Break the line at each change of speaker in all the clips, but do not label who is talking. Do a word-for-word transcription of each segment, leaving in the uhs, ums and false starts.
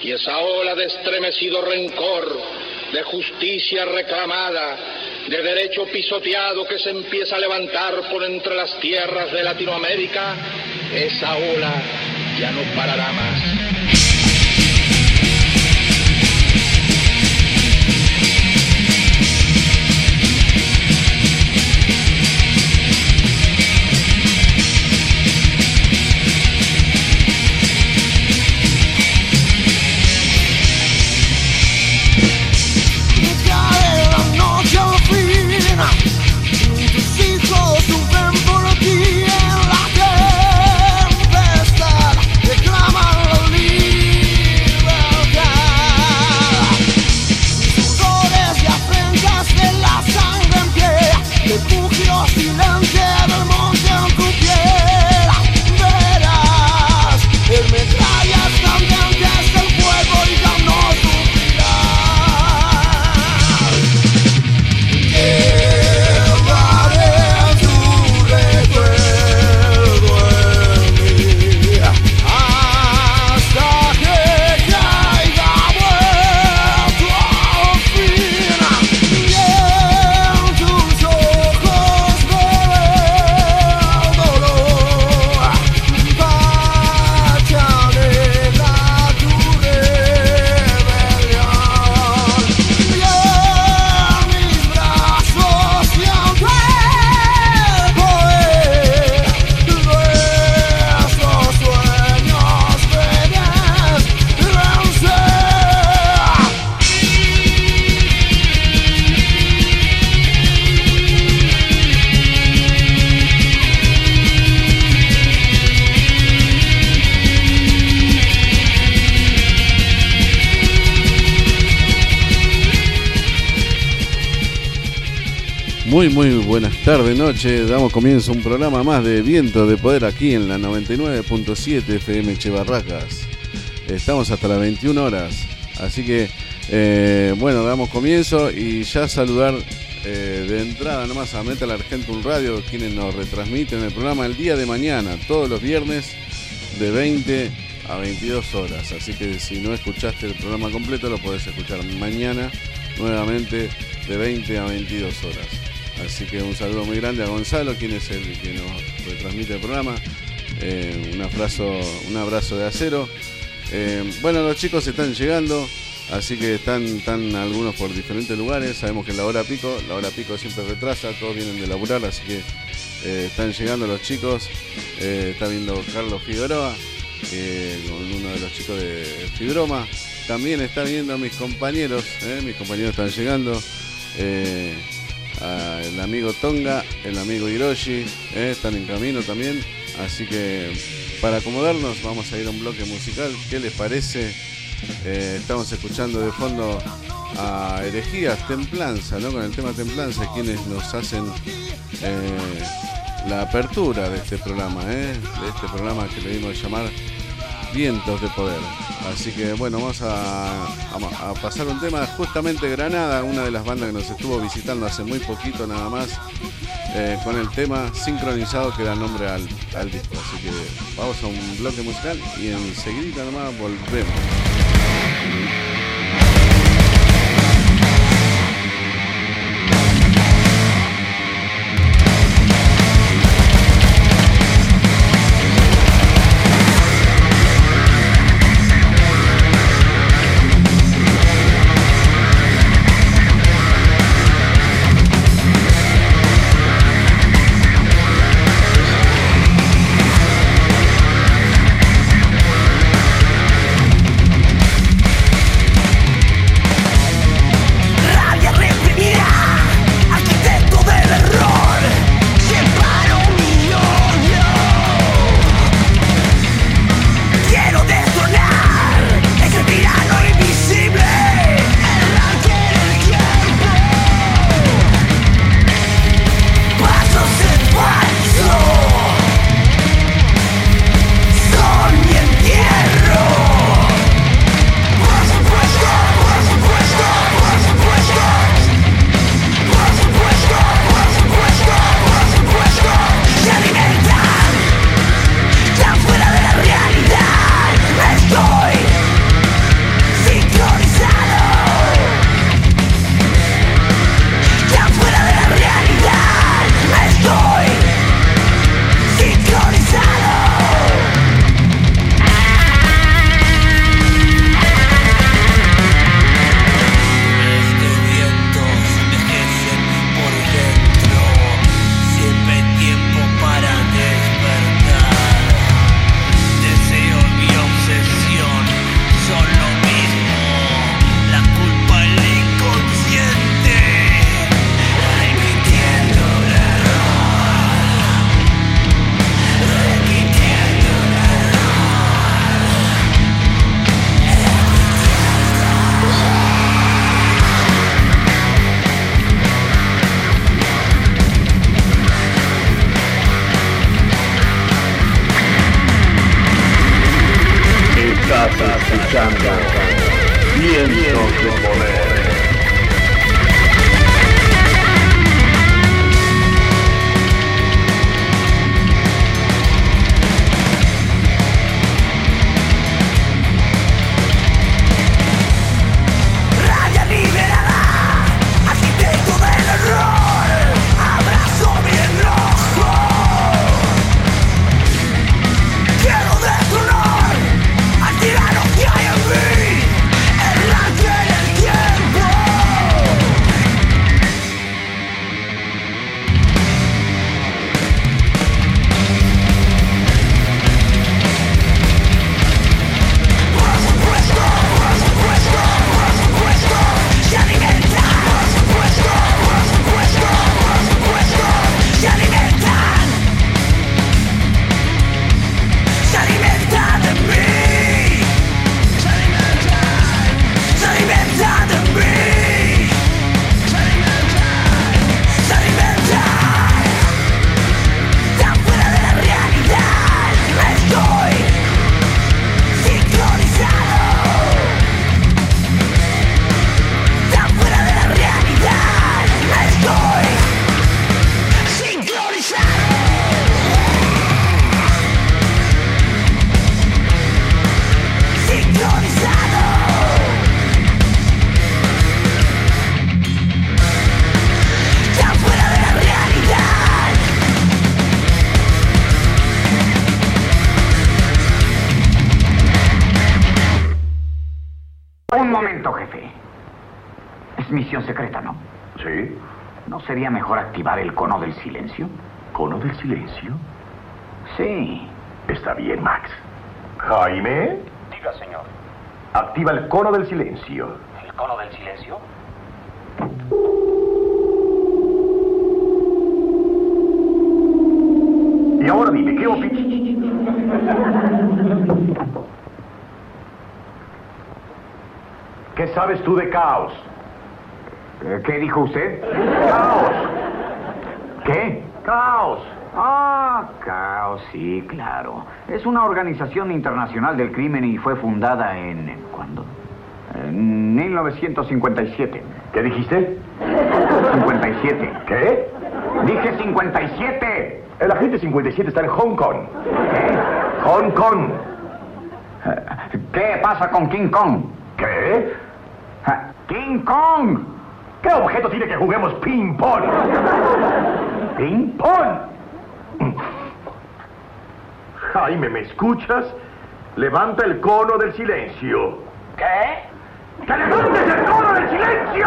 Y esa ola de estremecido rencor, de justicia reclamada, de derecho pisoteado que se empieza a levantar por entre las tierras de Latinoamérica, esa ola ya no parará más.
Muy, muy buenas tardes, noche. Damos comienzo a un programa más de Viento de Poder aquí en la noventa y nueve punto siete F M Chebarracas. Estamos hasta las veintiuna horas. Así que, eh, bueno, damos comienzo y ya saludar eh, de entrada nomás a Metal Argentum Radio, quienes nos retransmiten el programa el día de mañana, todos los viernes, de veinte a veintidós horas. Así que si no escuchaste el programa completo, lo podés escuchar mañana nuevamente de veinte a veintidós horas. Así que un saludo muy grande a Gonzalo, quien es el que nos retransmite el programa. Eh, un abrazo, un abrazo de acero. Eh, bueno, los chicos están llegando, así que están, están algunos por diferentes lugares. Sabemos que la hora pico, la hora pico siempre retrasa, todos vienen de laburar, así que eh, están llegando los chicos. Eh, está viendo Carlos Figueroa, eh, con uno de los chicos de Fibroma. También está viendo a mis compañeros, eh, mis compañeros están llegando. Eh, el amigo Tonga, el amigo Hiroshi, eh, están en camino también. Así que para acomodarnos vamos a ir a un bloque musical. ¿Qué les parece? Eh, estamos escuchando de fondo a Herejías, Templanza, ¿no? Con el tema Templanza, quienes nos hacen eh, la apertura de este programa, ¿eh? De este programa que le dimos a llamar Vientos de Poder. Así que bueno, vamos a, a, a pasar un tema. Justamente Granada, una de las bandas que nos estuvo visitando hace muy poquito nada más, eh, con el tema Sincronizado que da nombre al, al disco. Así que vamos a un bloque musical y enseguida nomás volvemos.
Estás escuchando Vientos de Poder.
Misión secreta, ¿no?
Sí.
¿No sería mejor activar el cono del silencio?
¿Cono del silencio?
Sí.
Está bien, Max. Jaime.
Diga, señor.
Activa el cono del silencio.
¿El cono del silencio?
Y ahora dime, ¿qué opinas? ¿Qué sabes tú de caos?
¿Qué dijo usted?
¡Caos!
¿Qué?
¡Caos!
Ah, Caos, sí, claro. Es una organización internacional del crimen y fue fundada en... ¿cuándo? En mil novecientos cincuenta y siete.
¿Qué dijiste?
cincuenta y siete.
¿Qué?
Dije cincuenta y siete.
El agente cincuenta y siete está en Hong Kong.
¿Qué?
Hong Kong.
¿Qué pasa con King Kong?
¿Qué?
¡King Kong!
¿Qué objeto tiene que juguemos ping-pong?
¿Ping-pong?
Jaime, ¿me escuchas? Levanta el cono del silencio.
¿Qué?
¡Que levantes el cono del silencio!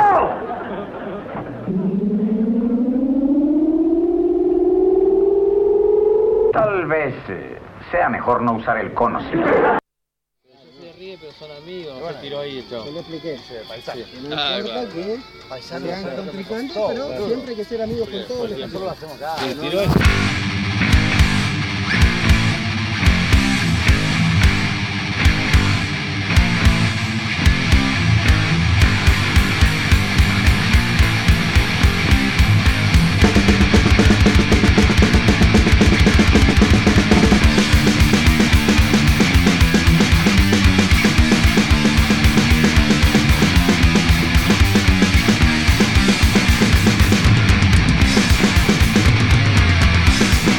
Tal vez eh, sea mejor no usar el cono, sí.
Se ríe, pero son amigos, no se tiró ahí el chavo.
Yo le expliqué.
Sí, paisaje.
Que no
Ah,
importa
claro.
que
Paisano,
sean
claro,
contrincantes,
todo,
pero
claro.
siempre hay que ser amigos con todos.
Sí,
les
nosotros lo
expliqué.
hacemos acá. Se
¿no?
tiró eso.
We'll be right back.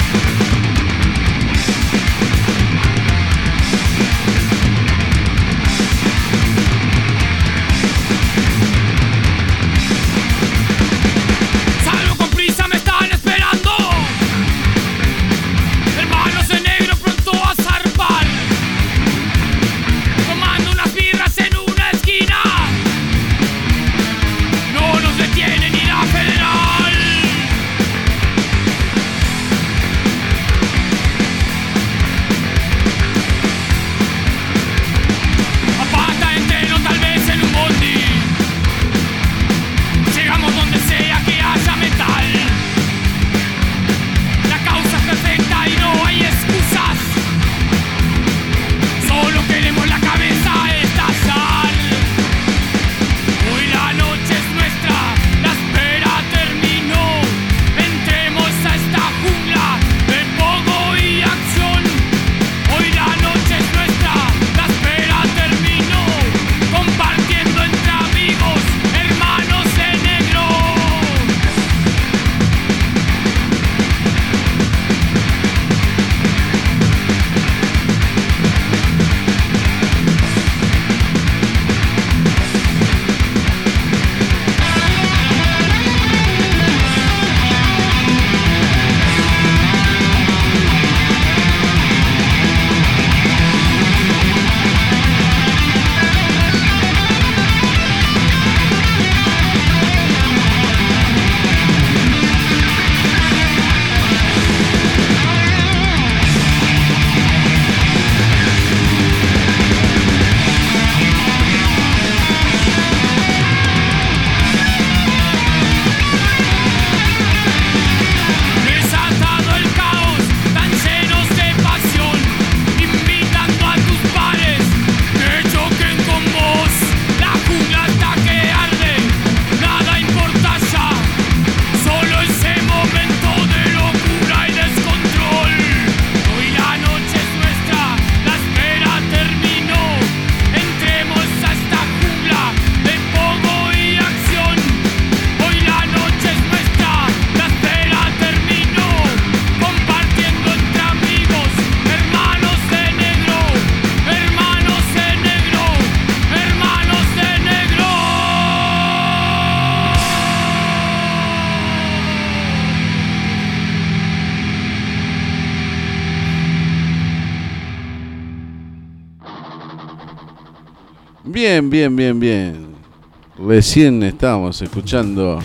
Bien, bien, bien, bien. Recién estábamos escuchando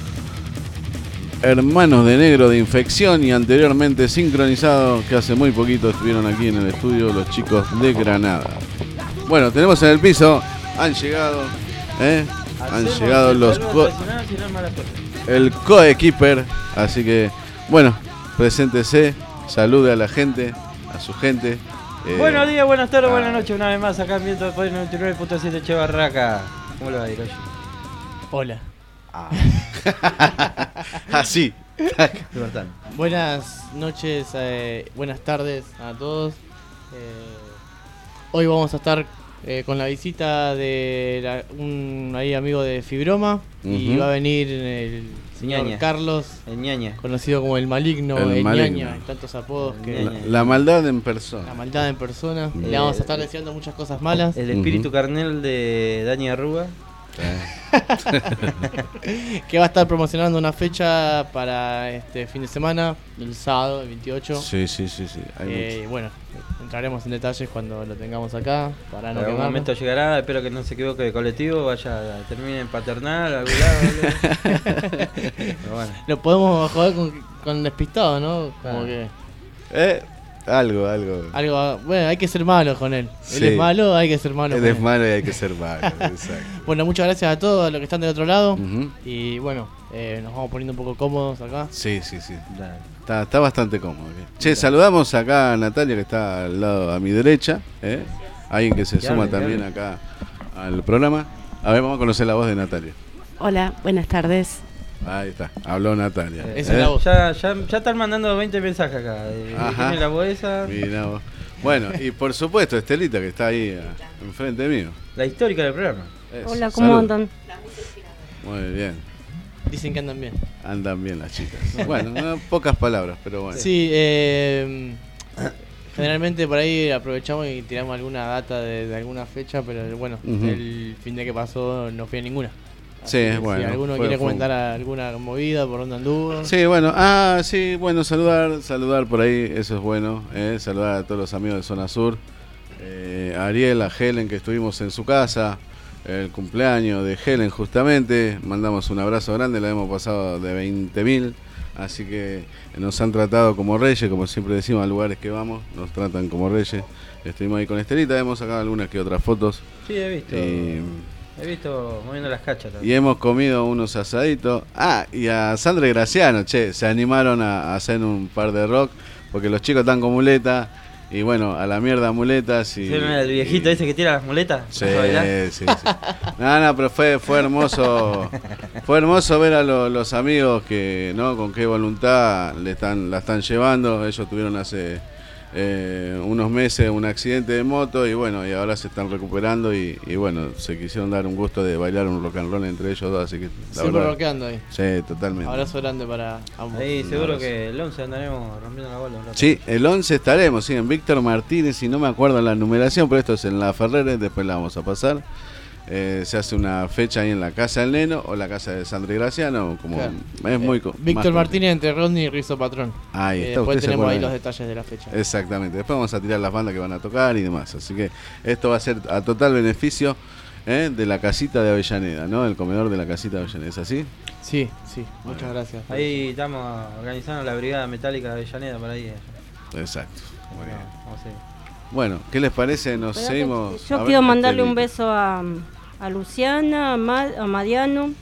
Hermanos de Negro de Infección y anteriormente Sincronizado, que hace muy poquito estuvieron aquí en el estudio los chicos de Granada. Bueno, tenemos en el piso, han llegado, ¿eh? Han llegado los co- el coequiper, así que bueno, preséntese, salude a la gente, a su gente. Eh,
Buenos días, buenas tardes,
ah,
buenas noches, una vez más acá en Viento de Poder noventa y nueve punto siete Che Barraca. ¿Cómo le va a ir hoy? Hola.
Ah. Así.
Buenas noches, eh, buenas tardes a todos. Eh, hoy vamos a estar eh, con la visita de la, un ahí amigo de Fibroma. Uh-huh. Y va a venir el señor Ñaña. Carlos,
el Ñaña,
conocido como el Maligno, el, el maligno. Ñaña, tantos apodos.
El
que
la, la maldad en persona.
La maldad en persona.
Eh,
Le vamos a estar deseando muchas cosas malas.
El espíritu uh-huh. carnel de Dani Arruga.
Que va a estar promocionando una fecha para este fin de semana, el sábado, el veintiocho.
Sí, sí, sí, sí.
Eh, bueno, entraremos en detalles cuando lo tengamos acá. Para no
en algún momento llegará, espero que no se equivoque de colectivo, vaya, termine en Paternal, algún lado. Pero bueno.
Lo podemos joder con, con despistado, ¿no? Como
ah.
que.
Eh. Algo, algo.
Algo, bueno, hay que ser malo con él.
Sí.
Él es malo, hay que ser malo.
Él
con
es
él.
malo y hay que ser malo, exacto.
Bueno, muchas gracias a todos los que están del otro lado.
Uh-huh.
Y bueno, eh, nos vamos poniendo un poco cómodos acá.
Sí, sí, sí. Está, está bastante cómodo. ¿eh? Che, Dale. Saludamos acá a Natalia, que está al lado a mi derecha. ¿eh? Alguien que se
¿Qué
suma
hable,
también acá al programa. A ver, vamos a conocer la voz de Natalia.
Hola, buenas tardes.
Ahí está, habló Natalia.
Eh, esa ¿eh? es la voz. Ya, ya, ya están mandando veinte mensajes acá. Eh, tiene la voz esa.
Mira vos. Bueno, y por supuesto, Estelita, que está ahí a, enfrente mío.
La histórica del programa.
Eso. Hola, ¿cómo Salud. andan?
Muy bien.
Dicen que andan bien.
Andan bien las chicas. Bueno, no, pocas palabras, pero bueno.
Sí, eh, generalmente por ahí aprovechamos y tiramos alguna data de, de alguna fecha, pero bueno, uh-huh. el fin de que pasó no fui a ninguna.
Así sí, bueno.
Si alguno
fue,
quiere
fue
comentar
un...
alguna movida, por dónde anduvo.
Sí, bueno, ah, sí, bueno, saludar, saludar por ahí, eso es bueno, eh, saludar a todos los amigos de Zona Sur, eh, a Ariel, a Helen, que estuvimos en su casa, el cumpleaños de Helen justamente, mandamos un abrazo grande, la hemos pasado de veinte mil, así que nos han tratado como reyes, como siempre decimos, a lugares que vamos, nos tratan como reyes. Estuvimos ahí con Estelita, hemos sacado algunas que otras fotos.
Sí, he visto.
Y,
He visto moviendo las cachas también.
Y hemos comido unos asaditos. Ah, y a Sandra y Graciano, che, se animaron a, a hacer un par de rock, porque los chicos están con muletas. Y bueno, a la mierda muletas. Y,
¿Sí, el viejito y, ese que tira las muletas?
Sí, sí, sí. No, no, pero fue, fue hermoso. Fue hermoso ver a lo, los amigos que, ¿no? Con qué voluntad le están, la están llevando. Ellos tuvieron hace Eh, unos meses un accidente de moto y bueno, y ahora se están recuperando y, y bueno, se quisieron dar un gusto de bailar un rock and roll entre ellos dos, así que la
siempre
verdad,
rockeando ahí.
Sí, totalmente.
Abrazo grande para ambos.
Ahí seguro que el once andaremos rompiendo la bola.
Sí, el once estaremos, sí, en Víctor Martínez, y no me acuerdo la numeración, pero esto es en La Ferrere, después la vamos a pasar. Eh, se hace una fecha ahí en la casa del Neno o la casa de Sandra y Graciano, como claro. Es muy
eh, Víctor Martínez entre Rodney y Rizo Patrón.
Ahí está.
Eh, después tenemos ahí los detalles de la fecha.
Exactamente. Después vamos a tirar las bandas que van a tocar y demás. Así que esto va a ser a total beneficio eh, de la casita de Avellaneda, ¿no? El comedor de la casita de Avellaneda, ¿es así?
Sí, sí. Muchas bueno. gracias.
Ahí estamos organizando la brigada metálica de Avellaneda por ahí.
Exacto. Muy bien.
Vamos a ir.
Bueno, ¿qué les parece? Nos Pero seguimos.
Yo quiero mandarle un beso a, a Luciana, a, Ma, a Mariano,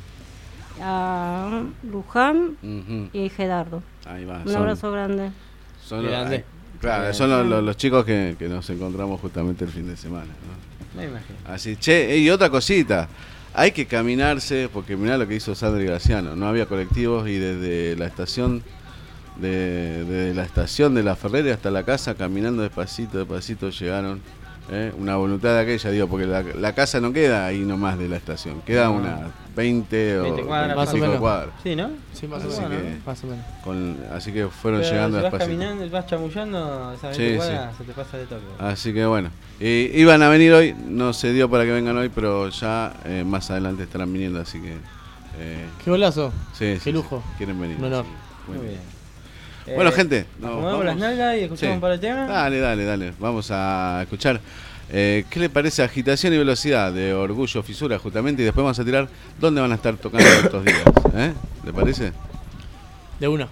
a Luján uh-huh. y a Gerardo.
Ahí va.
Un son, abrazo grande.
Son los, grande. Ay, claro, eh, son los, los, los chicos que, que nos encontramos justamente el fin de semana, ¿no?
Me imagino.
Así, che, y otra cosita. Hay que caminarse, porque mirá lo que hizo Sandra y Graciano. No había colectivos y desde la estación de, de la estación de La Ferrere hasta la casa, caminando despacito, despacito llegaron. ¿eh? Una voluntad de aquella, digo, porque la, la casa no queda ahí nomás de la estación, queda no. unas veinte o veinte
cuadras,
más o menos cuadras.
Sí, ¿no?
Sí, más,
así
o menos,
que,
más o menos.
Con, así que fueron
Pero
llegando
si vas
despacito.
caminando, vas chamullando, esa veinte sí, cuadras, sí. Se te pasa de toque.
Así que bueno, y, iban a venir hoy, no se dio para que vengan hoy, pero ya eh, más adelante estarán viniendo, así que... Eh,
¡Qué golazo!
Sí,
¡Qué
sí,
lujo!
Sí, quieren venir.
Un honor.
Muy bien.
bien.
Bueno,
eh,
gente, nos
movemos las nalgas y escuchamos sí. un par de temas.
Dale, dale, dale. Vamos a escuchar Eh, ¿Qué le parece Agitación y Velocidad de Orgullo Fisura justamente? Y después vamos a tirar dónde van a estar tocando estos días. ¿Eh? ¿Le parece?
De una.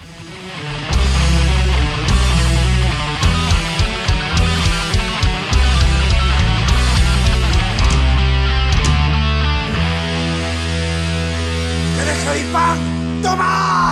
¿Querés oír pan? ¡Toma!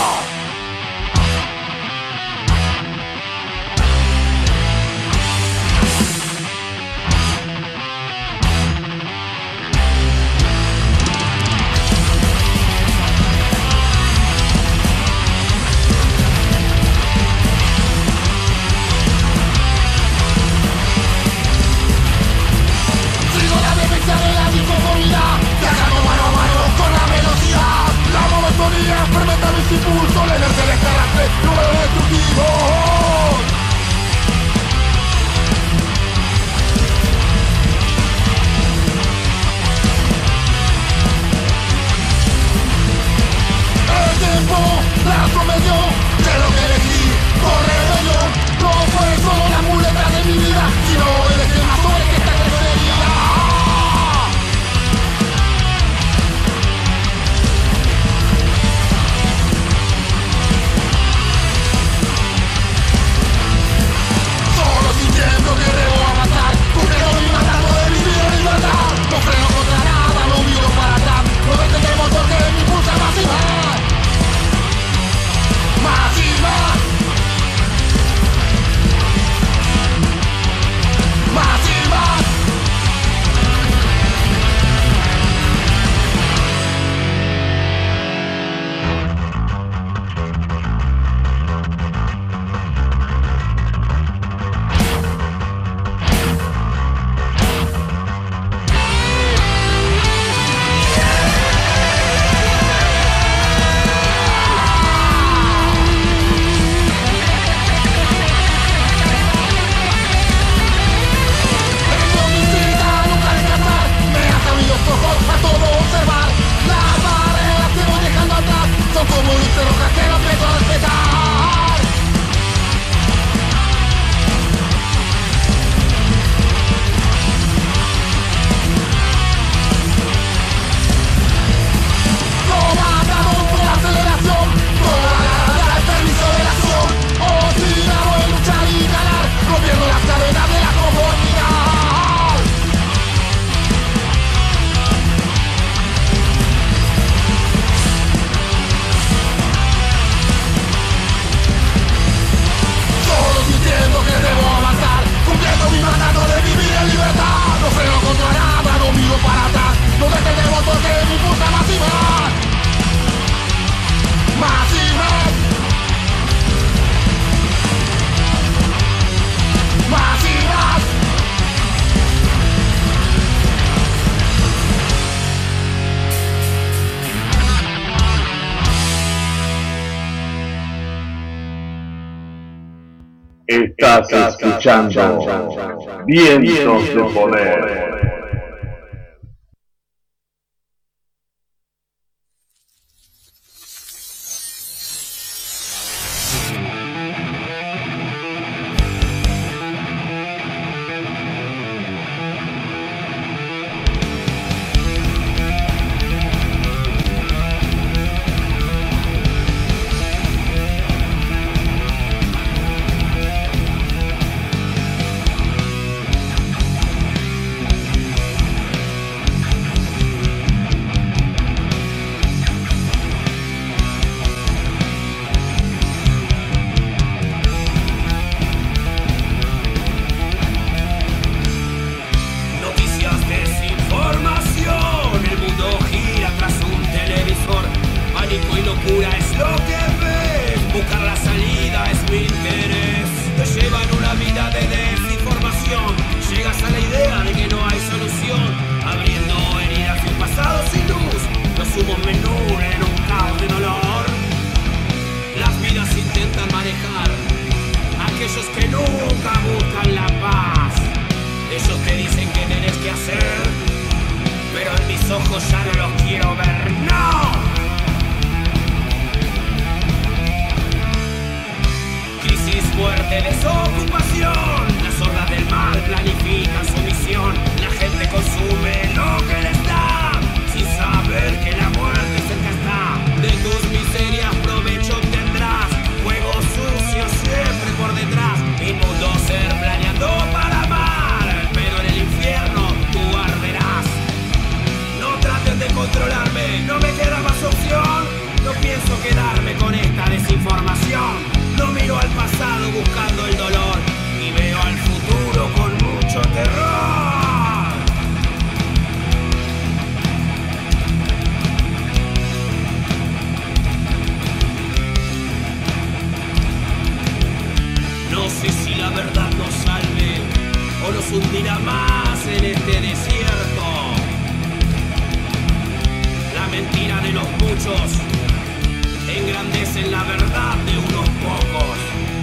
Fermenta mis impulsos, la energía del carácter, número destructivo. El tiempo transformó de lo que elegí, por rebelión. No fue solo la muleta de mi vida, sino el esquema sobre que está crecería. Sintiendo que debo avanzar, cumpliendo mi mandato de vivir en libertad. No freno contra nada, no miro para atrás. No detendemos porque me impulsa más y más. Más y más. Más y más. A todo observar, las barreras que voy dejando atrás son como luces rojas que no empiezo a respetar. Comandamos por la aceleración, toda la garra al servicio de la acción. Obstinado en luchar y ganar, rompiendo las cadenas de la conformidad. Sintiendo que debo avanzar, cumpliendo mi mandato de vivir en libertad. No freno contra nada, no miro para atrás. No detenemos porque me impulsa más y más. Más y más. Más y más.
Estás escuchando Vientos de Poder.
ojos ya no los quiero ver, ¡no! Crisis fuerte, desocupación, las hordas del mal planifican
adicción. La gente consume lo que les da, sin saber que la muerte cerca está. De tus miserias provecho obtendrás, juego sucio siempre por detrás. Inmundo ser planeando para amar, pero en el infierno tú arderás. No traten de controlarme, no me queda más opción. No pienso quedarme con esta desinformación. No miro al pasado buscando el dolor y veo al futuro con mucho terror. No sé si la verdad nos salve o nos hundirá más en este desierto. La mentira de los muchos engrandecen la verdad de unos pocos.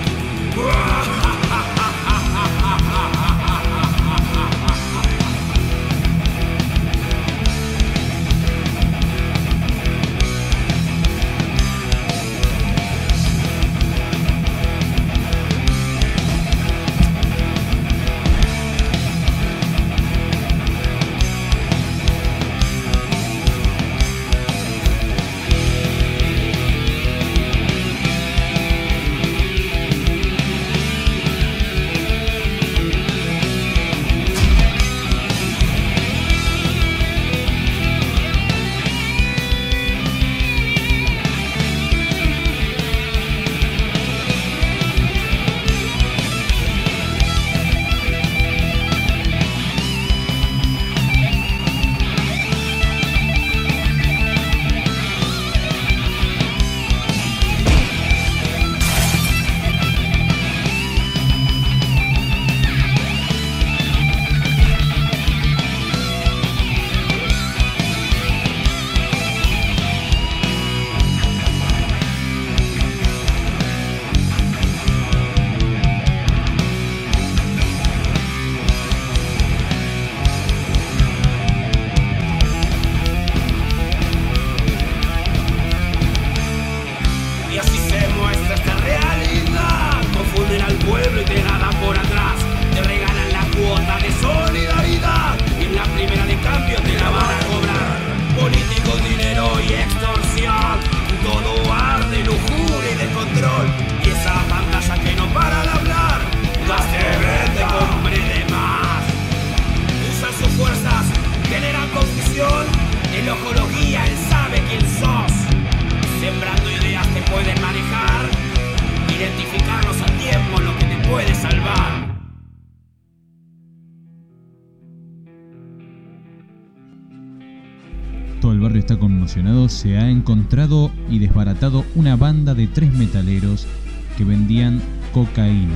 Está conmocionado. Se ha encontrado y desbaratado una banda de tres metaleros que vendían cocaína.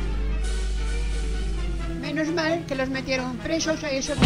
Menos mal que los metieron presos a esos.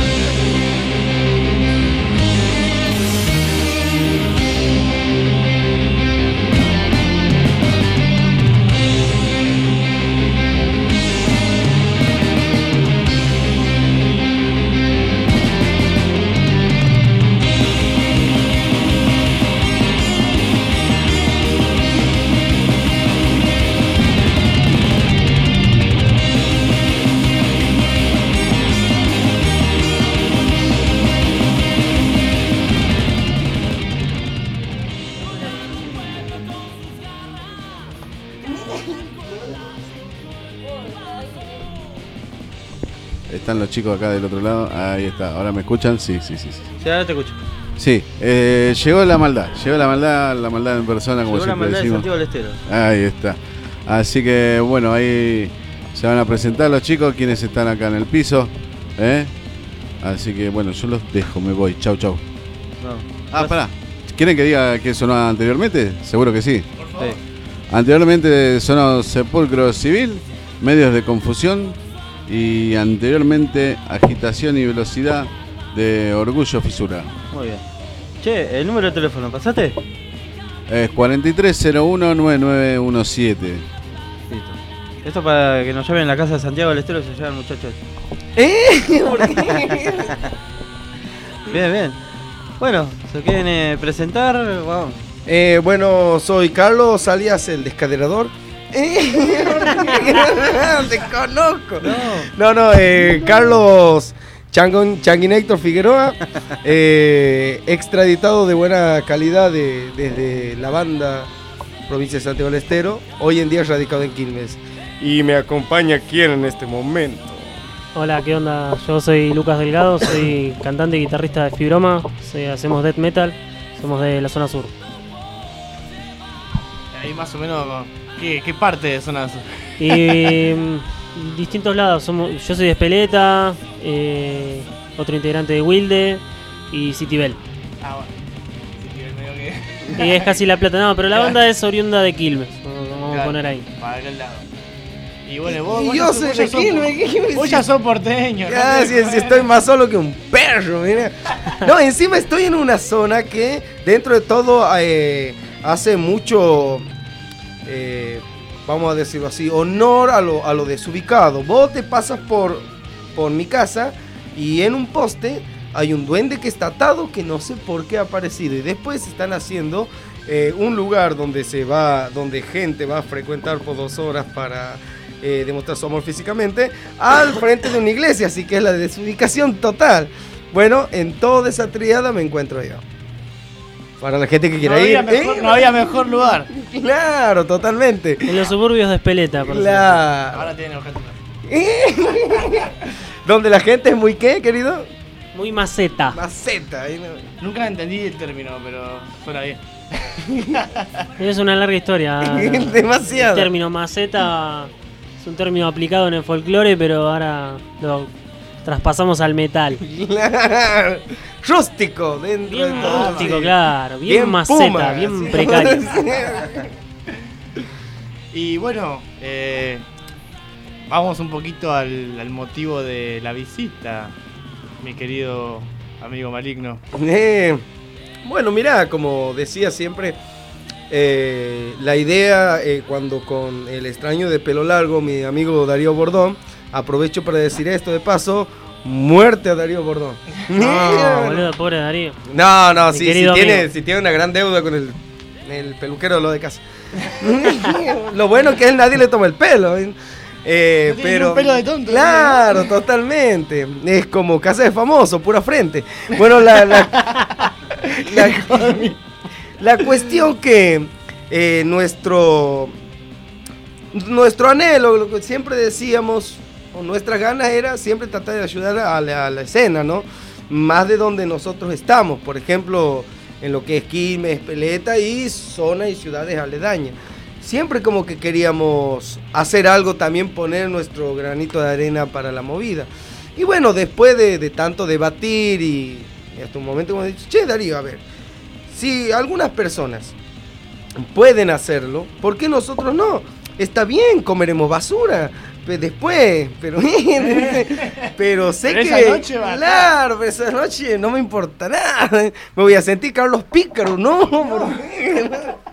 Están los chicos acá del otro lado. Ahí está. ¿Ahora me escuchan? Sí, sí, sí. Sí,
sí ahora te escucho.
Sí, eh, llegó la maldad. Llegó la maldad, la maldad en persona, como
llegó
siempre
la maldad
decimos.
De Santiago del Estero.
Ahí está. Así que, bueno, ahí se van a presentar los chicos, quienes están acá en el piso. ¿eh? Así que, bueno, yo los dejo, me voy. Chau, chau.
No.
Ah, pará. ¿Quieren que diga qué sonó anteriormente? Seguro que sí.
Por favor. Sí.
Anteriormente sonó Sepulcro Civil, Medios de Confusión. Y anteriormente Agitación y Velocidad de Orgullo Fisura.
Muy bien. Che, el número de teléfono, ¿pasaste?
Es cuatro tres cero uno nueve nueve uno siete.
Listo. Esto para que nos llamen en la casa de Santiago del Estero, se llaman muchachos.
¿Eh? ¿Por qué?
Bien, bien. Bueno, ¿se quieren eh, presentar? Vamos.
Eh, bueno, soy Carlos, alias el Descaderador. Eh, te conozco. No, no, no eh, Carlos Changon, Changuinator Figueroa, eh, extraditado de buena calidad de, desde la banda provincia de Santiago del Estero, hoy en día radicado en Quilmes. Y me acompaña quién en este momento.
Hola, ¿qué onda? Yo soy Lucas Delgado, soy cantante y guitarrista de Fibroma, soy, hacemos death metal, somos de la zona sur.
Ahí más o menos, ¿qué, qué parte de zona sur?
Y distintos lados, somos, yo soy de Espeleta, eh, otro integrante de Wilde y Citibel.
Ah, bueno. Citibel medio que...
Y es casi La Plata, no, pero la banda es oriunda de Quilmes, vamos claro, a poner ahí.
Para aquel lado. Y bueno, vos,
y
vos
yo
ya,
soy
vos
de
ya
Quilmes,
sos, vos ya sos porteño.
Ah,
¿no?
sí, sí, estoy más solo que un perro, mira. No, encima estoy en una zona que dentro de todo eh, hace mucho... Eh, vamos a decirlo así, honor a lo, a lo desubicado. Vos te pasas por, por mi casa y en un poste hay un duende que está atado que no sé por qué ha aparecido. Y después están haciendo eh, un lugar donde se va, donde gente va a frecuentar por dos horas para eh, demostrar su amor físicamente, al frente de una iglesia, así que es la desubicación total. Bueno, en toda esa triada me encuentro yo. Para la gente que quiera
no
ir.
Había mejor, ¿eh? No había mejor lugar.
Claro, totalmente.
En los suburbios de Espeleta, por
claro.
Ahora tienen objetivo.
Donde la gente es muy ¿qué, querido?
Muy maceta.
Maceta. ¿eh?
Nunca entendí el término, pero suena bien.
Es una larga historia.
Demasiado.
El término maceta es un término aplicado en el folclore, pero ahora lo traspasamos al metal.
Claro. Rústico, dentro
bien
de todo.
Rústico, sí. Claro. Bien, bien maceta, puma, bien sí. Precario.
Y bueno, eh, vamos un poquito al, al motivo de la visita, mi querido amigo maligno.
Eh, bueno, mirá, como decía siempre, eh, la idea eh, cuando con el extraño de pelo largo, mi amigo Darío Bordón, aprovecho para decir esto de paso. Muerte a Darío Bordón.
No, boludo, pobre Darío.
No, no, sí, si tiene, si tiene una gran deuda con el, el peluquero de lo de casa. Lo bueno es que a él nadie le toma el pelo. Eh,
no
pero
un pelo de tonto.
Claro, ¿no? Totalmente. Es como casa de famoso, pura frente. Bueno, la la, la, la cuestión que eh, nuestro nuestro anhelo, lo que siempre decíamos, o nuestras ganas era siempre tratar de ayudar a la, a la escena, ¿no? Más de donde nosotros estamos, por ejemplo, en lo que es Quilmes, Espeleta y zonas y ciudades aledañas. Siempre como que queríamos hacer algo, también poner nuestro granito de arena para la movida. Y bueno, después de, de tanto debatir y, y hasta un momento hemos dicho, che Darío, a ver, si algunas personas pueden hacerlo, ¿por qué nosotros no? Está bien, comeremos basura. Después, pero pero sé
pero
que
esa noche va
claro, pero esa noche no me importa nada. Me voy a sentir Carlos Pícaro, no, ¿por qué?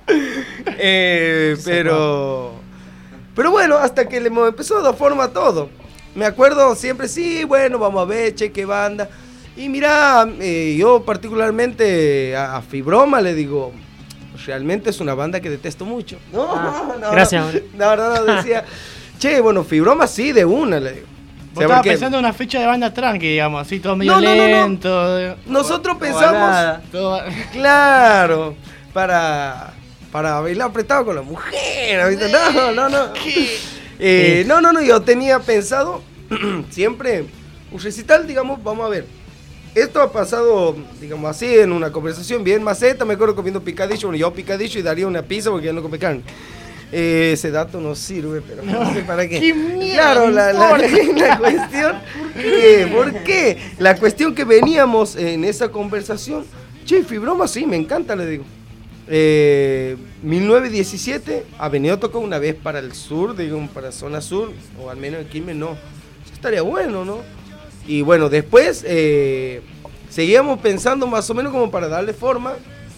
eh, pero pero bueno, hasta que le empezó a dar forma a todo. Me acuerdo siempre, sí, bueno, vamos a ver, che, qué banda. Y mira, eh, yo particularmente a, a Fibroma le digo, realmente es una banda que detesto mucho. No,
ah,
no,
gracias.
No, no, no, decía, che, bueno, Fibroma sí, de una, le digo.
Vos o sea, estabas pensando en una fecha de banda tranqui, digamos, así, todo medio
no, no,
lento.
No, no. Nosotros
todo
pensamos, todo... claro, para, para bailar apretado con la mujer, ¿viste? No, no, no. Eh, no, no, no, yo tenía pensado siempre un recital, digamos, vamos a ver. Esto ha pasado, digamos así, en una conversación bien maceta, me acuerdo comiendo picadillo, bueno, yo picadillo y Darío una pizza porque ya no come carne. Eh, ese dato no sirve, pero no, no sé para qué.
¿Qué mierda,
claro, la, la, la cuestión, ¿por qué? ¿Por qué? La cuestión que veníamos en esa conversación, che, Fibroma, sí, me encanta, le digo. Eh, mil novecientos diecisiete ha venido a tocar una vez para el sur, digo, para zona sur, o al menos en Quilmes, no. Eso estaría bueno, ¿no? Y bueno, después eh, seguíamos pensando más o menos como para darle forma.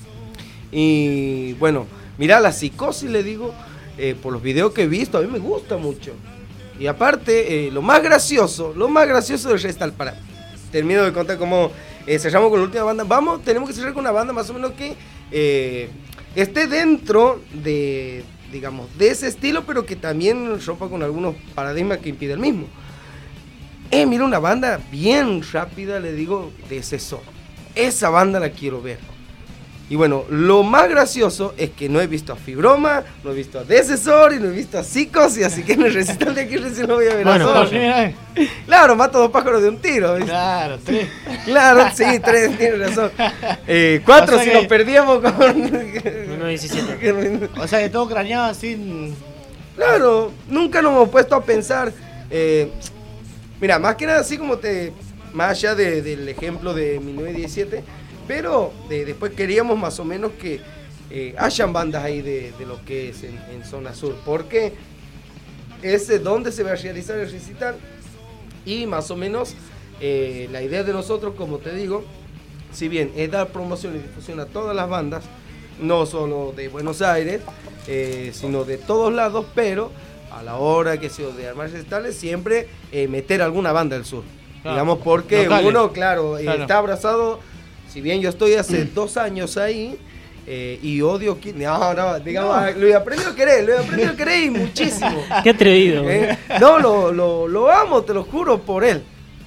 Y bueno, mira, la Psicosis, le digo, eh, por los videos que he visto, a mí me gusta mucho. Y aparte, eh, lo más gracioso, lo más gracioso del Restal, para termino de contar cómo eh, cerramos con la última banda. Vamos, tenemos que cerrar con una banda más o menos que eh, esté dentro de, digamos, de ese estilo, pero que también rompa con algunos paradigmas que impide el mismo. eh, mira una banda bien rápida, le digo, de Cesor. Esa banda la quiero ver. Y bueno, lo más gracioso es que no he visto a Fibroma, no he visto a Decesor y no he visto a Psicosis, así que en el recital de aquí recién lo voy a ver
Bueno,
a Sor. Claro, mato dos pájaros de un tiro. ¿Viste?
Claro, tres.
Claro, sí, tres, tienes razón. Eh, cuatro
O sea
si
que-
nos perdíamos con...
uno diecisiete.
O sea que todo craneado sin...
Claro, nunca nos hemos puesto a pensar. eh, mira, más que nada, así como te. Más allá de- del ejemplo de mil novecientos diecisiete, pero de- después queríamos más o menos que eh, hayan bandas ahí de, de lo que es en, en Zona Sur, porque es eh, donde se va a realizar el recital y más o menos eh, la idea de nosotros, como te digo, si bien es dar promoción y difusión a todas las bandas, no solo de Buenos Aires, eh, sino de todos lados, pero a la hora que se de armar recitales, siempre eh, meter alguna banda del sur.
Claro.
Digamos, porque
Locales.
uno, claro, eh,
Claro.
está abrazado, si bien yo estoy hace dos años ahí, eh, y odio que... No, no, digamos,
No.
lo he aprendido a querer, lo he aprendido a querer y muchísimo.
Qué atrevido.
Eh, No, lo, lo, lo amo, te lo juro, por él.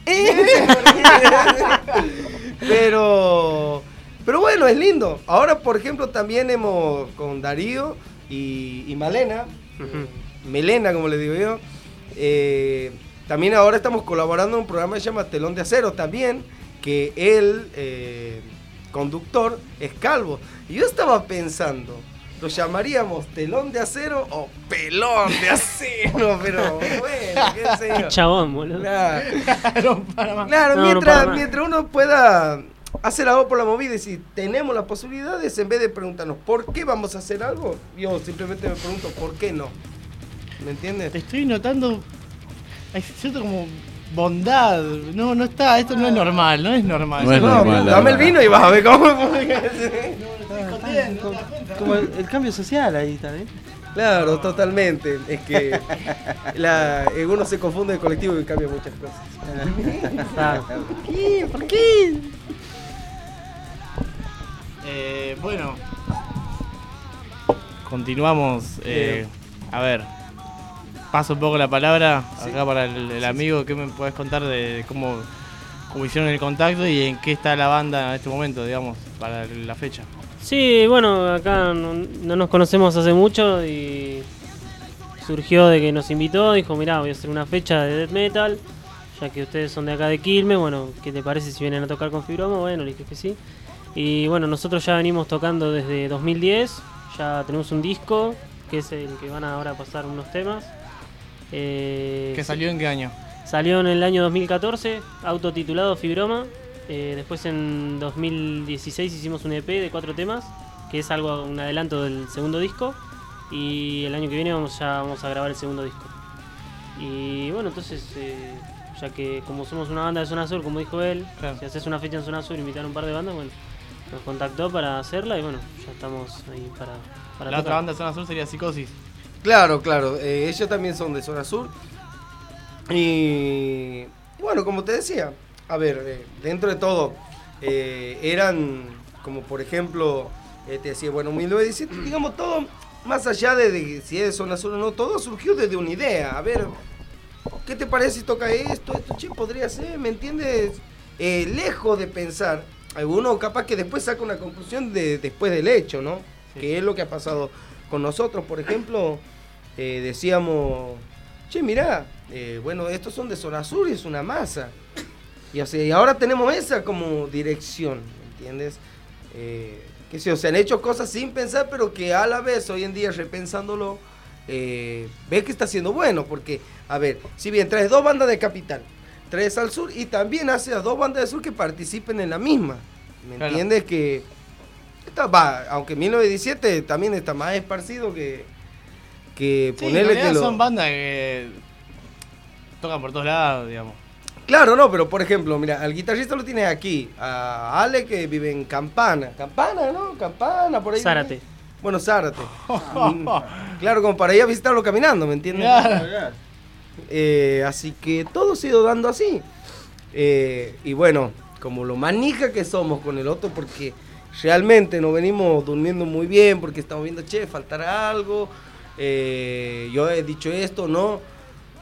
Pero, pero bueno, es lindo. Ahora, por ejemplo, también hemos con Darío y, y Malena, Melena, como le digo yo. eh, también ahora estamos colaborando en un programa que se llama Telón de Acero también, que el eh, conductor es calvo. Y yo estaba pensando, ¿lo llamaríamos Telón de Acero o Pelón de Acero? Pero bueno, qué sé yo.
Qué chabón, boludo.
Claro,
para
Claro,
No, no
mientras,
para más.
mientras uno pueda hacer algo por la movida y si tenemos las posibilidades, en vez de preguntarnos por qué vamos a hacer algo, yo simplemente me pregunto por qué no. ¿Me entiendes?
Te estoy notando... Hay cierto como bondad. No, no está, esto no es normal, no es normal.
No es normal, la
Dame el
verdad.
vino y vas a ver cómo...
Como el, el cambio social ahí también.
Claro, totalmente. Es que la, eh, uno se confunde de colectivo y cambia muchas cosas.
Claro.
¿Por qué? ¿Por qué? Eh, bueno. Continuamos. eh, a ver. Paso un poco la palabra acá para el, el amigo. ¿Qué me puedes contar de cómo, cómo hicieron el contacto y en qué está la banda en este momento, digamos, para la fecha?
Sí, bueno, acá no, no nos conocemos hace mucho y surgió de que nos invitó, dijo, mirá, voy a hacer una fecha de death metal, ya que ustedes son de acá de Quilmes, bueno, ¿qué te parece si vienen a tocar con Fibroma? Bueno, le dije que sí. Y bueno, nosotros ya venimos tocando desde dos mil diez, ya tenemos un disco, que es el que van a ahora pasar unos temas. Eh,
¿Qué salió en qué año?
Salió en el año dos mil catorce, autotitulado Fibroma. Eh, después en dos mil dieciséis hicimos un E P de cuatro temas, que es algo un adelanto del segundo disco. Y el año que viene vamos ya vamos a grabar el segundo disco. Y bueno, entonces, eh, ya que como somos una banda de Zona Sur, como dijo él,
Claro.
si haces una fecha en Zona Sur, invitar a un par de bandas, bueno, nos contactó para hacerla y bueno, ya estamos ahí para, para
La otra
tocar.
banda de Zona Sur sería Psicosis.
Claro, claro. eh, ellos también son de Zona Sur. Y bueno, como te decía, a ver, eh, dentro de todo, eh, eran como por ejemplo, eh, te decía, bueno, mil novecientos diecisiete, digamos todo, más allá de, de si es Zona Sur o no, todo surgió desde una idea. A ver, ¿qué te parece si toca esto? Esto, che, podría ser, ¿me entiendes? Eh, lejos de pensar, alguno capaz que después saca una conclusión de, después del hecho, ¿no?
Sí.
Que es lo que ha pasado con nosotros, por ejemplo, eh, decíamos, che, mirá, eh, bueno, estos son de Zona Sur y es una masa. Y, o sea, y ahora tenemos esa como dirección, ¿me entiendes? Eh, que sí, o sea, han hecho cosas sin pensar, pero que a la vez, hoy en día, repensándolo, eh, ves que está siendo bueno, porque, a ver, si bien traes dos bandas de capital, traes al sur y también haces a dos bandas del sur que participen en la misma, ¿me
Claro.
entiendes? Que, está, va, aunque mil novecientos diecisiete también está más esparcido que, que
Sí, en
ponerle
realidad
que lo...
son bandas que tocan por todos lados, digamos.
Claro, no, pero por ejemplo, mira, al guitarrista lo tienes aquí, a Ale que vive en Campana. Campana, ¿no? Campana, por ahí.
Zárate.
Bueno, Zárate. Mm, claro, como para ir a visitarlo caminando, ¿me entiendes?
Claro.
Eh, así que todo se ha ido dando así. Eh, y bueno, como lo manija que somos con el otro, porque realmente nos venimos durmiendo muy bien, porque estamos viendo, che, faltará algo, eh, yo he dicho esto, ¿no?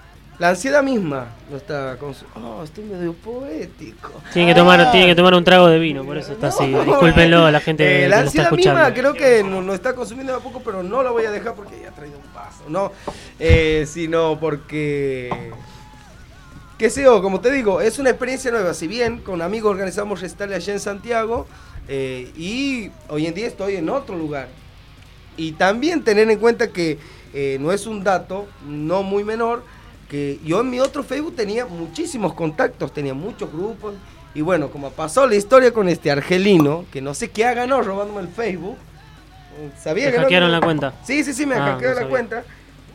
la ansiedad misma lo está consu- Oh, estoy medio poético.
Tiene que tomar, tiene que tomar un trago de vino, por eso está así. Discúlpenlo a la gente
Eh,
que
la
lo está
ansiedad
escuchando.
misma creo que no, no está consumiendo de a poco, pero no la voy a dejar porque ya ha traído un vaso, ¿no? Eh, sino porque, qué sé yo, como te digo, es una experiencia nueva. Si bien con amigos organizamos recital allá en Santiago, eh, y hoy en día estoy en otro lugar. Y también tener en cuenta que eh, no es un dato no muy menor, que yo en mi otro Facebook tenía muchísimos contactos, tenía muchos grupos. Y bueno, como pasó la historia con este argelino, que no sé qué ha ganado robándome el Facebook. Sabía
¿Te
que
hackearon
no,
la cuenta?
Sí, sí, sí, me
Ah,
hackearon
no
la
sabía.
cuenta.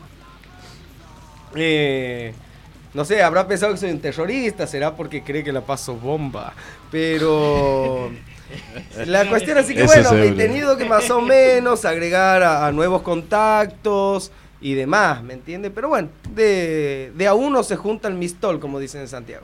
Eh, no sé, habrá pensado que soy un terrorista, será porque cree que la paso bomba. Pero la cuestión así que
Eso
bueno, me he
seguro.
tenido que más o menos agregar a, a nuevos contactos y demás, ¿me entiendes? Pero bueno, de, de a uno se junta el mistol, como dicen en Santiago.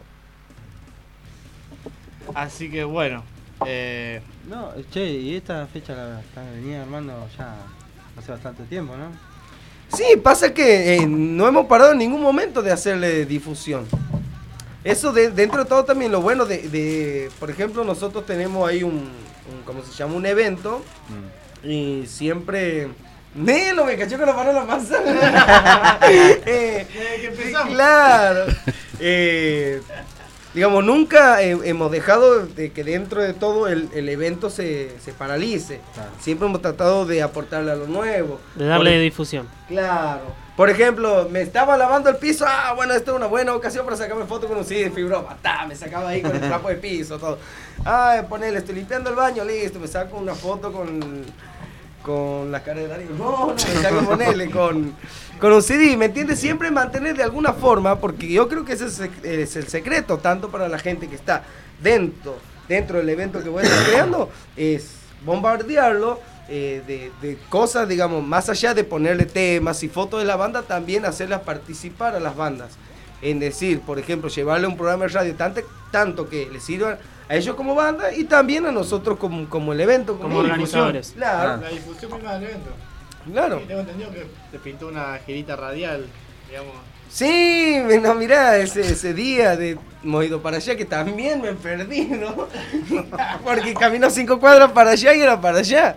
Así que bueno. Eh,
No, che, y esta fecha la, la venía armando ya hace bastante tiempo, ¿no?
Sí, pasa que eh, no hemos parado en ningún momento de hacerle difusión. Eso de, dentro de todo también lo bueno de, de, por ejemplo, nosotros tenemos ahí un, un ¿cómo se llama? Un evento
Mm.
y siempre... Nelo, me cachó con la mano en la masa. eh, claro. Eh, digamos, nunca eh, hemos dejado de que dentro de todo el, el evento se, se paralice.
Claro.
Siempre hemos tratado de aportarle a lo nuevo.
De darle
Por-
difusión.
Claro. Por ejemplo, me estaba lavando el piso. Ah, bueno, esta es una buena ocasión para sacarme foto con un C D de fibroma. Ta, me sacaba ahí con el trapo de piso, todo. Ah, ponele, estoy limpiando el baño, listo. Me saco una foto con, con la cara de Darío. No, no, me saco ponerle con, con un C D. ¿Me entiendes? Siempre mantener de alguna forma, porque yo creo que ese es, es el secreto, tanto para la gente que está dentro, dentro del evento que voy a estar creando, es bombardearlo. Eh, de, de cosas, digamos, más allá de ponerle temas y fotos de la banda, también hacerlas participar a las bandas. En decir, por ejemplo, llevarle un programa de radio tanto, tanto que les sirva a ellos como banda y también a nosotros como, como el evento.
Como organizadores.
Difusión. Claro.
La difusión misma del evento.
Claro.
Sí, tengo entendido que te pintó una girita radial, digamos.
Sí, no, mirá, ese, ese día de hemos ido para allá que también me perdí, ¿no? Porque caminó cinco cuadras para allá y era para allá.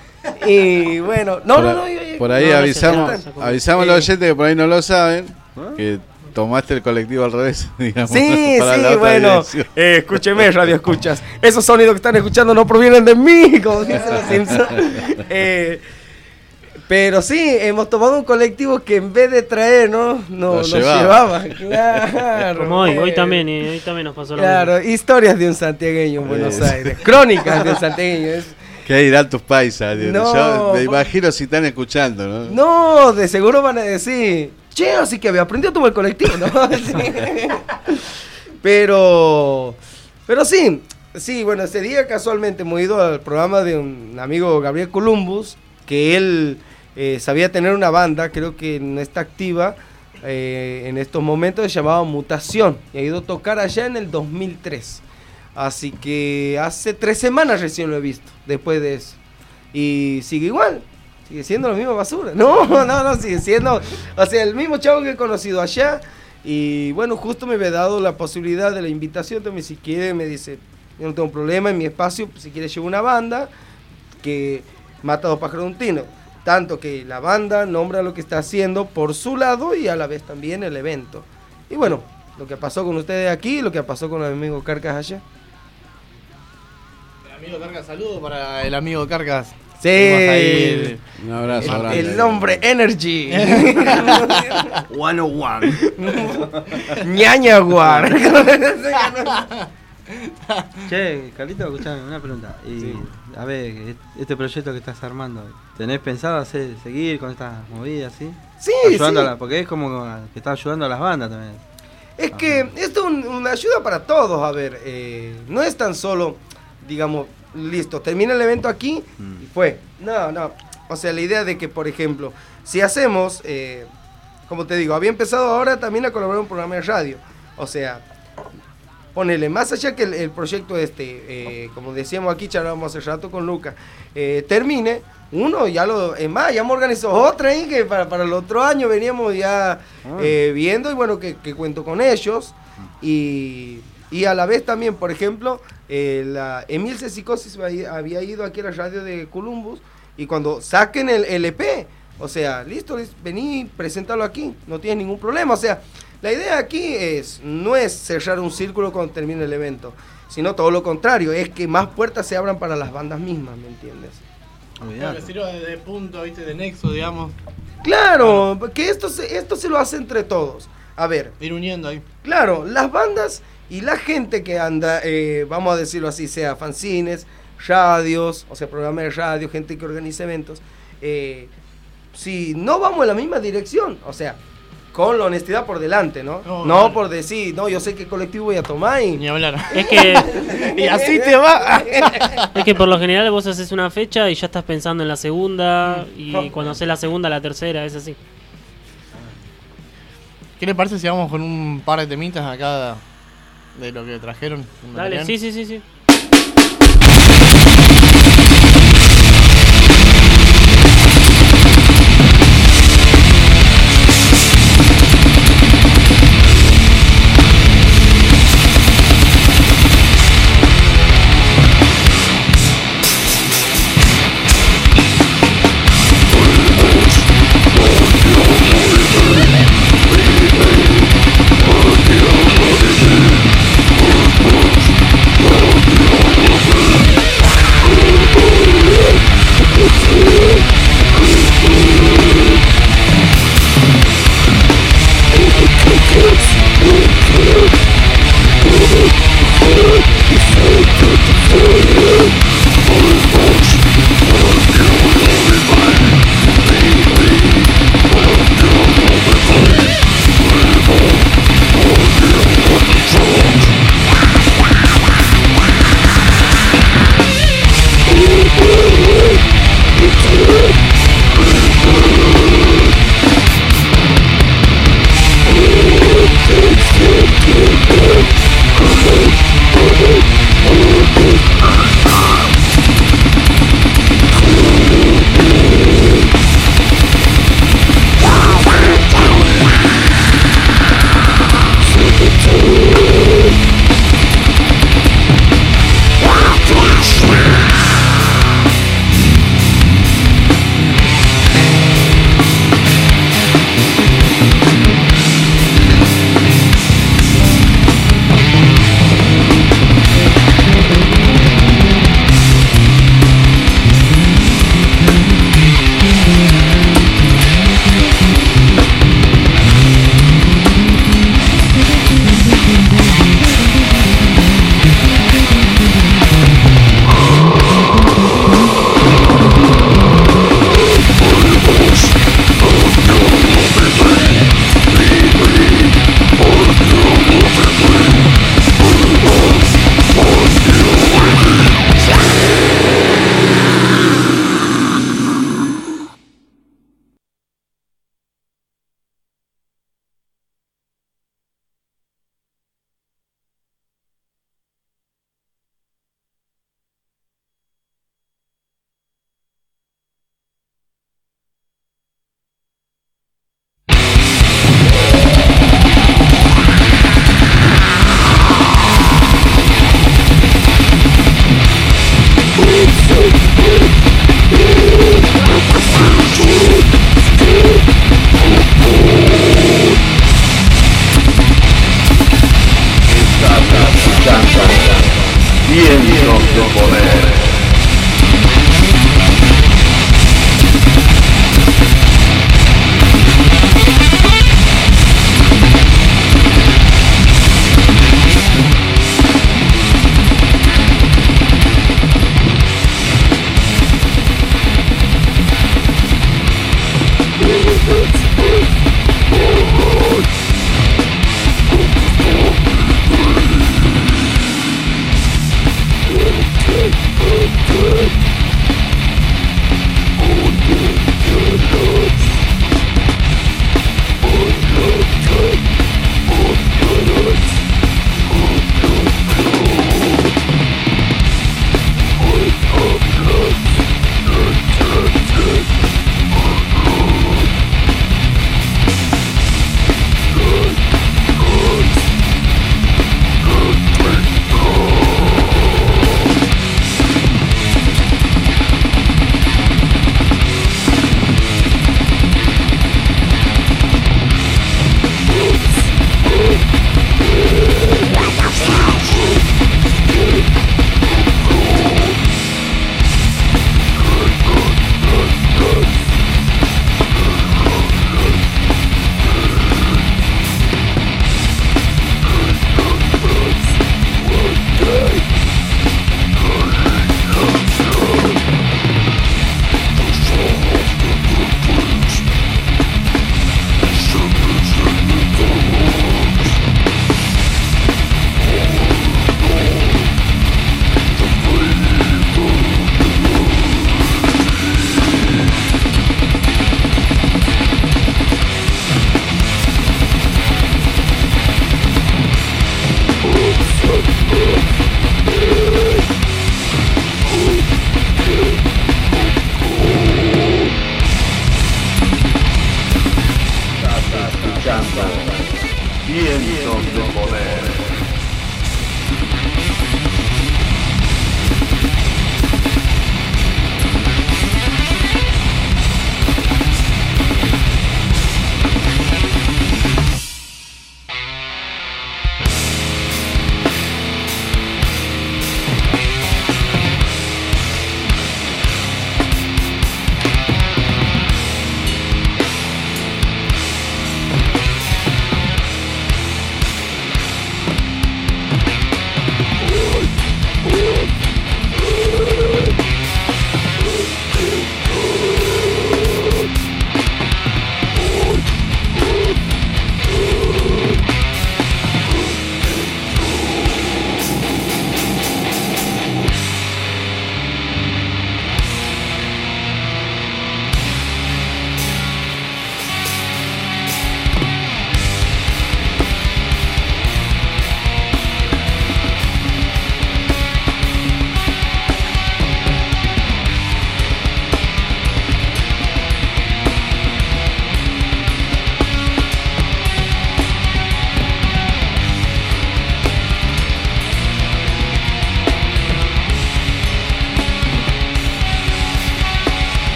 Y bueno, no,
por,
no,
a-
no, yo- yo-
por ahí
no, no,
avisamos,
ya está.
avisamos a los
Eh,
oyentes que por ahí no lo saben, que tomaste el colectivo al revés, digamos.
Sí,
para la
sí,
otra
bueno,
dirección.
eh, escúcheme, radio escuchas. Esos sonidos que están escuchando no provienen de mí, como dicen los Simpsons. Eh, pero sí, hemos tomado un colectivo que en vez de traer, ¿no? No,
Nos
nos
llevaba.
llevaba. Claro.
Como hoy, hoy
eh,
también, y hoy también nos pasó lo
Claro,
mismo.
historias de un santiagueño en Buenos
Sí.
Aires. Crónicas de un santiagueño. es-
Que dirán tus paisas, Dios.
No,
Yo me
por-
imagino si están escuchando, ¿no?
No, de seguro van a decir, che, así que había aprendido a tomar el colectivo, ¿no? Sí. Pero, pero sí, sí, bueno, ese día casualmente hemos ido al programa de un amigo Gabriel Columbus, que él eh, sabía tener una banda, creo que no está activa eh, en estos momentos, se llamaba Mutación, y ha ido a tocar allá en el dos mil tres. Así que hace tres semanas recién lo he visto, después de eso. Y sigue igual, sigue siendo la misma basura. No, no, no, sigue siendo, o sea, el mismo chavo que he conocido allá. Y bueno, justo me había dado la posibilidad de la invitación, también si quiere, me dice, yo no tengo problema en mi espacio, si quiere llevo una banda que mata a dos pájaros de un tiro. Tanto que la banda nombra lo que está haciendo por su lado y a la vez también el evento. Y bueno, lo que pasó con ustedes aquí, lo que pasó con el amigo Carcas allá.
El amigo Carcas, saludo para el amigo Carcas.
Sí,
Tenemos ahí
Un abrazo
el,
grande.
el hombre Energy.
ciento uno.
Ñañaguar.
Che, Carlito, escuchame, una pregunta. Y, a ver, este proyecto que estás armando, ¿tenés pensado hacer, seguir con estas movidas, sí?
Sí,
Ayudando
sí.
a la- porque es como que está ayudando a las bandas también.
Es que esto es un- una ayuda para todos, a ver, eh, no es tan solo, digamos, listo, termina el evento aquí y fue. No, no, o sea, la idea de que, por ejemplo, si hacemos, eh, como te digo, había empezado ahora también a colaborar en un programa de radio, o sea, ponele, más allá que el, el proyecto este, eh, como decíamos aquí, charlábamos hace rato con Lucas, eh, termine, uno ya lo, es más, ya hemos organizado otra ahí que para, para el otro año veníamos ya ah. eh, viendo, y bueno, que, que cuento con ellos, y, y a la vez también, por ejemplo, eh, la Emilce Psicosis había ido aquí a la radio de Columbus, y cuando saquen el L P, o sea, listo, vení, preséntalo aquí, no tienes ningún problema, o sea, la idea aquí es, no es cerrar un círculo cuando termine el evento, sino todo lo contrario, es que más puertas se abran para las bandas mismas, ¿me entiendes?
Claro, que sirva de, de punto, ¿viste? De nexo, digamos.
Claro, claro. que esto se, esto se lo hace entre todos. A ver.
Ir uniendo ahí.
Claro, las bandas y la gente que anda, eh, vamos a decirlo así, sea fanzines, radios, o sea, programas de radio, gente que organiza eventos, eh, si no vamos en la misma dirección, o sea, con la honestidad por delante, ¿no? No, no vale. Por decir, no, yo sé qué colectivo voy a tomar y...
Ni hablar.
Es que...
y así te va.
Es que por lo general vos haces una fecha y ya estás pensando en la segunda, y cuando haces la segunda, la tercera, es así.
¿Qué le parece si vamos con un par de temitas acá de lo que trajeron?
Dale, sí, sí, sí, sí.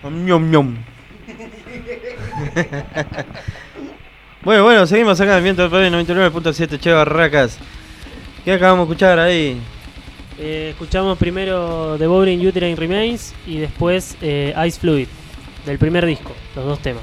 Ñom, ñom. Bueno, bueno, seguimos acá en Viento del Poder noventa y nueve punto siete, Che Barracas. ¿Qué acabamos de escuchar ahí?
Eh, escuchamos primero The Boring Uterine Remains y después eh, Ice Fluid, del primer disco, los dos temas.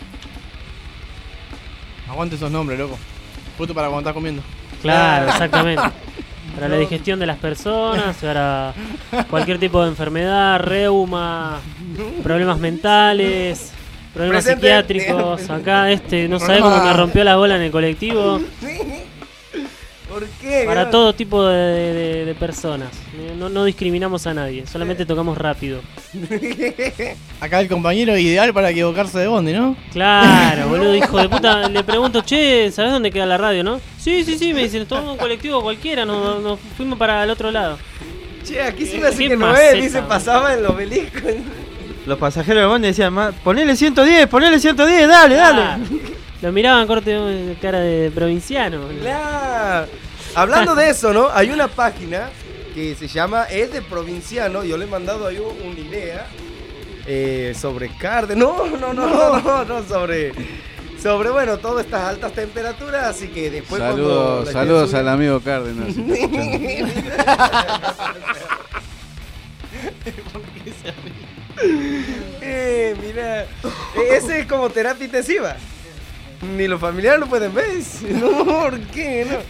Aguante esos nombres, loco. Justo para cuando estás comiendo.
Claro, exactamente. Para la digestión de las personas, para cualquier tipo de enfermedad, reuma, problemas mentales, problemas
Presente.
psiquiátricos. Acá este, no sabe cómo me rompió la bola en el colectivo.
¿Por qué?
Para
no?
todo tipo de, de- de personas. No, no discriminamos a nadie, solamente tocamos rápido.
Acá el compañero ideal para equivocarse de bondi, ¿no?
Claro, boludo, hijo de puta. Le pregunto, che, ¿sabés dónde queda la radio, no? Sí, sí, sí, me dicen, tomamos un colectivo cualquiera, nos, nos fuimos para el otro lado.
Che, aquí sí me hace
Qué
que no es,
maceta,
dice,
man.
pasaba en el obelisco.
Los pasajeros del bondi decían, "Ma- ponele ciento diez, ponele ciento diez, dale, dale.
Ah, lo miraban corte de cara de provinciano. boludo.
Claro. Hablando de eso, ¿no? Hay una página que se llama Es de Provinciano. Yo le he mandado ahí una idea eh, sobre Cárdenas. No, no, no, no, no, no, sobre, sobre, bueno, todas estas altas temperaturas. Así que después cuando
Saludos,
la
saludos
quieran
al amigo Cárdenas. si está
eh, mira, eh, ese es como terapia intensiva. Ni los familiares lo pueden ver. No, ¿por qué? No.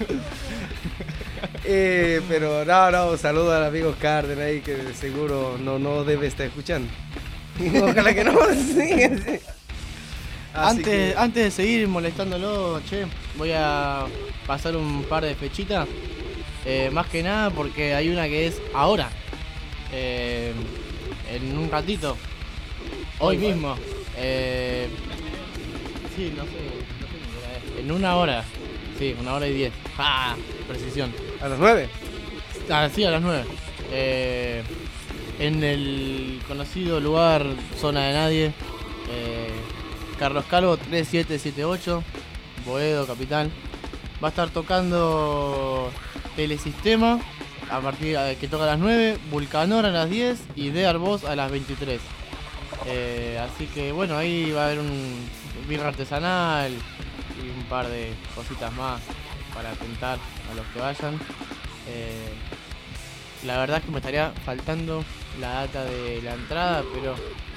Eh, pero no, no, saludo al amigo Cárdenas ahí que de seguro no, no debe estar escuchando. Ojalá que no. Sí, sí. Así
Antes,
que-
antes de seguir molestándolo, che, voy a pasar un par de fechitas. Eh, más que nada porque hay una que es ahora. Eh, en un ratito. Hoy mismo. Eh, sí, no sé, no sé ni qué hora es. En una hora. Sí, una hora y diez. ¡Ah! Precisión.
¿A las nueve?
Ah, sí, a las nueve. Eh, en el conocido lugar Zona de Nadie. Eh, Carlos Calvo tres siete siete ocho. Boedo, capital. Va a estar tocando Telesistema a partir de que toca a las nueve, Vulcanor a las diez y Dear Boss a las veintitrés. Eh, así que bueno, ahí va a haber un birra artesanal y un par de cositas más para tentar a los que vayan. Eh, la verdad es que me estaría faltando la data de la entrada, pero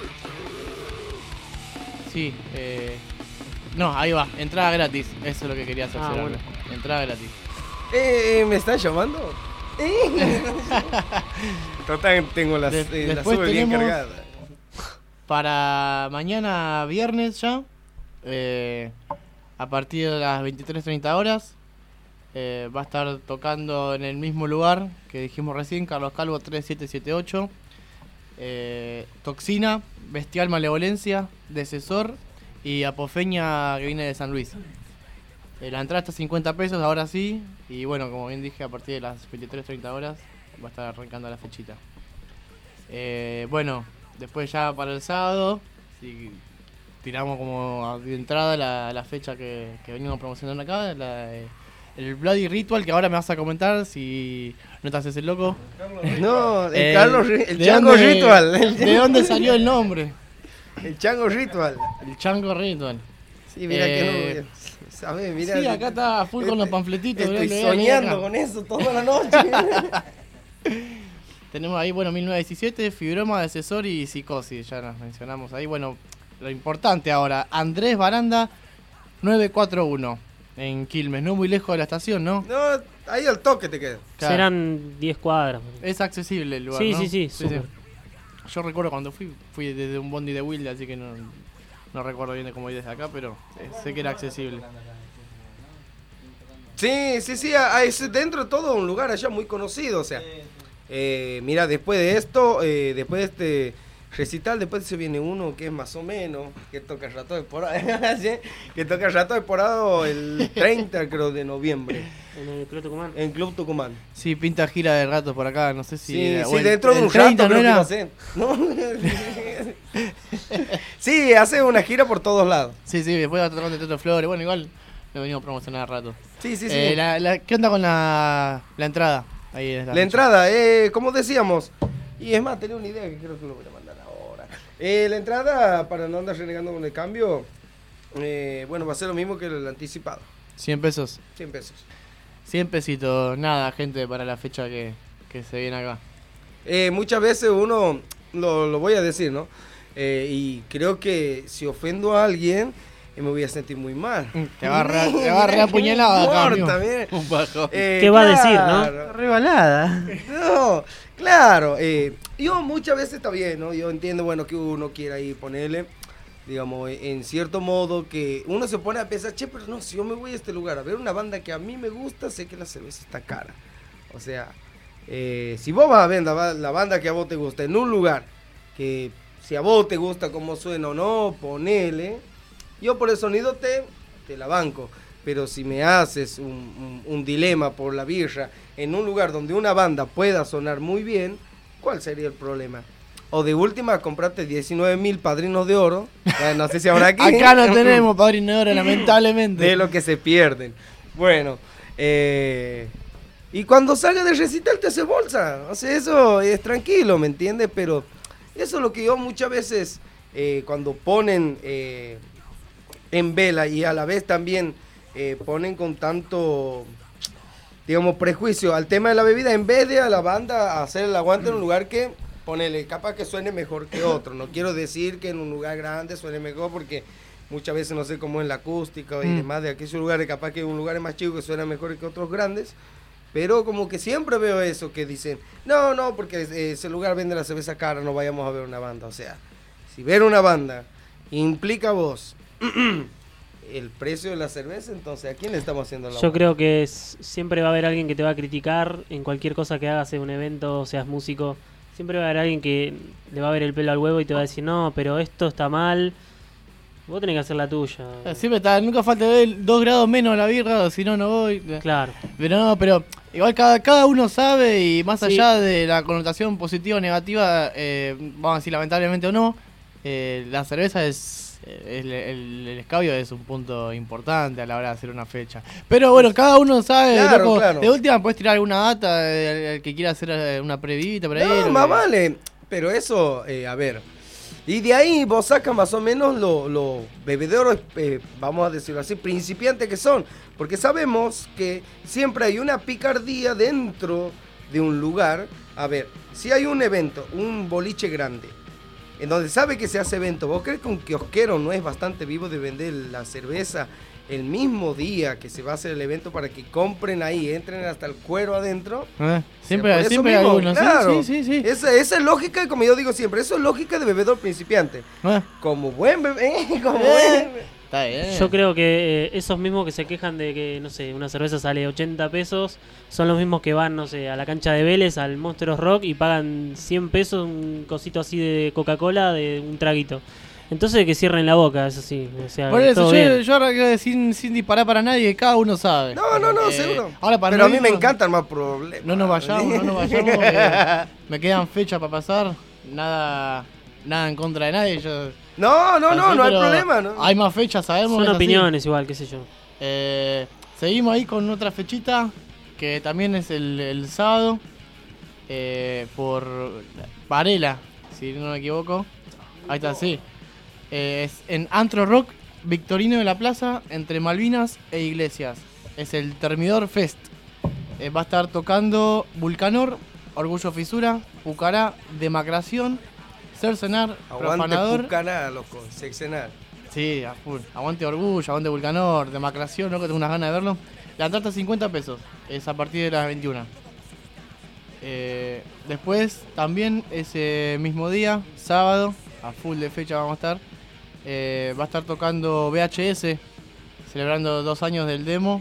sí, eh, no, ahí va, entrada gratis, eso es lo que quería hacer.
Ah, bueno.
Entrada gratis.
Eh, eh, ¿me están llamando? Eh. Total, tengo las,
De-
eh, la
después
sube bien
tenemos
cargada.
Para mañana viernes ya, eh, a partir de las veintitrés treinta horas, eh, va a estar tocando en el mismo lugar que dijimos recién, Carlos Calvo tres siete siete ocho, eh, Toxina, Bestial Malevolencia, Decesor y Apofeña que viene de San Luis. Eh, la entrada está a cincuenta pesos, ahora sí, y bueno, como bien dije, a partir de las veintitrés treinta horas va a estar arrancando la fechita. Eh, bueno, después ya para el sábado, si tiramos como de entrada la, la fecha que, que venimos promocionando acá, la, de- el Bloody Ritual, que ahora me vas a comentar si no te haces el loco.
No, el
Eh,
Carlos Ri- el
¿de
Chango
dónde-
Ritual.
¿De dónde salió el nombre?
El Chango Ritual.
El Chango Ritual.
Sí, mira
Eh,
que no. ¿Sabes? Mira.
sí, acá está a full con los panfletitos.
Estoy
mirá, mirá, mirá
soñando
acá.
con eso toda la noche.
Tenemos ahí, bueno, mil novecientos diecisiete, Fibroma, Decesor y Psicosis, ya nos mencionamos ahí. Bueno, lo importante ahora, Andrés Baranda nueve cuatro uno en Quilmes, no muy lejos de la estación, ¿no?
No, ahí al toque te queda.
Claro.
Serán diez cuadras.
Es accesible el lugar,
Sí,
¿no?
sí, sí, súper.
Yo recuerdo cuando fui, fui desde un bondi de Wilde, así que no, no recuerdo bien de cómo ir desde acá, pero eh, sé que era accesible.
Sí, sí, sí, ah, es dentro de todo un lugar allá muy conocido, o sea, eh, mira, después de esto, eh, después de este recital, después se viene uno que es más o menos, que toca el rato de porado, ¿sí? Que toca el rato de porado el treinta, creo, de noviembre.
En el Club Tucumán.
En Club Tucumán.
Sí, pinta gira de ratos por acá, no sé si...
Sí,
o
sí,
el-
dentro de
el
un
treinta,
rato
¿no
creo que
era?
va a ser. ¿No? Sí, hace una gira por todos lados.
Sí, sí, después va a tocar de Teto Flores, bueno, igual lo venimos promocionando a rato.
Sí, sí, sí.
Eh, la, la- ¿Qué onda con la, la entrada? Ahí es
La entrada, eh, como decíamos, y es más, tenía una idea que creo que lo voy a mandar ahora. Eh, la entrada, para no andar renegando con el cambio, eh, bueno, va a ser lo mismo que el anticipado.
cien pesos.
cien pesos.
cien pesitos, nada, gente, para la fecha que, que se viene acá.
Eh, muchas veces uno, lo, lo voy a decir, ¿no? Eh, y creo que si ofendo a alguien, eh, me voy a sentir muy mal.
Te va a re- te va a reapuñalar acá, amigo.
Un bajón. Eh,
¿Qué va a decir, no?
claro.
Rebalada.
No, claro. Eh, yo muchas veces está bien, ¿no? Yo entiendo, bueno, que uno quiera ahí ponerle, digamos, en cierto modo que uno se pone a pensar, che, pero no, si yo me voy a este lugar a ver una banda que a mí me gusta, sé que la cerveza está cara. O sea, eh, si vos vas a ver la, la banda que a vos te gusta en un lugar, que si a vos te gusta cómo suena o no, ponele. Yo por el sonido te, te la banco. Pero si me haces un, un, un dilema por la birra en un lugar donde una banda pueda sonar muy bien, ¿cuál sería el problema? O de última, comprarte diecinueve mil padrinos de oro. Eh, no sé si habrá aquí.
Acá no tenemos padrinos de oro, lamentablemente.
De lo que se pierden. Bueno, eh, y cuando salga del recital te hace bolsa. O sea, eso es tranquilo, ¿me entiendes? Pero eso es lo que yo muchas veces, eh, cuando ponen eh, en vela y a la vez también eh, ponen con tanto, digamos, prejuicio al tema de la bebida, en vez de a la banda hacer el aguante en un lugar que, ponele, capaz que suene mejor que otro. No quiero decir que en un lugar grande suene mejor, porque muchas veces no sé cómo es la acústica y
Mm.
demás de aquellos lugares, capaz que un lugar es más chico que suena mejor que otros grandes. Pero como que siempre veo eso, que dicen, no, no, porque eh, ese lugar vende la cerveza cara, no vayamos a ver una banda. O sea, si ver una banda implica vos el precio de la cerveza, entonces ¿a quién le estamos haciendo la
Yo
banda?
creo que es- siempre va a haber alguien que te va a criticar en cualquier cosa que hagas en un evento, seas músico. Siempre va a haber alguien que le va a ver el pelo al huevo y te va a decir, no, pero esto está mal. Vos tenés que hacer la tuya.
Siempre está, nunca falta ver dos grados menos la birra, si no, no voy.
Claro.
Pero no, pero igual cada, cada uno sabe, y más
Sí.
allá de la connotación positiva o negativa, eh, vamos a decir lamentablemente o no, eh, la cerveza es, eh, el, el, el escabio es un punto importante a la hora de hacer una fecha. Pero bueno, cada uno sabe,
Claro,
loco,
claro.
de última puedes tirar alguna data, el, el que quiera hacer eh, una previta por ahí.
No,
lo
más
que-
vale. Pero eso, eh, a ver. Y de ahí vos sacas más o menos los lo bebedores, eh, vamos a decirlo así, principiantes que son. Porque sabemos que siempre hay una picardía dentro de un lugar. A ver, si hay un evento, un boliche grande, en donde sabe que se hace evento, ¿vos crees que un kiosquero no es bastante vivo de vender la cerveza el mismo día que se va a hacer el evento para que compren ahí, entren hasta el cuero adentro?
Eh, siempre
O sea, por
siempre
eso
hay
mismo,
algunos, sí,
claro.
sí, sí, sí.
Esa, esa es lógica, como yo digo siempre, eso es lógica de bebedor principiante.
Eh,
Como buen bebé, como
Eh.
buen
está bien.
Yo creo que eh, esos mismos que se quejan de que, no sé, una cerveza sale ochenta pesos, son los mismos que van, no sé, a la cancha de Vélez, al Monsteros Rock, y pagan cien pesos un cosito así de Coca-Cola, de un traguito. Entonces que cierren la boca, eso sí. O sea,
Por eso,
todo
yo,
bien.
yo ahora que sin, sin disparar para nadie, cada uno sabe.
No, no, no,
Eh,
seguro.
Ahora para
Pero
no
a mí me
irnos-
encantan más problemas.
No nos vayamos, no nos vayamos. que me quedan fechas para pasar. Nada nada en contra de nadie. Yo,
No, no, no,
Así,
no hay
pero
problema, ¿no?
Hay más fechas, sabemos.
Son
es así.
opiniones igual, qué sé yo.
Eh, seguimos ahí con otra fechita, que también es el, el sábado, eh, por Varela, si no me equivoco. Ahí está, sí. Eh, es en Antro Rock, Victorino de la Plaza, entre Malvinas e Iglesias. Es el Termidor Fest. Eh, va a estar tocando Vulcanor, Orgullo Fisura, Pucará, Demacración, Cercenar,
Aguante
Profanador.
Pucará, loco, sexenal.
Sí, a full. Aguante Orgullo, aguante Vulcanor, Demacración, ¿no? Que tengo unas ganas de verlo. La entrada está a cincuenta pesos. Es a partir de las veintiuna. Eh, después, también ese mismo día, sábado, a full de fecha vamos a estar. Eh, va a estar tocando V H S, celebrando dos años del demo.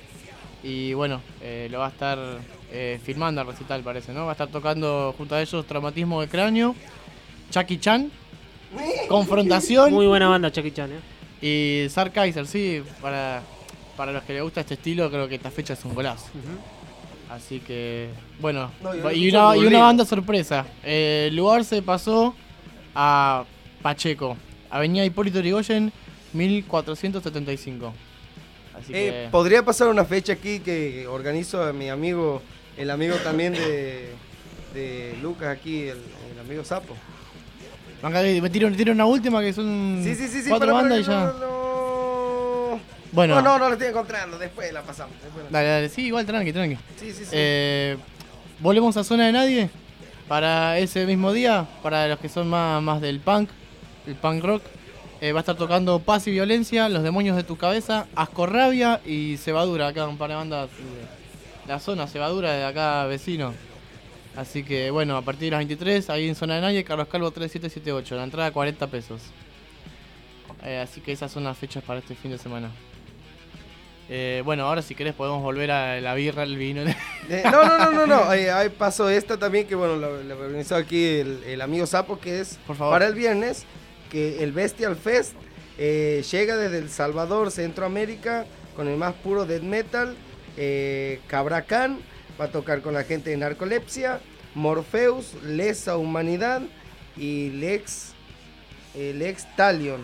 Y bueno, eh, lo va a estar eh, filmando al recital, parece, ¿no? Va a estar tocando junto a ellos Traumatismo de Cráneo, Chucky Chan, Confrontación.
Muy buena banda, Chucky Chan, ¿eh?
Y Sar Kaiser, sí, para, para los que les gusta este estilo, creo que esta fecha es un golazo. Así que, bueno,
No, yo
y,
escucho
una, y
Bolívar.
una banda sorpresa. Eh, el lugar se pasó a Pacheco, Avenida Hipólito Yrigoyen, mil cuatrocientos setenta y cinco. Así
Eh,
que,
Podría pasar una fecha aquí que organizo a mi amigo, el amigo también de, de Lucas aquí, el, el amigo Sapo.
Acá me tiro, me tiro una última que son
Sí, sí, sí, sí,
cuatro
para,
bandas
para,
y ya.
no, no.
Bueno.
No, no, no lo estoy encontrando, después la pasamos. Después la...
Dale, dale, sí, igual tranqui, tranqui.
Sí, sí, sí.
Eh, Volvemos a Zona de Nadie para ese mismo día, para los que son más, más del punk, el punk rock. Eh, va a estar tocando Paz y Violencia, Los Demonios de tu Cabeza, Ascorrabia y Cebadura, acá un par de bandas de la zona, Cebadura de acá vecino. Así que bueno, a partir de las veintitrés, ahí en Zona de Nadie, Carlos Calvo tres siete siete ocho, la entrada cuarenta pesos. Eh, así que esas son las fechas para este fin de semana. Eh, bueno, ahora si querés podemos volver a la birra, el vino.
Eh, no, no, no, no, no. Eh, ahí pasó esta también que bueno, lo, lo organizó aquí el, el amigo Sapo, que es
Por favor.
para el viernes, que el Bestial Fest eh, llega desde El Salvador, Centroamérica, con el más puro death metal. eh, Cabracán va a tocar con la gente de Narcolepsia, Morpheus, Lesa Humanidad y Lex, eh, Lex Talion.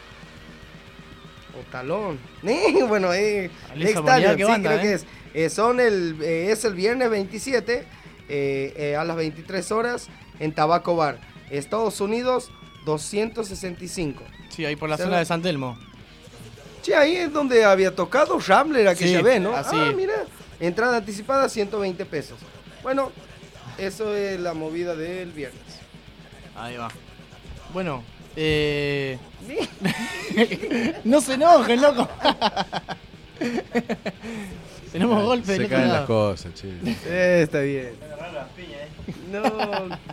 O Talón. Eh, bueno, eh, Lex Talion, sí,
banda,
creo
eh?
que es. Eh, son el, eh, es el viernes veintisiete eh, eh, a las veintitrés horas en Tabaco Bar, Estados Unidos doscientos sesenta y cinco.
Sí, ahí por la
O sea,
zona de San Telmo.
Sí, ahí es donde había tocado Rambler aquella
Sí,
vez, ¿no?
así.
Ah, mira, entrada anticipada ciento veinte pesos. Bueno, eso es la movida del viernes.
Ahí va. Bueno, eh... no se enojen, loco. Tenemos golpe del
Se
otro
caen
lado.
las cosas, che.
Eh, está bien. No.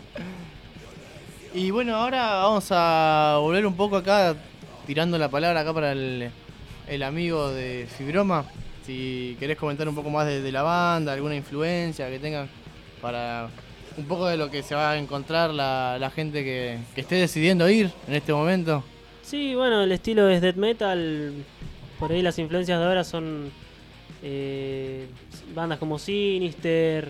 Y bueno, ahora vamos a volver un poco acá, tirando la palabra acá para el, el amigo de Fibroma. Si querés comentar un poco más de, de la banda, alguna influencia que tengan para un poco de lo que se va a encontrar la, la gente que, que esté decidiendo ir en este momento.
Sí, bueno, el estilo es death metal. Por ahí las influencias de ahora son eh, bandas como Sinister,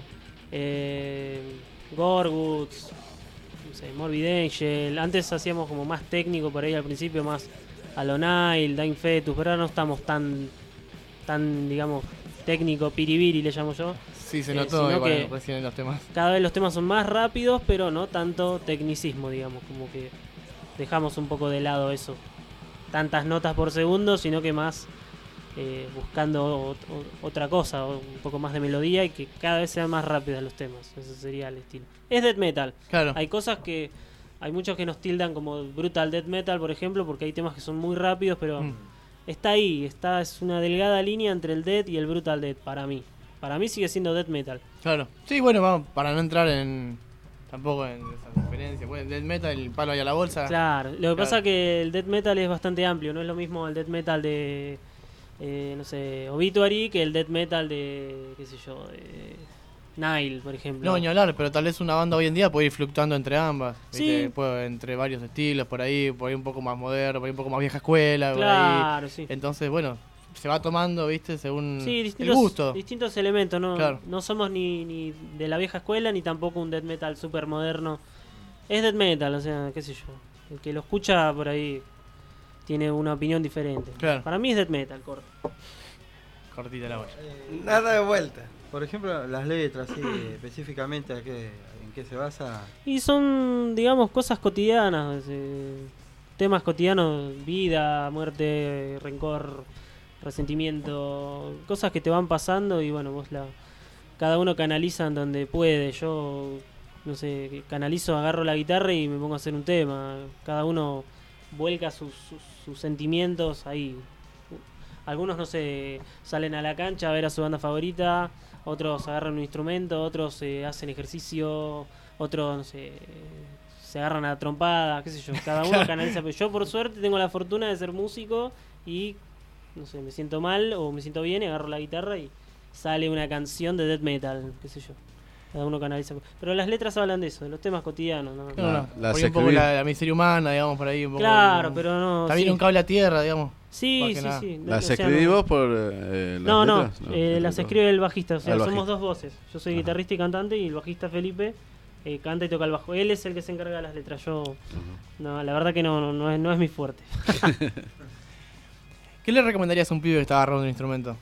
eh, Gorguts, no sé, Morbid Angel. Antes hacíamos como más técnico por ahí al principio, más Alonile, Dying Fetus, pero ahora no estamos tan, tan digamos, técnico, piribiri le llamo yo.
Sí, se
Eh,
notó
sino
igual
que
recién en los temas.
cada vez los temas son más rápidos, pero no tanto tecnicismo, digamos, como que dejamos un poco de lado eso. Tantas notas por segundo, sino que más eh, buscando o, o, otra cosa, o un poco más de melodía y que cada vez sean más rápidas los temas. Ese sería el estilo. Es death metal.
Claro.
Hay cosas que hay muchos que nos tildan como brutal death metal, por ejemplo, porque hay temas que son muy rápidos, pero
Mm.
está ahí, está es una delgada línea entre el death y el brutal death para mí. Para mí sigue siendo death metal.
Claro. Sí, bueno, vamos, para no entrar en tampoco en esa diferencia. Bueno, el death metal, el palo y a la bolsa.
Claro, lo que
Claro.
pasa es que el death metal es bastante amplio, no es lo mismo el death metal de, eh, no sé, Obituary que el death metal de, qué sé yo, de Nile, por ejemplo.
No, ni hablar, pero tal vez una banda hoy en día puede ir fluctuando entre ambas.
Sí.
¿viste? Puede- entre varios estilos, por ahí, por ahí un poco más moderno, por ahí un poco más vieja escuela. por
Claro,
ahí.
sí.
Entonces, bueno, se va tomando, ¿viste? Según
Sí,
el
distintos,
gusto.
distintos elementos, ¿no?
Claro.
No somos ni, ni de la vieja escuela ni tampoco un death metal super moderno. Es death metal, o sea, qué sé yo. El que lo escucha por ahí tiene una opinión diferente.
Claro.
Para mí es death metal, corto.
Cortita la olla.
Nada de vuelta.
Por ejemplo, las letras, sí, específicamente ¿a qué, en qué se basa?
Y son, digamos, cosas cotidianas, eh, temas cotidianos, vida, muerte, rencor, resentimiento, cosas que te van pasando y bueno, vos la, cada uno canaliza en donde puede. Yo, no sé, canalizo, agarro la guitarra y me pongo a hacer un tema. Cada uno vuelca sus, sus, sus sentimientos ahí. Algunos, no sé, salen a la cancha a ver a su banda favorita, otros agarran un instrumento, otros eh, hacen ejercicio, otros, no sé, se agarran a trompadas, qué sé yo. Cada uno
Claro.
canaliza. Pero yo, por suerte, tengo la fortuna de ser músico y, no sé, me siento mal o me siento bien y agarro la guitarra y sale una canción de death metal, qué sé yo. Cada uno canaliza. Pero las letras hablan de eso, de los temas cotidianos, ¿no?
Claro, no,
las
por ahí un poco
escribí-
la, la miseria humana, digamos, por ahí un poco.
Claro,
como-
pero no,
También
sí.
un cable a tierra, digamos.
Sí,
más que
sí,
nada.
sí.
¿Las
O sea,
escribí
no-
vos por eh, las
No, no,
letras?
eh, las escribe el bajista, o sea,
Ah, el
somos
bajista.
dos voces. Yo soy
Ajá.
guitarrista y cantante y el bajista Felipe eh, canta y toca el bajo. Él es el que se encarga de las letras, yo... No, la verdad que no, no, no es, no es mi fuerte.
¿Qué le recomendarías a un pibe que está agarrando un instrumento?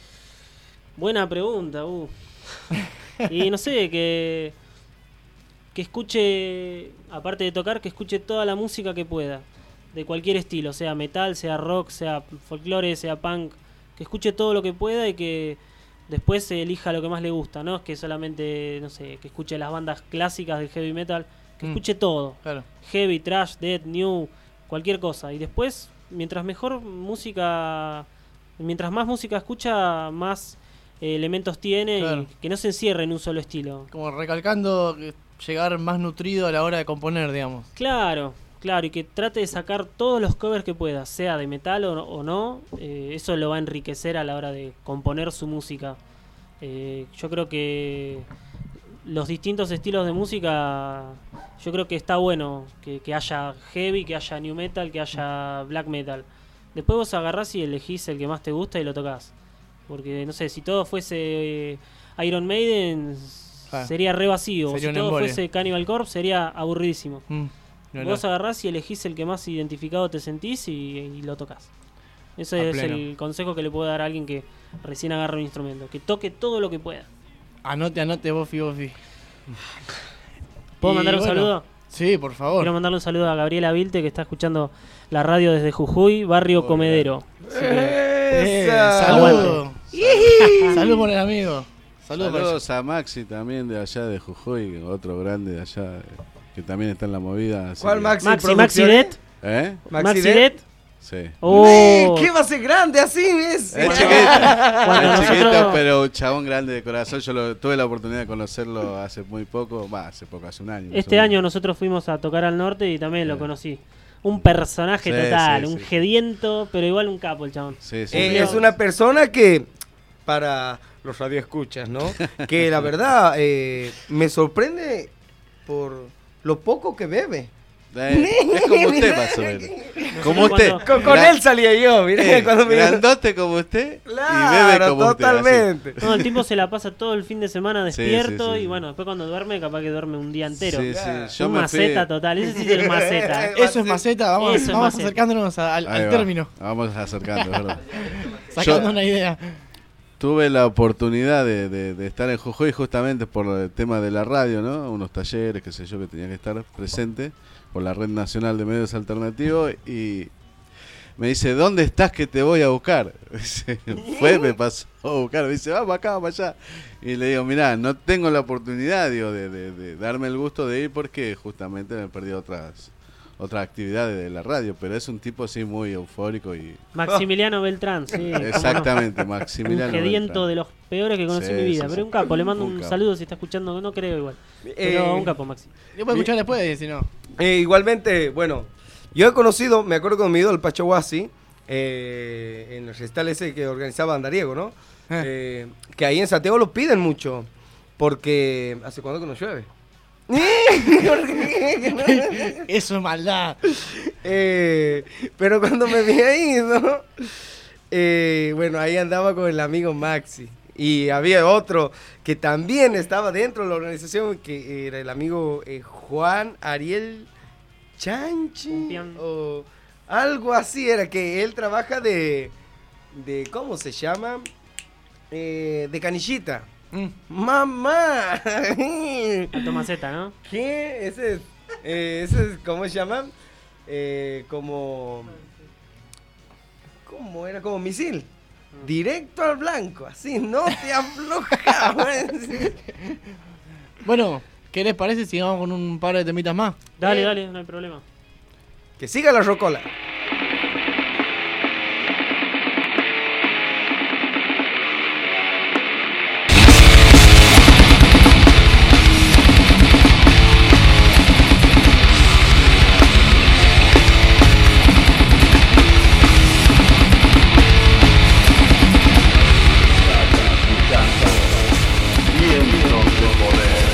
Buena pregunta, uh. Y no sé, que que escuche, aparte de tocar, que escuche toda la música que pueda, de cualquier estilo, sea metal, sea rock, sea folclore, sea punk, que escuche todo lo que pueda y que después se elija lo que más le gusta, no es que solamente, no sé, que escuche las bandas clásicas del heavy metal, que
Mm.
escuche todo,
Claro.
heavy, trash, death, new, cualquier cosa, y después, mientras mejor música, mientras más música escucha, más eh, elementos tiene,
Claro.
y que no se encierre en un solo estilo.
Como recalcando que llegar más nutrido a la hora de componer, digamos.
Claro, claro, y que trate de sacar todos los covers que pueda, sea de metal o, o no, eh, eso lo va a enriquecer a la hora de componer su música. Eh, yo creo que los distintos estilos de música, yo creo que está bueno que, que haya heavy, que haya new metal, que haya black metal. Después vos agarrás y elegís el que más te gusta y lo tocás. Porque, no sé, si todo fuese eh, Iron Maiden,
Ah,
sería re vacío.
sería
Si
un
todo
embole.
fuese Cannibal Corpse, sería aburridísimo.
Mm, no,
Vos
no.
agarrás y elegís el que más identificado te sentís y, y lo tocas. Ese
A
es
pleno.
el consejo que le puedo dar a alguien que recién agarra un instrumento. Que toque todo lo que pueda.
Anote, anote, Bofi, Bofi.
¿Puedo
Y
mandar un
bueno,
saludo?
Sí, por favor.
Quiero mandarle un saludo a Gabriela Vilte, que está escuchando la radio desde Jujuy, barrio Comedero. Así que-
Eh,
¡Esa!
saludo. Salud por el amigo. Saludos por
Saludos a Maxi también de allá de Jujuy, otro grande de allá, eh, que también está en la movida. así
¿Cuál
que-
Maxi?
Maxi, Maxi
Producciones?
Det.
¿Eh?
Maxi
Maxi
Det.
Det.
Sí.
Oh.
Eh, ¿Qué va a ser grande así? Es,
Es chiquito,
Cuando
es chiquito,
nosotros-
pero un chabón grande de corazón. Yo lo, tuve la oportunidad de conocerlo hace muy poco, va, hace poco, hace un año. más
Este
o menos.
año nosotros fuimos a tocar al norte y también lo
Sí.
conocí. Un personaje
Sí,
total,
sí,
un
sí.
gediento, pero igual un capo el chabón.
Sí, sí.
Eh, es una persona que, para los radioescuchas, ¿no? Que la verdad eh, me sorprende por lo poco que bebe.
Eh, es como usted, más o menos. Como usted.
cuando-
Con, con
Gran-
él salía yo, mirá,
eh,
cuando me
grandote como usted y bebe
Claro,
como
totalmente.
No, el tipo se la pasa todo el fin de semana
Sí,
despierto
sí, sí,
y
sí.
bueno, después cuando duerme, capaz que duerme un día entero.
Sí, sí. Yo
Un
me
maceta
fui-
total, ese sí es maceta.
Eso es maceta, vamos,
Eso es
vamos
maceta.
acercándonos a- al,
Ahí
al
va.
término.
Vamos acercando, es verdad.
Sacando
Yo-
una idea.
Tuve la oportunidad de, de- de estar en Jujuy justamente por el tema de la radio, ¿no? Unos talleres, qué sé yo, que tenía que estar presente por la Red Nacional de Medios Alternativos y me dice, ¿dónde estás que te voy a buscar? Dice, Fue, me pasó a buscar, me dice, vamos acá, vamos allá. Y le digo, mirá, no tengo la oportunidad, digo, de, de- de darme el gusto de ir porque justamente me perdí otras otras actividades de la radio, pero es un tipo así muy eufórico y...
Maximiliano Beltrán, sí. cómo no.
Exactamente, Maximiliano
Un gediento
Beltrán.
de los peores que conocí
Sí,
en mi vida.
sí,
pero
sí.
un capo, le mando
Un
un,
capo.
saludo si está escuchando, no creo igual. Pero
Eh,
un capo, Maxi.
Yo puedo escuchar después, si no.
Eh, igualmente, bueno, yo he conocido, me acuerdo con mi ídolo, el Pacho Guasi, eh, en el recital ese que organizaba Andariego, ¿no? Eh, que ahí en Santiago lo piden mucho, porque ¿hace cuándo que no llueve?
Eso es maldad.
Eh, pero cuando me vi ahí, ¿no? Eh, bueno, ahí andaba con el amigo Maxi. Y había otro que también estaba dentro de la organización, que era el amigo eh, Juan Ariel Chanchi. O algo así era, que él trabaja de... de ¿cómo se llama? Eh, de canillita. ¡Mamá!
Alto maceta, ¿no?
¿Qué? Ese es, eh, ese es, ¿cómo se llama? Eh, como... ¿Cómo era? Como misil. Directo al blanco, así, no te aflojas.
Bueno, ¿qué les parece si vamos con un par de temitas más?
Dale, dale, no hay problema.
Que siga la rocola.
Vientos de poder.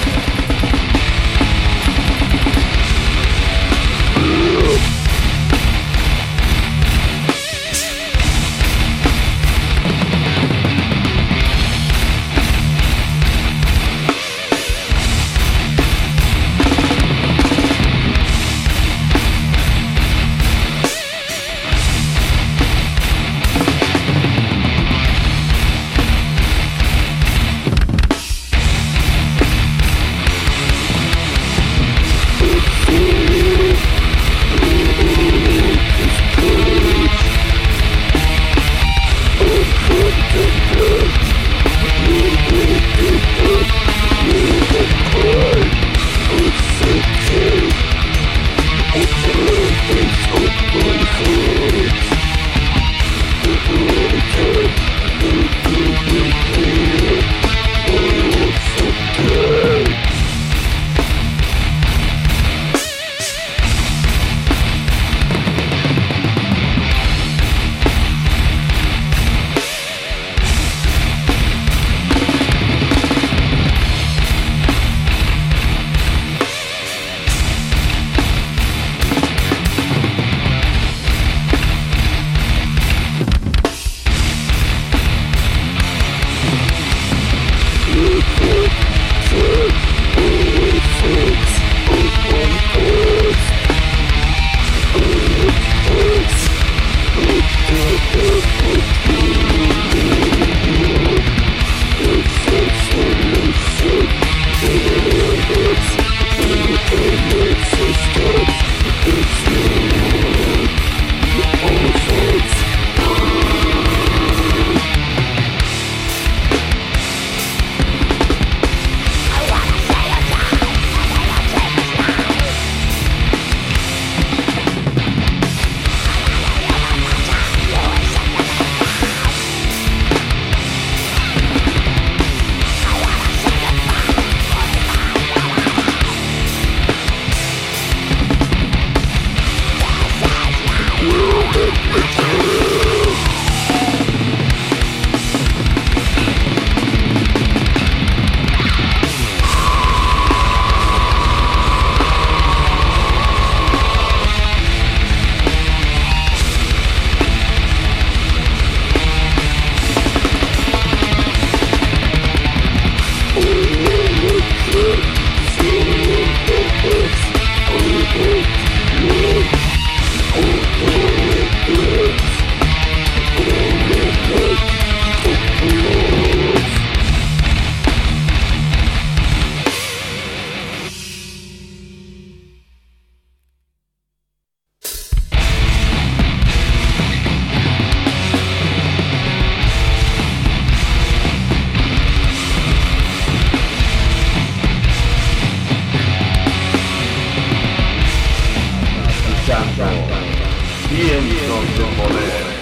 escuchando Vientos de Poder.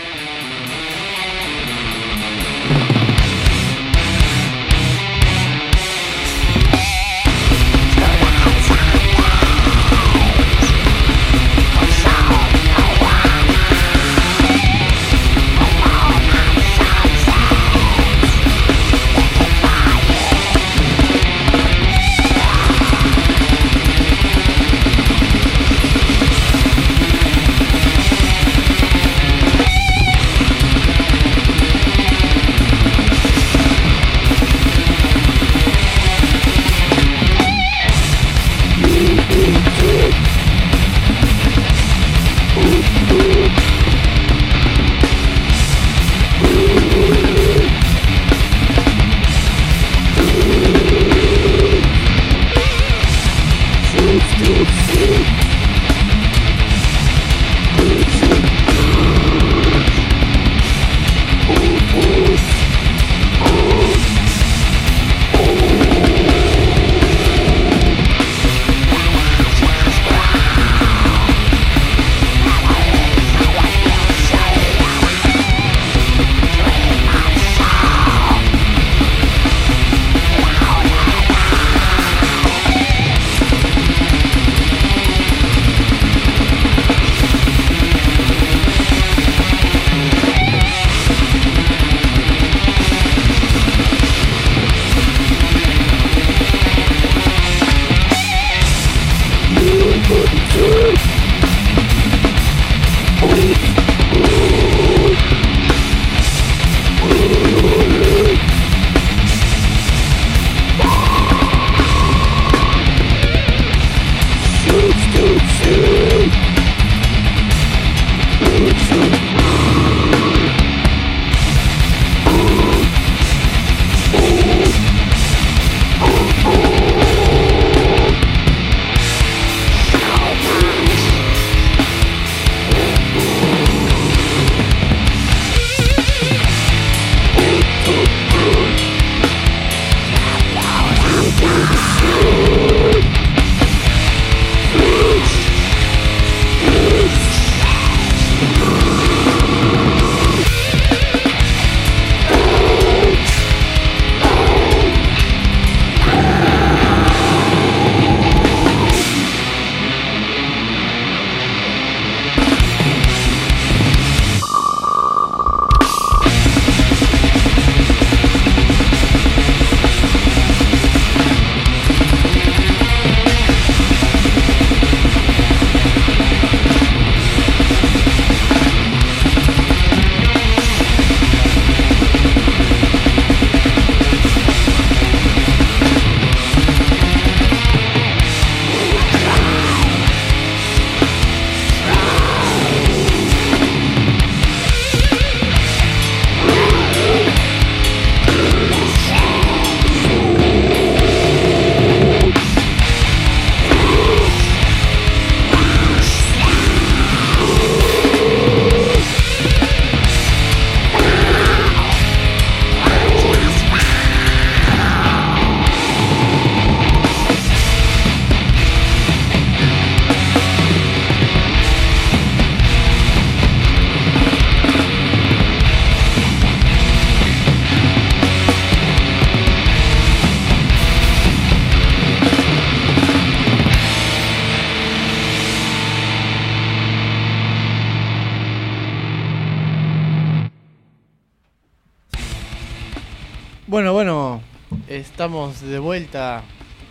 Bueno, bueno, estamos de vuelta.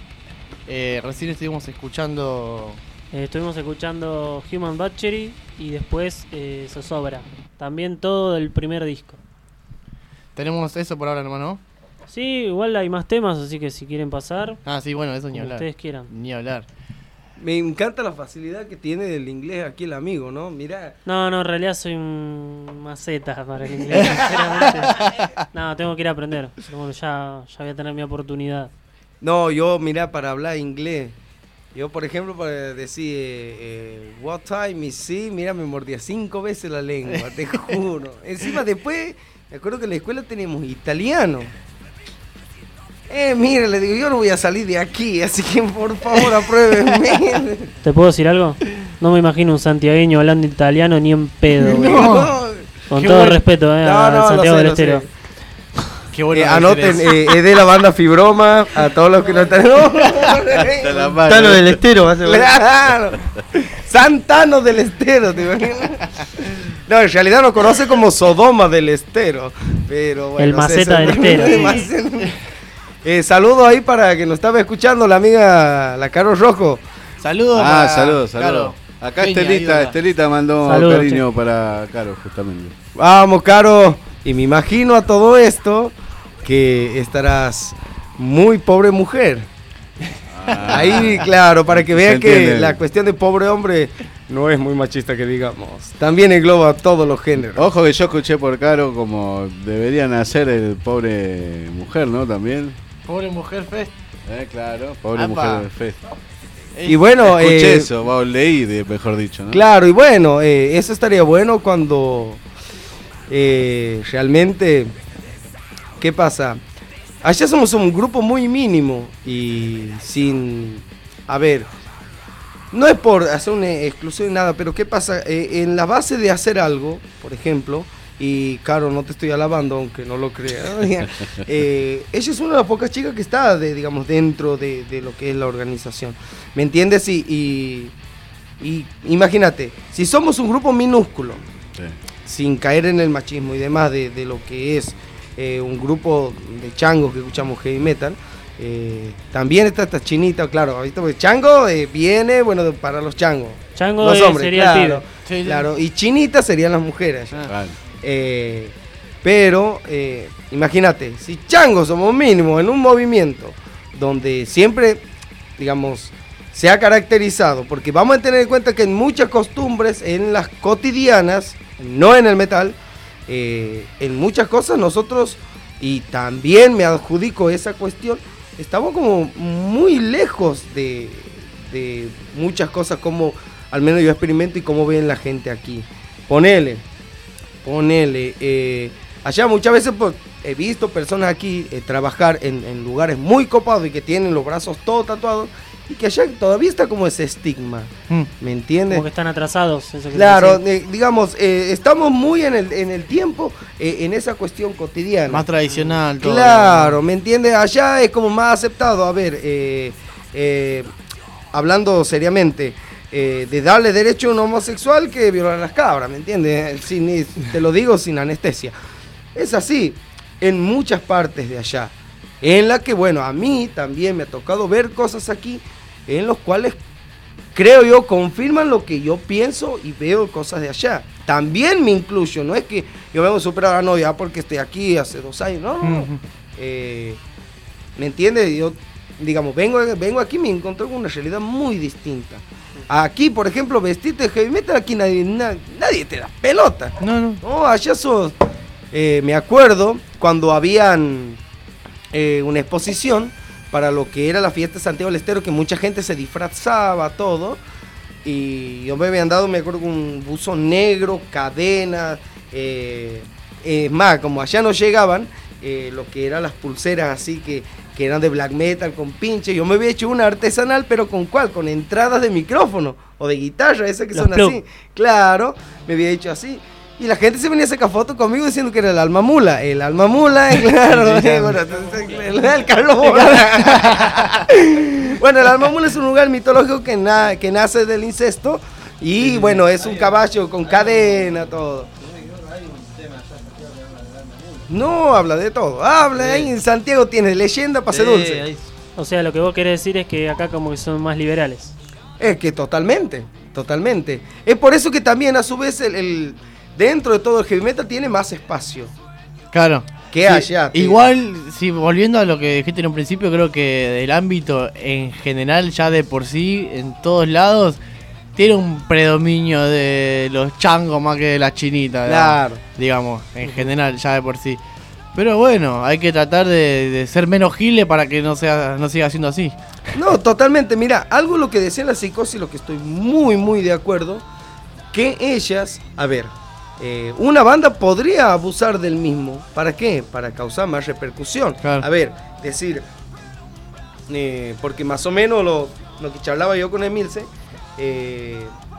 Eh, recién estuvimos escuchando...
Eh, estuvimos escuchando Human Butchery y después eh, Zozobra. También todo del primer disco.
Tenemos eso por ahora, hermano.
Sí, igual hay más temas, así que si quieren pasar...
Ah, sí, bueno, eso ni
como
hablar.
ustedes quieran.
Ni hablar.
Me encanta la facilidad que tiene del inglés aquí el amigo, ¿no? Mirá.
No, no, en realidad soy un maceta para el inglés, sinceramente. No, tengo que ir a aprender. Pero bueno, ya, ya voy a tener mi oportunidad.
No, yo, mirá, para hablar inglés. Yo, por ejemplo, para decir eh, eh, what time is it, mira, me mordía cinco veces la lengua, te juro. Encima después, me acuerdo que en la escuela teníamos italiano. Eh, mira, le digo, yo no voy a salir de aquí, así que por favor apruébenme.
¿Te puedo decir algo? No me imagino un santiagueño hablando italiano ni en pedo.
No.
Con
Qué
todo
bueno.
respeto, eh,
No,
a
no,
Santiago
lo sé,
del
lo
Estero.
sé.
Qué bueno
Eh, anoten, eh, es de la banda Fibroma, a todos los que no están.
De la mano.
Tano del Estero, va a ser.
Claro. Santano del Estero, ¿te imaginas? No, en realidad nos conoce como Sodoma del Estero. Pero bueno,
El maceta
César,
del Estero.
el maceta. Eh, saludos ahí para que nos estaba escuchando la amiga, la Caro Rojo.
Saludos.
Ah,
para-
saludos, saludos.
Claro.
Acá
Peña,
Estelita,
ayuda.
Estelita mandó
Saludos,
cariño para Caro, justamente.
Vamos, Caro. Y me imagino a todo esto que estarás muy pobre mujer.
Ah.
Ahí, claro, para que
Se
vean que
entiende.
la cuestión de pobre hombre no es muy machista que digamos. También engloba todos los géneros.
Ojo que yo escuché por Caro como deberían hacer el pobre mujer, ¿no? También.
Pobre mujer fest.
Eh, claro, pobre
Apa.
mujer del fest.
Y bueno,
Escuché
eh,
eso, va, leí, de, mejor dicho, ¿no?
claro, y bueno, eh, eso estaría bueno cuando eh, realmente, ¿qué pasa? Allá somos un grupo muy mínimo y sin, a ver, no es por hacer una exclusión ni nada, pero ¿qué pasa? Eh, en la base de hacer algo, por ejemplo, y claro, no te estoy alabando, aunque no lo creas, eh, ella es una de las pocas chicas que está, de, digamos, dentro de, de lo que es la organización, ¿me entiendes? Y, y, y imagínate, si somos un grupo minúsculo,
Sí.
sin caer en el machismo y demás de, de lo que es eh, un grupo de changos que escuchamos heavy metal, eh, también está esta chinita, claro, ahorita porque chango eh, viene, bueno, para los changos.
Chango
los
eh,
hombres,
sería el
claro,
pibe.
claro, y chinita serían las mujeres.
Claro.
Eh, pero, eh, imagínate, si changos somos mínimos en un movimiento donde siempre, digamos, se ha caracterizado, porque vamos a tener en cuenta que en muchas costumbres, en las cotidianas, no en el metal, eh, en muchas cosas nosotros, y también me adjudico esa cuestión, estamos como muy lejos de, de muchas cosas como, al menos yo experimento y cómo ven la gente aquí. Ponele. Ponele, eh, allá muchas veces pues, he visto personas aquí eh, trabajar en, en lugares muy copados y que tienen los brazos todos tatuados y que allá todavía está como ese estigma,
Mm.
¿me entiendes?
Como que están atrasados. Eso que
Claro,
te decía.
eh, digamos, eh, estamos muy en el, en el tiempo, eh, en esa cuestión cotidiana.
Más tradicional. Todo.
Claro, ¿me entiendes? Allá es como más aceptado. A ver, eh, eh, hablando seriamente, eh, de darle derecho a un homosexual que violar a las cabras, ¿me entiendes? Sin, te lo digo sin anestesia. Es así, en muchas partes de allá. En la que, bueno, a mí también me ha tocado ver cosas aquí en los cuales creo yo confirman lo que yo pienso y veo cosas de allá. También me incluyo, no es que yo vengo a superar a no ya porque estoy aquí hace dos años, no, no.
Ujú.
Eh, ¿me entiendes? Yo, digamos, vengo, vengo aquí y me encontré con una realidad muy distinta. Aquí, por ejemplo, vestirte de heavy metal, aquí nadie, na- nadie te da pelota.
No, no.
No, allá sos... eh, me acuerdo cuando habían eh, una exposición para lo que era la fiesta de Santiago del Estero, que mucha gente se disfrazaba, todo. Y yo me habían dado, me acuerdo, un buzo negro, cadenas. Eh, es más, como allá no llegaban, eh, lo que eran las pulseras así que, que eran de black metal con pinche. Yo me había hecho una artesanal, pero ¿con cuál? Con entradas de micrófono o de guitarra, esas que
Los
son
plug.
así. Claro, me había hecho así. Y la gente se venía a sacar fotos conmigo diciendo que era el alma mula. El alma mula, eh, claro.
Sí, sí.
Bueno, entonces, el, el Carlos Mula. Bueno, el alma mula es un lugar mitológico que, na- que nace del incesto. Y bueno, es un caballo con cadena, todo. No, habla de todo. Habla, ahí en Santiago tiene leyenda para ser
Sí,
dulce.
ahí-
O sea, lo que vos querés decir es que acá como que son más liberales.
Es que totalmente, totalmente. Es por eso que también a su vez el, el- dentro de todo el heavy metal tiene más espacio.
Claro.
Que
Sí,
allá, tío.
Igual, sí, volviendo a lo que dijiste en un principio, creo que del ámbito en general, ya de por sí, en todos lados, tiene un predominio de los changos más que de las chinitas.
Claro.
Digamos, en general, ya de por sí. Pero bueno, hay que tratar de, de ser menos giles para que no sea no siga siendo así.
No, totalmente. Mira, algo lo que decía la psicosis, lo que estoy muy, muy de acuerdo, que ellas, a ver, eh, una banda podría abusar del mismo. ¿Para qué? Para causar más repercusión.
Claro.
A ver, decir, eh, porque más o menos lo, lo que charlaba yo con Emilce, eh,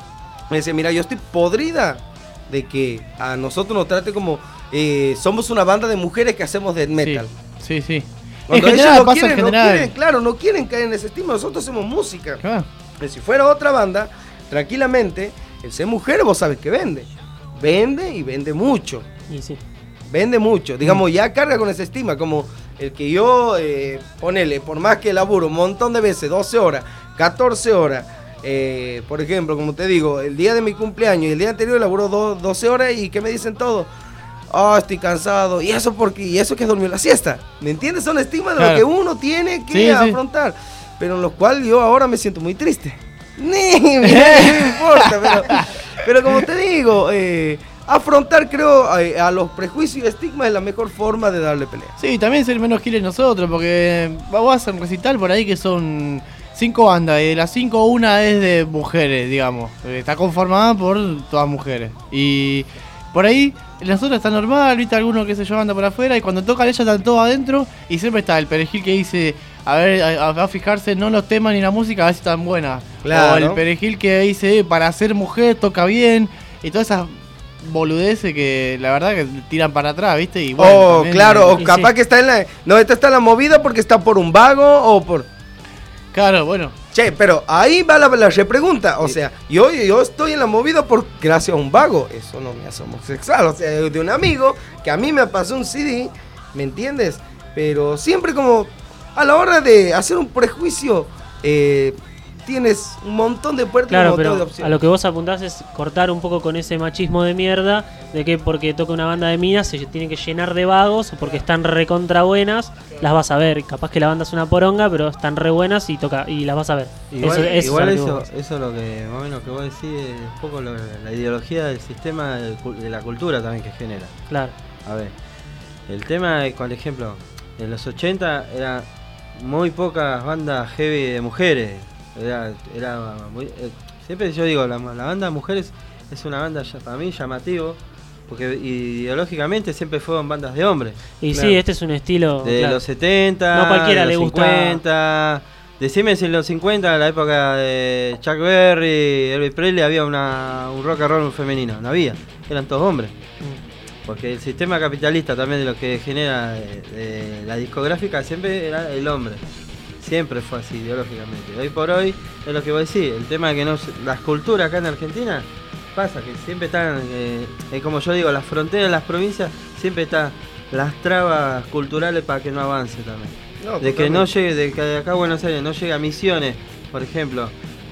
Me dice, mira, yo estoy podrida de que a nosotros nos trate como eh, somos una banda de mujeres que hacemos death metal.
Sí, sí. sí.
Cuando
en
ellos
general,
no
pasa
quieren,
en
no
general.
quieren, claro, no quieren caer en ese estigma. Nosotros hacemos música.
Ah.
Pero si fuera otra banda, tranquilamente, el ser mujer vos sabes que vende. Vende y vende mucho.
Y sí.
Vende mucho. Digamos, ya carga con ese estigma. Como el que yo, eh, ponele, por más que laburo un montón de veces, doce horas, catorce horas. Eh, por ejemplo, como te digo, el día de mi cumpleaños y el día anterior laburo do, doce horas y ¿qué me dicen todos? Oh, estoy cansado. ¿Y eso porque ¿Y eso que dormí la siesta? ¿Me entiendes? Son estigmas de
claro.
lo que uno tiene que
sí,
afrontar. Sí. Pero en lo cual yo ahora me siento muy triste. Ni, mira, no me importa. Pero, pero como te digo, eh, afrontar creo a, a los prejuicios y estigmas es la mejor forma de darle pelea.
Sí, también ser menos giles nosotros, porque vamos a hacer un recital por ahí que son cinco bandas y de las cinco una es de mujeres, digamos. Está conformada por todas mujeres. Y por ahí las otras están normal, viste, alguno que se yo anda por afuera y cuando tocan ellas están todos adentro y siempre está el perejil que dice, a ver, a, a fijarse no los temas ni la música, a ver si están buenas.
Claro.
O el perejil que dice, para ser mujer toca bien y todas esas boludeces que la verdad que tiran para atrás, viste. Y bueno,
oh,
también,
claro,
y,
o capaz
sí.
que está en la... No, esta está en la movida porque está por un vago o por...
Claro, bueno.
Che, pero ahí va la, la repregunta. O sea, yo, yo estoy en la movida por gracias a un vago. Eso no me hace homosexual. O sea, de un amigo que a mí me pasó un C D, ¿me entiendes? Pero siempre como a la hora de hacer un prejuicio, eh, tienes un montón de puertas,
claro,
un montón
pero
de opciones.
A lo que vos apuntás es cortar un poco con ese machismo de mierda de que porque toca una banda de minas se tienen que llenar de vagos o porque están recontra buenas, las vas a ver. Capaz que la banda es una poronga, pero están re buenas y toca y las vas a ver.
Igual
eso, eso,
igual
es
eso,
vos...
eso es lo que más o menos que vos decís, es un poco lo, la ideología del sistema de, de la cultura también que genera.
Claro.
A ver, el tema, por ejemplo, en los ochenta eran muy pocas bandas heavy de mujeres. Era, era muy, eh, siempre yo digo, la, la banda de mujeres es una banda ya, para mí llamativo, porque ideológicamente siempre fueron bandas de hombres.
Y claro. Sí, este es un estilo
de
claro.
los setenta,
no cualquiera
de los
le gusta.
cincuenta. Decime si en los cincuenta, en la época de Chuck Berry, Elvis Presley, había una, un rock and roll femenino. No había, eran todos hombres. Mm. Porque el sistema capitalista también de lo que genera de, de la discográfica siempre era el hombre. Siempre fue así ideológicamente. Hoy por hoy es lo que vos decís, el tema de que no, las culturas acá en Argentina pasa que siempre están, eh, eh, como yo digo, las fronteras de las provincias siempre están las trabas culturales para que no avance también. No, de que no llegue, de que de acá a Buenos Aires no llegue a Misiones, por ejemplo,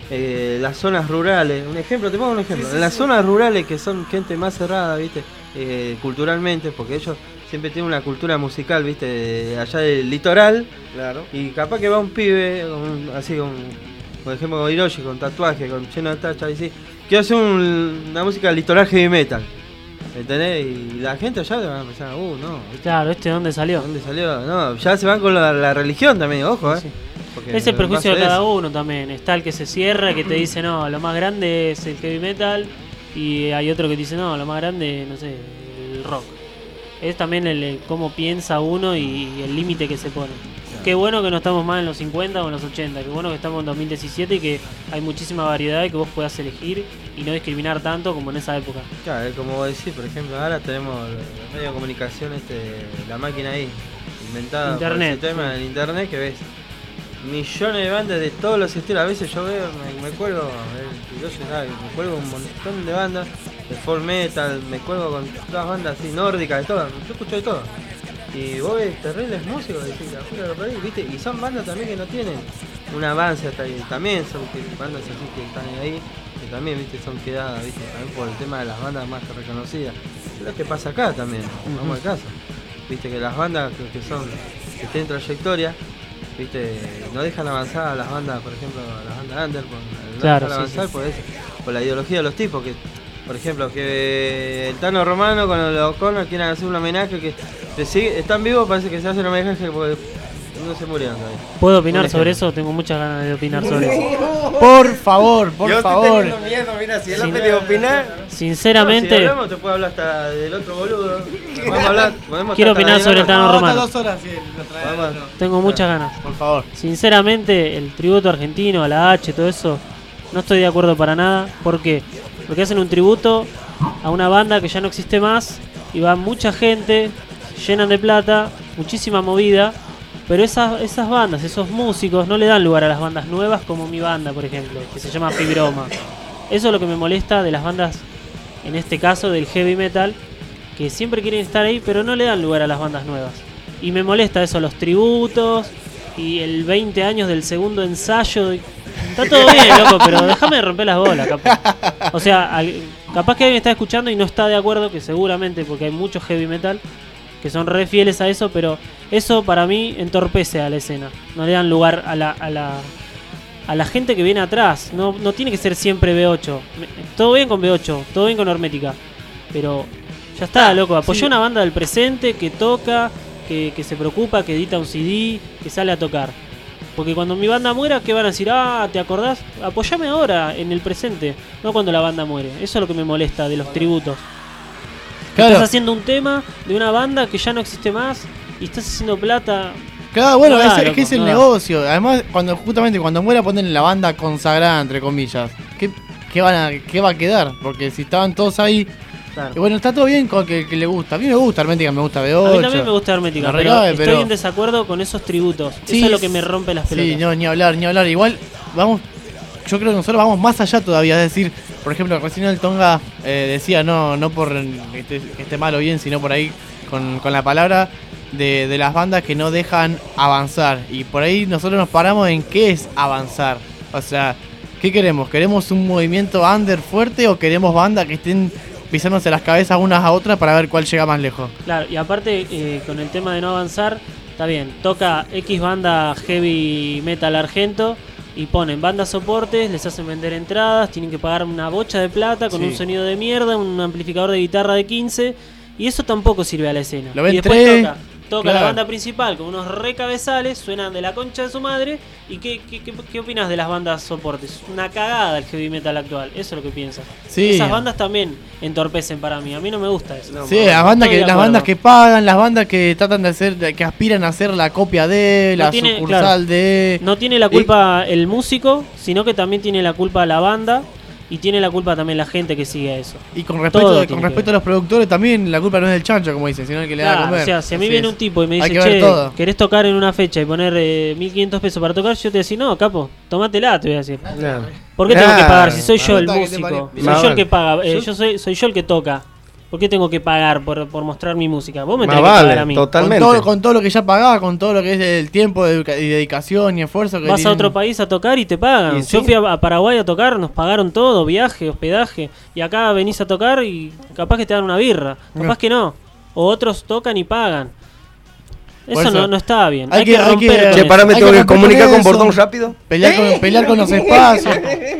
eh, las zonas rurales, un ejemplo, te pongo un ejemplo, sí, sí, en las sí. zonas rurales que son gente más cerrada, viste, eh, culturalmente, porque ellos siempre tienen una cultura musical, viste, de allá del litoral. Claro. Y capaz que va un pibe, un, así con, por ejemplo, con Hiroshi, con tatuaje, con lleno de tacha, y sí, quiero hacer un, una música litoral heavy metal. ¿Entendés? Y la gente allá va a pensar, uh, no.
Claro, ¿este dónde salió?
¿Dónde salió? No, ya se van con la, la religión también, ojo, eh. Sí.
Es el prejuicio de cada uno también. Está el que se cierra, que te dice, no, lo más grande es el heavy metal. Y hay otro que dice, no, lo más grande, no sé, el rock. Es también el, el cómo piensa uno y el límite que se pone. Claro. Qué bueno que no estamos más en los cincuenta o en los ochenta. Qué bueno que estamos en dos mil diecisiete y que hay muchísima variedad y que vos puedas elegir y no discriminar tanto como en esa época.
Claro, como vos decís, por ejemplo, ahora tenemos el medio de comunicación, este, la máquina ahí, inventada
internet,
por el sistema
sí.
del internet, que ves millones de bandas de todos los estilos. A veces yo veo, me, me cuelgo, eh, yo sé, me cuelgo un montón de bandas de folk metal, me cuelgo con todas bandas así nórdicas, de todas, yo escucho de todo. Y vos ves terribles músicos, decís, afuera por ahí, ¿viste? Y son bandas también que no tienen un avance hasta ahí, también son que, bandas así que están ahí, que también, ¿viste? Son quedadas, ¿viste? También por el tema de las bandas más reconocidas. Es lo que pasa acá también, uh-huh. Vamos al caso. ¿Viste? Que las bandas que, que son, que tienen trayectoria, ¿viste? No dejan avanzar a las bandas, por ejemplo, a las bandas under, no
claro,
dejan
sí,
avanzar
sí.
Por, eso, por la ideología de los tipos, que por ejemplo, que el Tano Romano con el O'Connor quieran hacer un homenaje que te sigue, están vivos, parece que se hace un homenaje porque no se murieron todavía.
¿Puedo opinar sobre eso? Tengo muchas ganas de opinar sobre eso.
Por favor, por
Yo
favor.
Yo estoy teniendo miedo, mira, si él ha pedido opinar.
Sinceramente.
No, si hablamos, te puedo hablar hasta del otro boludo. Podemos hablar, podemos
quiero opinar sobre el Tano Romano.
Dos horas, sí, lo trae,
Tengo muchas ganas.
Por favor.
Sinceramente, el tributo argentino, a la H, todo eso, No estoy de acuerdo para nada. ¿Por qué? Porque hacen un tributo a una banda que ya no existe más y va mucha gente, llenan de plata, muchísima movida, pero esas, esas bandas, esos músicos no le dan lugar a las bandas nuevas como mi banda, por ejemplo, que se llama Fibroma. Eso es lo que me molesta de las bandas, en este caso del heavy metal, que siempre quieren estar ahí, pero no le dan lugar a las bandas nuevas. Y me molesta eso, los tributos y el veinte años del segundo ensayo. Está todo bien, loco, pero déjame de romper las bolas, capaz. O sea, al, capaz que alguien está escuchando y no está de acuerdo, que seguramente, porque hay mucho heavy metal que son re fieles a eso, pero eso para mí entorpece a la escena. No le dan lugar a la a la, a la gente que viene atrás. No, no tiene que ser siempre B ocho. Todo bien con B ocho, todo bien con Hermética, pero ya está, loco. Apoyó
sí.
una banda del presente que toca, que, que se preocupa, que edita un C D, que sale a tocar. Porque cuando mi banda muera, ¿qué van a decir? Ah, ¿te acordás? Apoyame ahora, en el presente, no cuando la banda muere. Eso es lo que me molesta de los tributos.
Claro.
Estás haciendo un tema de una banda que ya no existe más y estás haciendo plata.
Claro, bueno,
No
es,
da,
es
loco,
que es el
no da.
negocio. Además, cuando justamente cuando muera ponen la banda consagrada, entre comillas. ¿Qué, qué, van a, qué va a quedar? Porque si estaban todos ahí...
Claro.
Y bueno, está todo bien con que, que le gusta. A mí me gusta Hermética, me gusta B ocho.
A mí también me gusta Hermética,
Me
pero
recabe,
estoy
pero-
en desacuerdo con esos tributos.
Sí,
Eso es lo que me rompe las pelotas.
Sí, no, ni hablar, ni hablar. Igual, vamos, yo creo que nosotros vamos más allá todavía. Es decir, por ejemplo, recién el Tonga eh, decía, no no por que esté, que esté mal o bien, sino por ahí con, con la palabra de, de las bandas que no dejan avanzar. Y por ahí nosotros nos paramos en qué es avanzar. O sea, ¿qué queremos? ¿Queremos un movimiento under fuerte o queremos bandas que estén pisándose las cabezas unas a otras para ver cuál llega más lejos?
Claro, y aparte, eh, con el tema de no avanzar, está bien, toca X banda heavy metal argento y ponen bandas soportes, les hacen vender entradas, tienen que pagar una bocha de plata con
Sí.
un sonido de mierda, un amplificador de guitarra de quince, y eso tampoco sirve a la escena.
Lo ven
y después
tres,
toca, toca
claro.
la banda principal con unos recabezales, suenan de la concha de su madre. ¿Y qué, qué, qué, qué opinas de las bandas soportes? Una cagada el heavy metal actual, eso es lo que pienso.
Sí.
Esas bandas también entorpecen para mí, a mí no me gusta eso.
Sí, las bandas
Estoy
que
de
las
acuerdo.
bandas que pagan, las bandas que tratan de hacer, de- que aspiran a hacer la copia de,
No
la
tiene-
sucursal
claro,
de.
No tiene la culpa el músico, sino que también tiene la culpa la banda y tiene la culpa también la gente que sigue a eso.
Y con respecto,
Todo
con
tiene
respecto
que
a los productores también, la culpa no es del chancho, como dicen, sino el que le da a
Claro,
comer.
o sea, si a mí
Así
viene
es.
un tipo y me
Hay
dice,
que ver
che,
todo.
¿querés tocar en una fecha y poner eh, mil quinientos pesos para tocar? Yo te voy a decir, no, capo, tomátela, te voy a decir.
Claro.
¿Por qué tengo que
Claro.
pagar? Si soy yo el
Puta que te
músico,
parió.
soy
Más
yo el
vale.
que paga, eh,
Yo-
yo soy, soy yo el que toca. ¿Por qué tengo que pagar por, por mostrar mi música? Vos me
Más
tenés que pagar
vale,
a mí.
totalmente.
Con todo, con todo lo que ya pagaba, con todo lo que es el tiempo de educa- y dedicación y esfuerzo que
Vas a
tienen.
otro país a tocar y te pagan.
Y
Yo
sí.
fui a, a Paraguay a tocar, nos pagaron todo, viaje, hospedaje. Y acá venís a tocar y capaz que te dan una birra. Capaz
No.
que no. O otros tocan y pagan.
Por
Eso,
eso,
no, no está bien.
hay
Hay,
que-
que,
hay
romper
que-
con
Che,
eso.
pará, me
Hay
tengo
que
que
romper
comunicar
con
con
eso.
Bordón rápido.
Pelear con, pelear con los espacios.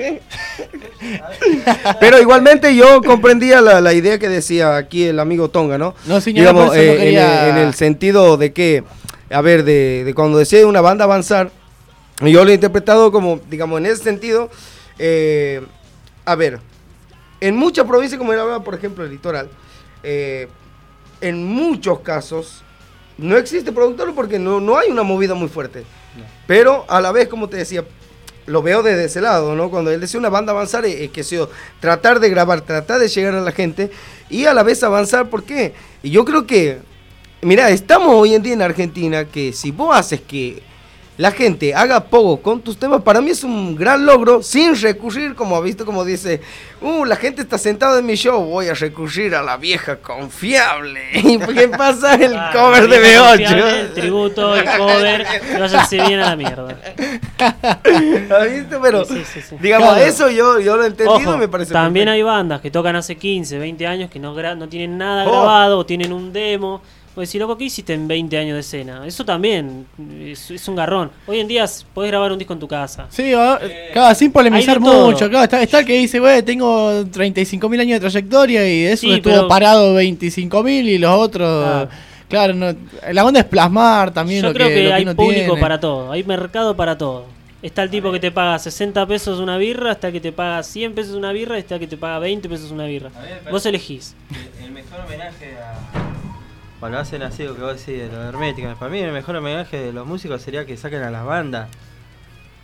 Pero igualmente yo comprendía la, la idea que decía aquí el amigo Tonga, ¿no?
No, señora,
Digamos,
por eso no
eh, en,
quería-
el, en el sentido de que, a ver, de, de cuando decide una banda avanzar, yo lo he interpretado como, digamos, en ese sentido, eh, a ver, en muchas provincias, como él hablaba, por ejemplo, el litoral, eh, en muchos casos no existe productor porque no, no hay una movida muy fuerte. Pero a la vez, como te decía, lo veo desde ese lado, ¿no? Cuando él decía una banda avanzar, es es que sea, tratar de grabar, tratar de llegar a la gente y a la vez avanzar. ¿Por qué? Y yo creo que, mira, estamos hoy en día en Argentina que si vos haces que la gente haga poco con tus temas, para mí es un gran logro sin recurrir, como ha visto, como dice, uh, la gente está sentada en mi show, voy a recurrir a la vieja confiable. ¿Y qué pasa? El
Ah,
cover
el
de B
confiable,
ocho.
El tributo, el cover, que váyanse bien a la mierda.
¿Has visto? Pero,
Sí, sí, sí.
digamos,
Claro.
eso yo, yo lo he entendido
Ojo,
y me parece
también
perfecto.
hay bandas que tocan hace quince, veinte años que no, gra- no tienen nada
Oh.
grabado o tienen un demo. O decir, loco, ¿qué hiciste en veinte años de escena? Eso también es, es un garrón. Hoy en día s- podés grabar un disco en tu casa.
Sí, va- claro, sin polemizar
hay de todo.
mucho. Claro, está, está el que dice, güey, tengo treinta y cinco mil años de trayectoria y de eso
Sí,
estuvo
pero-
parado veinticinco mil y los otros.
Claro.
Claro, no, la onda es plasmar también
Yo
lo
creo
que,
que,
lo que
hay
uno
público
tiene.
para todo, hay mercado para todo. Está el tipo que te paga sesenta pesos una birra, está el que te paga cien pesos una birra, y está el que te paga veinte pesos una birra.
A mí me parece
Vos elegís.
El, el mejor homenaje a. Cuando hacen así lo que vos decís de lo de Hermética, para mí el mejor homenaje de los músicos sería que saquen a las bandas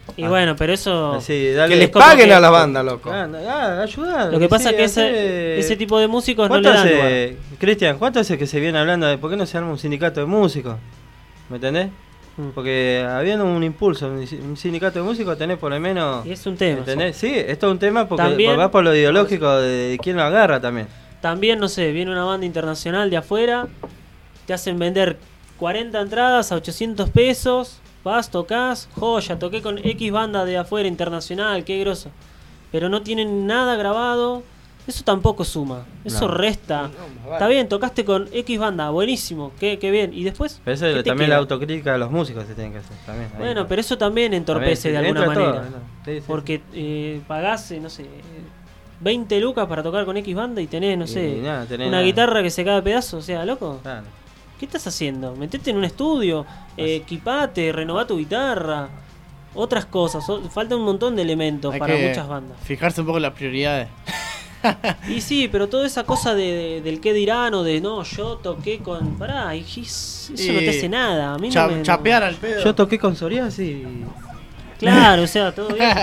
Y bueno, pero eso...
Sí, dale,
que les
como
paguen
que-
a la banda, loco.
Ah, ah, ayudar.
Lo que pasa
sí,
es que ese,
hacer-
ese tipo de músicos no
¿Cuánto
le dan lugar.
hace, Cristian, cuánto hace que se viene hablando de por qué no se arma un sindicato de músicos? ¿Me entendés?
Mm.
Porque habiendo un impulso, un un sindicato de músicos tenés por lo menos...
Y es un tema.
¿Entendés? Sí, esto es un tema porque
También-
va por lo ideológico de, de quién lo agarra también.
También, no sé, viene una banda internacional de afuera, te hacen vender cuarenta entradas a ochocientos pesos, vas, tocas, joya, toqué con X banda de afuera internacional, qué groso. Pero no tienen nada grabado, eso tampoco suma, eso
No.
resta. Está bien, tocaste con X banda, buenísimo, qué, qué bien. ¿Y después?
Pero eso
¿qué te
también
queda?
la autocrítica de los músicos se tiene que hacer también. ahí.
Bueno, pero eso también entorpece
También,
de
sí,
alguna
entra
manera.
todo, ¿no? Sí, sí,
Porque eh, pagás, eh, no sé, veinte lucas para tocar con X banda y tenés, no
Y
sé,
nada, tenés
una
nada.
guitarra que se cae a pedazos, o sea, loco.
Claro.
¿Qué estás haciendo? Metete en un estudio, eh, equipate, renová tu guitarra, otras cosas. o- falta un montón de elementos
Hay
para
que
muchas bandas.
Fijarse un poco en las prioridades.
Y sí, pero toda esa cosa de, de- del qué dirán o de no, yo toqué con. Pará, y es- eso no te hace nada. A mí
Cha-
no me.
chapear al pedo.
Yo toqué con Sorias y...
Claro, o sea, todo bien.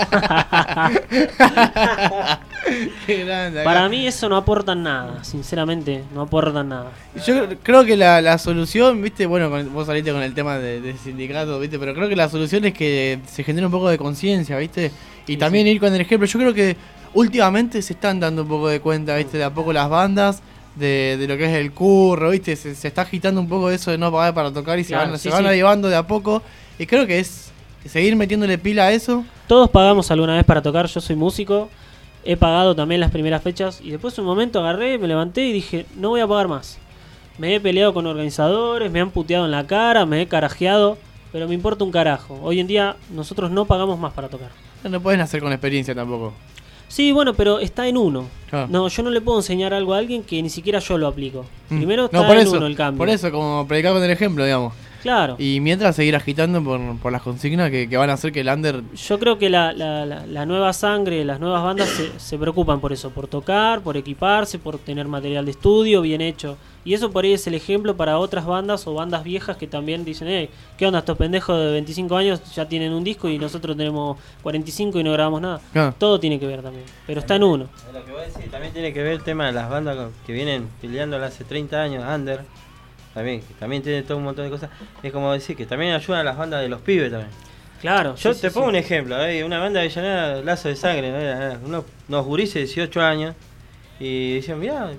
Qué grande.
Para
acá.
mí eso no aportan nada, sinceramente, no aportan nada.
Yo creo que la, la solución, viste, bueno, con- vos saliste con el tema de, de sindicato, viste, pero creo que la solución es que se genere un poco de conciencia, viste, y
Sí,
también
sí.
ir con el ejemplo. Yo creo que últimamente se están dando un poco de cuenta, viste, de a poco las bandas, de, de lo que es el curro, viste, se, se está agitando un poco eso de no pagar para tocar y se
Claro,
van,
sí,
se van
sí.
avivando de a poco, y creo que es seguir metiéndole pila a eso.
Todos pagamos alguna vez para tocar, yo soy músico, he pagado también las primeras fechas y después un momento agarré, me levanté y dije, no voy a pagar más. Me he peleado con organizadores, me han puteado en la cara, me he carajeado, pero me importa un carajo. Hoy en día nosotros no pagamos más para tocar.
No pueden hacer con experiencia tampoco.
Sí, bueno, pero está en uno.
Claro.
No, yo no le puedo enseñar algo a alguien que ni siquiera yo lo aplico.
Mm.
Primero está
No, por
en
eso,
uno el cambio.
por eso, como predicar con el ejemplo, digamos.
Claro.
Y mientras seguir agitando por, por las consignas que, que van a hacer que el under...
Yo creo que la, la, la, la nueva sangre, las nuevas bandas se, se preocupan por eso, por tocar, por equiparse, por tener material de estudio bien hecho. Y eso por ahí es el ejemplo para otras bandas o bandas viejas que también dicen, eh, ¿qué onda? Estos pendejos de veinticinco años ya tienen un disco y nosotros tenemos cuarenta y cinco y no grabamos nada.
Claro.
Todo tiene que ver también, pero está en uno.
Lo que vos decís, también tiene que ver el tema de las bandas con- que vienen peleándola hace treinta años, under. También, que también tiene todo un montón de cosas. Es como decir que también ayudan a las bandas de los pibes también.
Claro.
Yo
sí,
te
sí,
pongo
sí.
un ejemplo, ¿eh? Una banda de Avellaneda, Lazo de Sangre, ¿no? Era unos, unos gurises de dieciocho años. Y decían, mirá,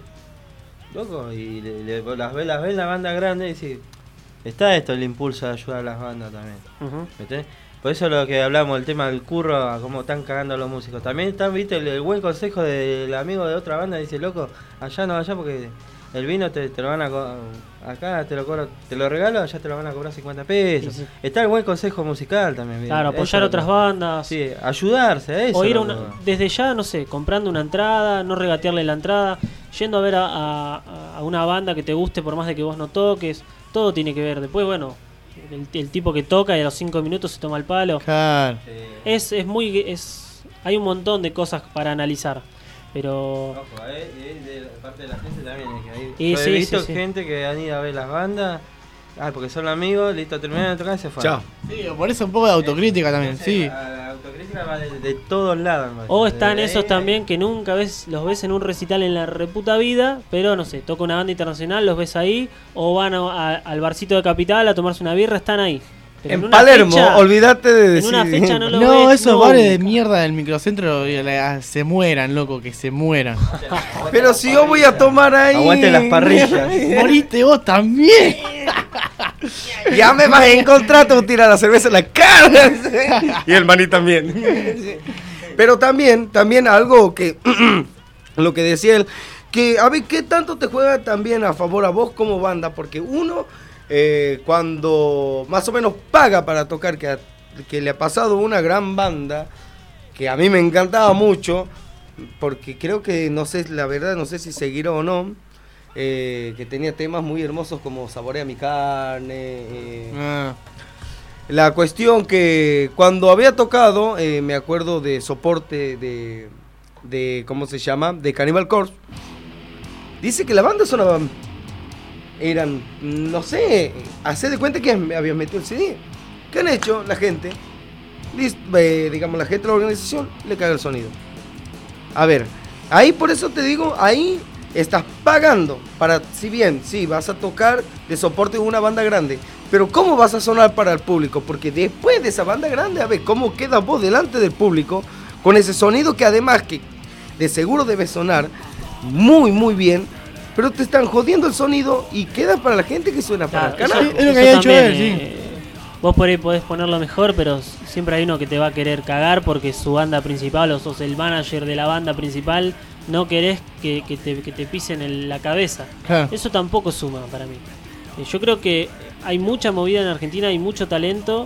loco, y le- le- las ves las ves en la banda grande y decís, está esto el impulso de ayudar a las bandas también.
Ujú.
¿Entendés? Por eso lo que hablamos, el tema del curro, a cómo están cagando a los músicos. También está, viste, el, el buen consejo del amigo de otra banda, dice, loco, allá no allá porque el vino te, te lo van a co- acá te lo cobro, te lo regalo, allá te lo van a cobrar cincuenta pesos.
Sí, sí.
Está el buen consejo musical también.
Claro,
Eso
apoyar
es
otras
lo-
bandas.
Sí, ayudarse a eso.
O ir a
loco.
una, desde ya, no sé, comprando una entrada, no regatearle la entrada, yendo a ver a, a- a una banda que te guste por más de que vos no toques, todo tiene que ver. Después, bueno, el, el tipo que toca y a los cinco minutos se toma el palo.
Claro.
Es, es muy... es hay un montón de cosas para analizar, pero...
Ojo, eh, y de parte de la gente también. es que hay-
Y
yo
sí,
he visto
sí, sí.
gente que han ido a ver las bandas, ah, porque son amigos, listo, terminaron de tocar y se fueron.
Chao.
Sí, por eso un poco de autocrítica también,
Entonces,
sí.
La, la autocrítica va de, de todos lados. me
O
parece.
están
De-
esos también que nunca ves, los ves en un recital en la reputa vida, pero no sé, toca una banda internacional, los ves ahí, o van a- a- al barcito de Capital a tomarse una birra, están ahí. Pero
En
una
Palermo,
fecha-
olvídate de
En una
decir-
fecha no lo
No,
ves
esos
nunca.
bares de mierda del microcentro y la- se mueran, loco, que se mueran.
Pero si yo voy a tomar ahí.
Aguante las parrillas.
Moriste vos también.
Ya me vas a encontrar, te voy a tirar la cerveza en la cara. Y el maní también. Pero también, también algo que, lo que decía él, que a ver, ¿qué tanto te juega también a favor a vos como banda? Porque uno, eh, cuando más o menos paga para tocar, que, a- que le ha pasado una gran banda, que a mí me encantaba mucho, porque creo que, no sé, la verdad, no sé si seguirá o no, eh, que tenía temas muy hermosos como Saborea mi carne. eh.
Ah,
La cuestión que cuando había tocado, eh, me acuerdo de soporte de, de, ¿cómo se llama? De Cannibal Corpse. Dice que la banda sonaba, eran, no sé, hacé de cuenta que habían metido el C D. ¿Qué han hecho la gente? listo, eh, digamos, la gente de la organización le caga el sonido. A ver, ahí por eso te digo, ahí estás pagando para, si bien, sí, vas a tocar de soporte de una banda grande, pero ¿cómo vas a sonar para el público? Porque después de esa banda grande, a ver, ¿cómo quedas vos delante del público con ese sonido que además que de seguro debe sonar muy, muy bien, pero te están jodiendo el sonido y queda para la gente que suena para
Claro,
el canal?
eso- eso también, eh, Vos por ahí podés ponerlo mejor, pero s- siempre hay uno que te va a querer cagar porque es su banda principal o sos el manager de la banda principal. No querés que, que te, que te pisen en la cabeza.
Claro.
Eso tampoco suma para mí. Eh, yo creo que hay mucha movida en Argentina, hay mucho talento.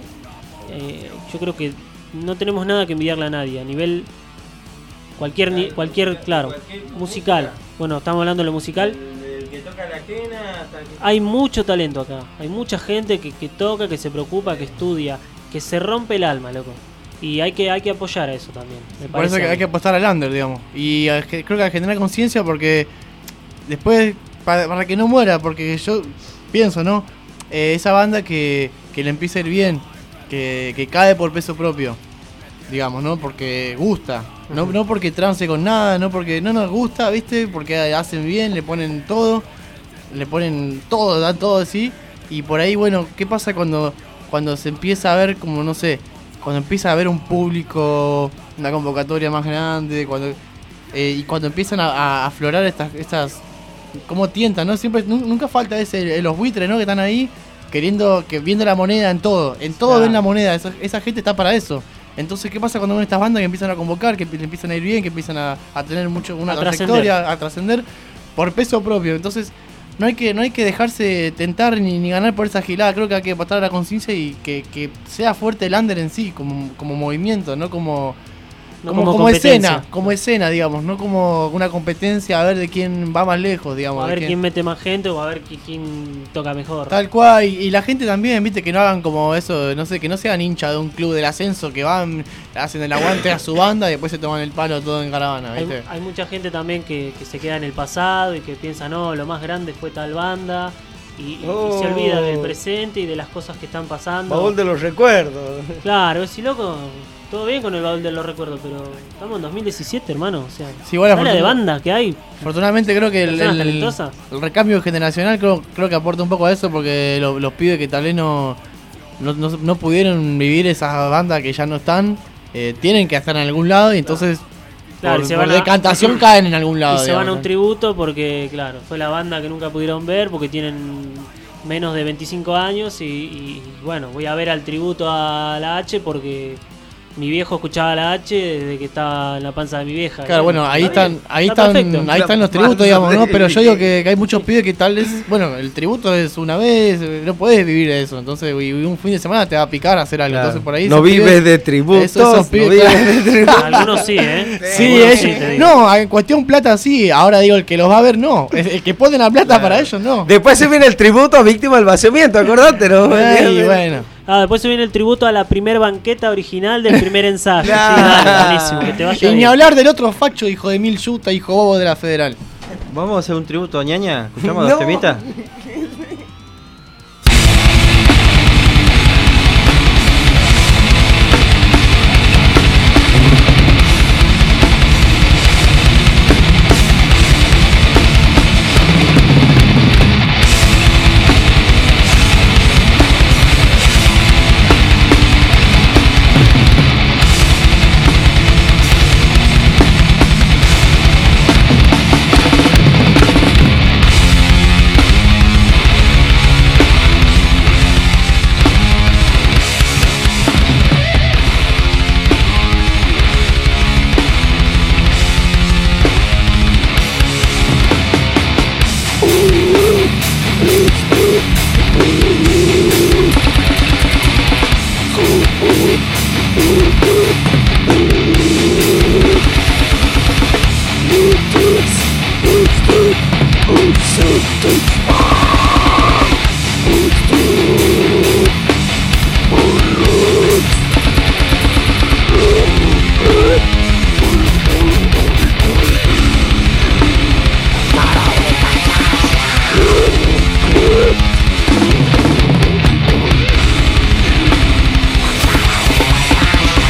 Eh, yo creo que no tenemos nada que envidiarle a nadie. A nivel cualquier, ni- cualquier claro, musical. Bueno, estamos hablando de lo musical.
El que toca la quena hasta que...
Hay mucho talento acá, hay mucha gente que, que toca, que se preocupa, que estudia, que se rompe el alma, loco. Y hay que hay que apoyar a eso también. Me
Por eso
parece
que
a
hay
mí.
que apostar al under, digamos. Y a- que- creo que a generar conciencia porque después, para, para que no muera, porque yo pienso, ¿no? Eh, esa banda que, que le empieza a ir bien, que, que cae por peso propio, digamos, ¿no? Porque gusta, no,
Ujú.
no porque trance con nada, no porque no nos gusta, ¿viste? Porque hacen bien, le ponen todo, le ponen todo, dan todo así. Y por ahí, bueno, ¿qué pasa cuando, cuando se empieza a ver como, no sé, cuando empieza a haber un público, una convocatoria más grande, cuando eh, y cuando empiezan a, a aflorar estas, estas, cómo tientan, ¿no? Siempre, nu- nunca falta ese, los buitres, ¿no? Que están ahí queriendo, que viendo la moneda en todo, en todo
Claro.
ven la moneda, esa, esa gente está para eso. Entonces, ¿qué pasa cuando ven estas bandas que empiezan a convocar, que le empiezan a ir bien, que empiezan a, a tener mucho, una
A
trayectoria,
trascender.
a trascender por peso propio? Entonces, no hay que no hay que dejarse tentar ni, ni ganar por esa gilada. Creo que hay que apostar a la conciencia y que, que sea fuerte el under en sí, como, como movimiento, no como
No
como,
como
como
competencia.
escena, como escena, digamos, no como una competencia a ver de quién va más lejos, digamos.
A
de
ver
quién-
quién mete más gente o a ver qui- quién toca mejor.
Tal cual, y, y la gente también, viste, que no hagan como eso, no sé, que no sean hincha de un club del ascenso, que van, hacen el aguante a su banda y después se toman el palo todo en caravana,
Hay,
viste.
hay mucha gente también que, que se queda en el pasado y que piensa, no, lo más grande fue tal banda. Y, y- y
Oh.
se olvida del presente y de las cosas que están pasando.
Baúl de los recuerdos.
Claro, si loco, todo bien con el baúl de los recuerdos, pero estamos en dos mil diecisiete, hermano. O sea,
Sí, igual,
la de
afortun-
banda que hay.
Afortunadamente creo que el,
Personas
el-
talentosas.
el recambio generacional creo, creo que aporta un poco a eso porque lo- los pibes que tal vez no, no, no- no pudieron vivir esas bandas que ya no están, eh, tienen que estar en algún lado y entonces
Claro,
por,
y se
por
van a-
decantación caen en algún lado.
Y se van a
digamos.
un tributo porque, claro, fue la banda que nunca pudieron ver porque tienen menos de veinticinco años y, y, bueno, voy a ver al tributo a la H porque mi viejo escuchaba la H desde que estaba en la panza de mi vieja.
Claro, bueno, ahí
Está
están,
bien,
ahí
está
están,
perfecto.
ahí están los tributos, digamos, ¿no? Pero yo digo que, que hay muchos pibes que tal vez, bueno, el tributo es una vez, eh, no podés vivir de eso, entonces y un fin de semana te va a picar hacer algo,
Claro.
entonces por ahí
No
esos
vives
pibes-
de tributos,
esos- esos pibes,
no vives
claro.
de tributos.
Algunos sí, ¿eh?
Sí,
Algunos
es-
sí, te digo.
no, en cuestión plata sí, ahora digo el que los va a ver no, el, el que pone la plata para ellos no.
Después se viene el tributo a víctima del vaciamiento, acordate, ¿no?
Ay, bueno.
Ah, después se viene el tributo a la primer banqueta original del primer ensayo. Sí,
Claro.
dale, buenísimo, que te vaya
Y ni
bien.
hablar del otro facho, hijo de mil yuta, hijo bobo de la federal.
¿Vamos a hacer un tributo a ñaña? ¿Escuchamos
No.
los temitas?
We'll be right back.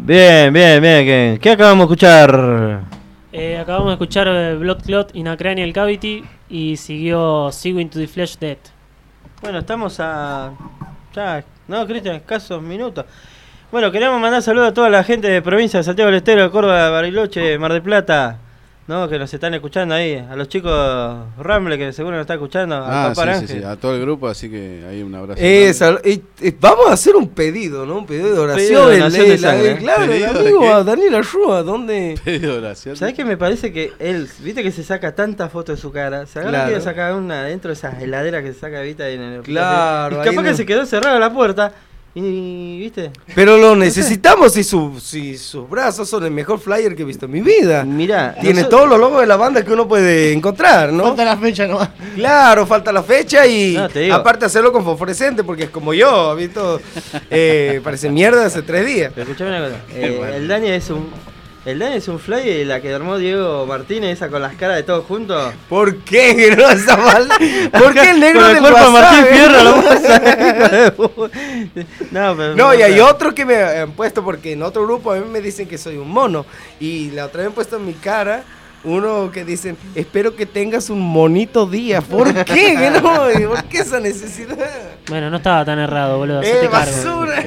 Bien, bien, bien. ¿Qué, qué acabamos de escuchar?
Eh, acabamos de escuchar eh, Blood Clot in a Cranial Cavity y siguió Sigo into the Flesh Dead.
Bueno, estamos a... Ya, no, Cristian, escasos minutos. Bueno, queremos mandar saludos a toda la gente de provincia de Santiago del Estero, Córdoba, Bariloche, Mar del Plata, ¿no? Que nos están escuchando ahí. A los chicos Ramble, que seguro nos están escuchando.
Ah,
a
sí, sí, sí, a todo el grupo, así que ahí un abrazo.
Eh, sal- eh, eh, vamos a hacer un pedido, ¿no? Un pedido de oración.
Pedido de
el-
donación de
el-
sangre,
el-
¿eh?
claro, el
¿Pedido de
amigo
qué?
a Daniel Ayúa, ¿dónde?
Pedido de oración.
¿Sabés qué me parece que él, viste que se saca tantas fotos de su cara? Se agarra
Claro.
que sacar una dentro de esas heladeras que se saca, viste, ahí en el
Claro,
Y
ahí
capaz
no-
que se quedó cerrada la puerta y, viste.
Pero lo necesitamos y su- si sus brazos son el mejor flyer que he visto en mi vida.
Mirá,
Tiene
nosotros-
todos los logos de la banda que uno puede encontrar, ¿no?
Falta la fecha nomás.
Claro, falta la fecha y
No, te digo.
aparte hacerlo con fosforescente porque es como yo, ¿visto? Eh, parece mierda hace tres días.
Pero escuchame una cosa. eh, el Dani es un. El Dani es un fly y la que armó Diego Martínez, esa con las caras de todos juntos.
¿Por qué? No, esa mal... ¿Por qué el negro
Con el
del
cuerpo de
WhatsApp?
Martín Fierro lo pasa. No, pero
No, y hay otros que me han puesto, porque en otro grupo a mí me dicen que soy un mono. Y la otra vez han puesto en mi cara uno que dicen, espero que tengas un monito día. ¿Por qué? ¿Qué no? ¿Por qué esa necesidad?
Bueno, no estaba tan errado, boludo.
¡Eh,
hacete cargo.
basura!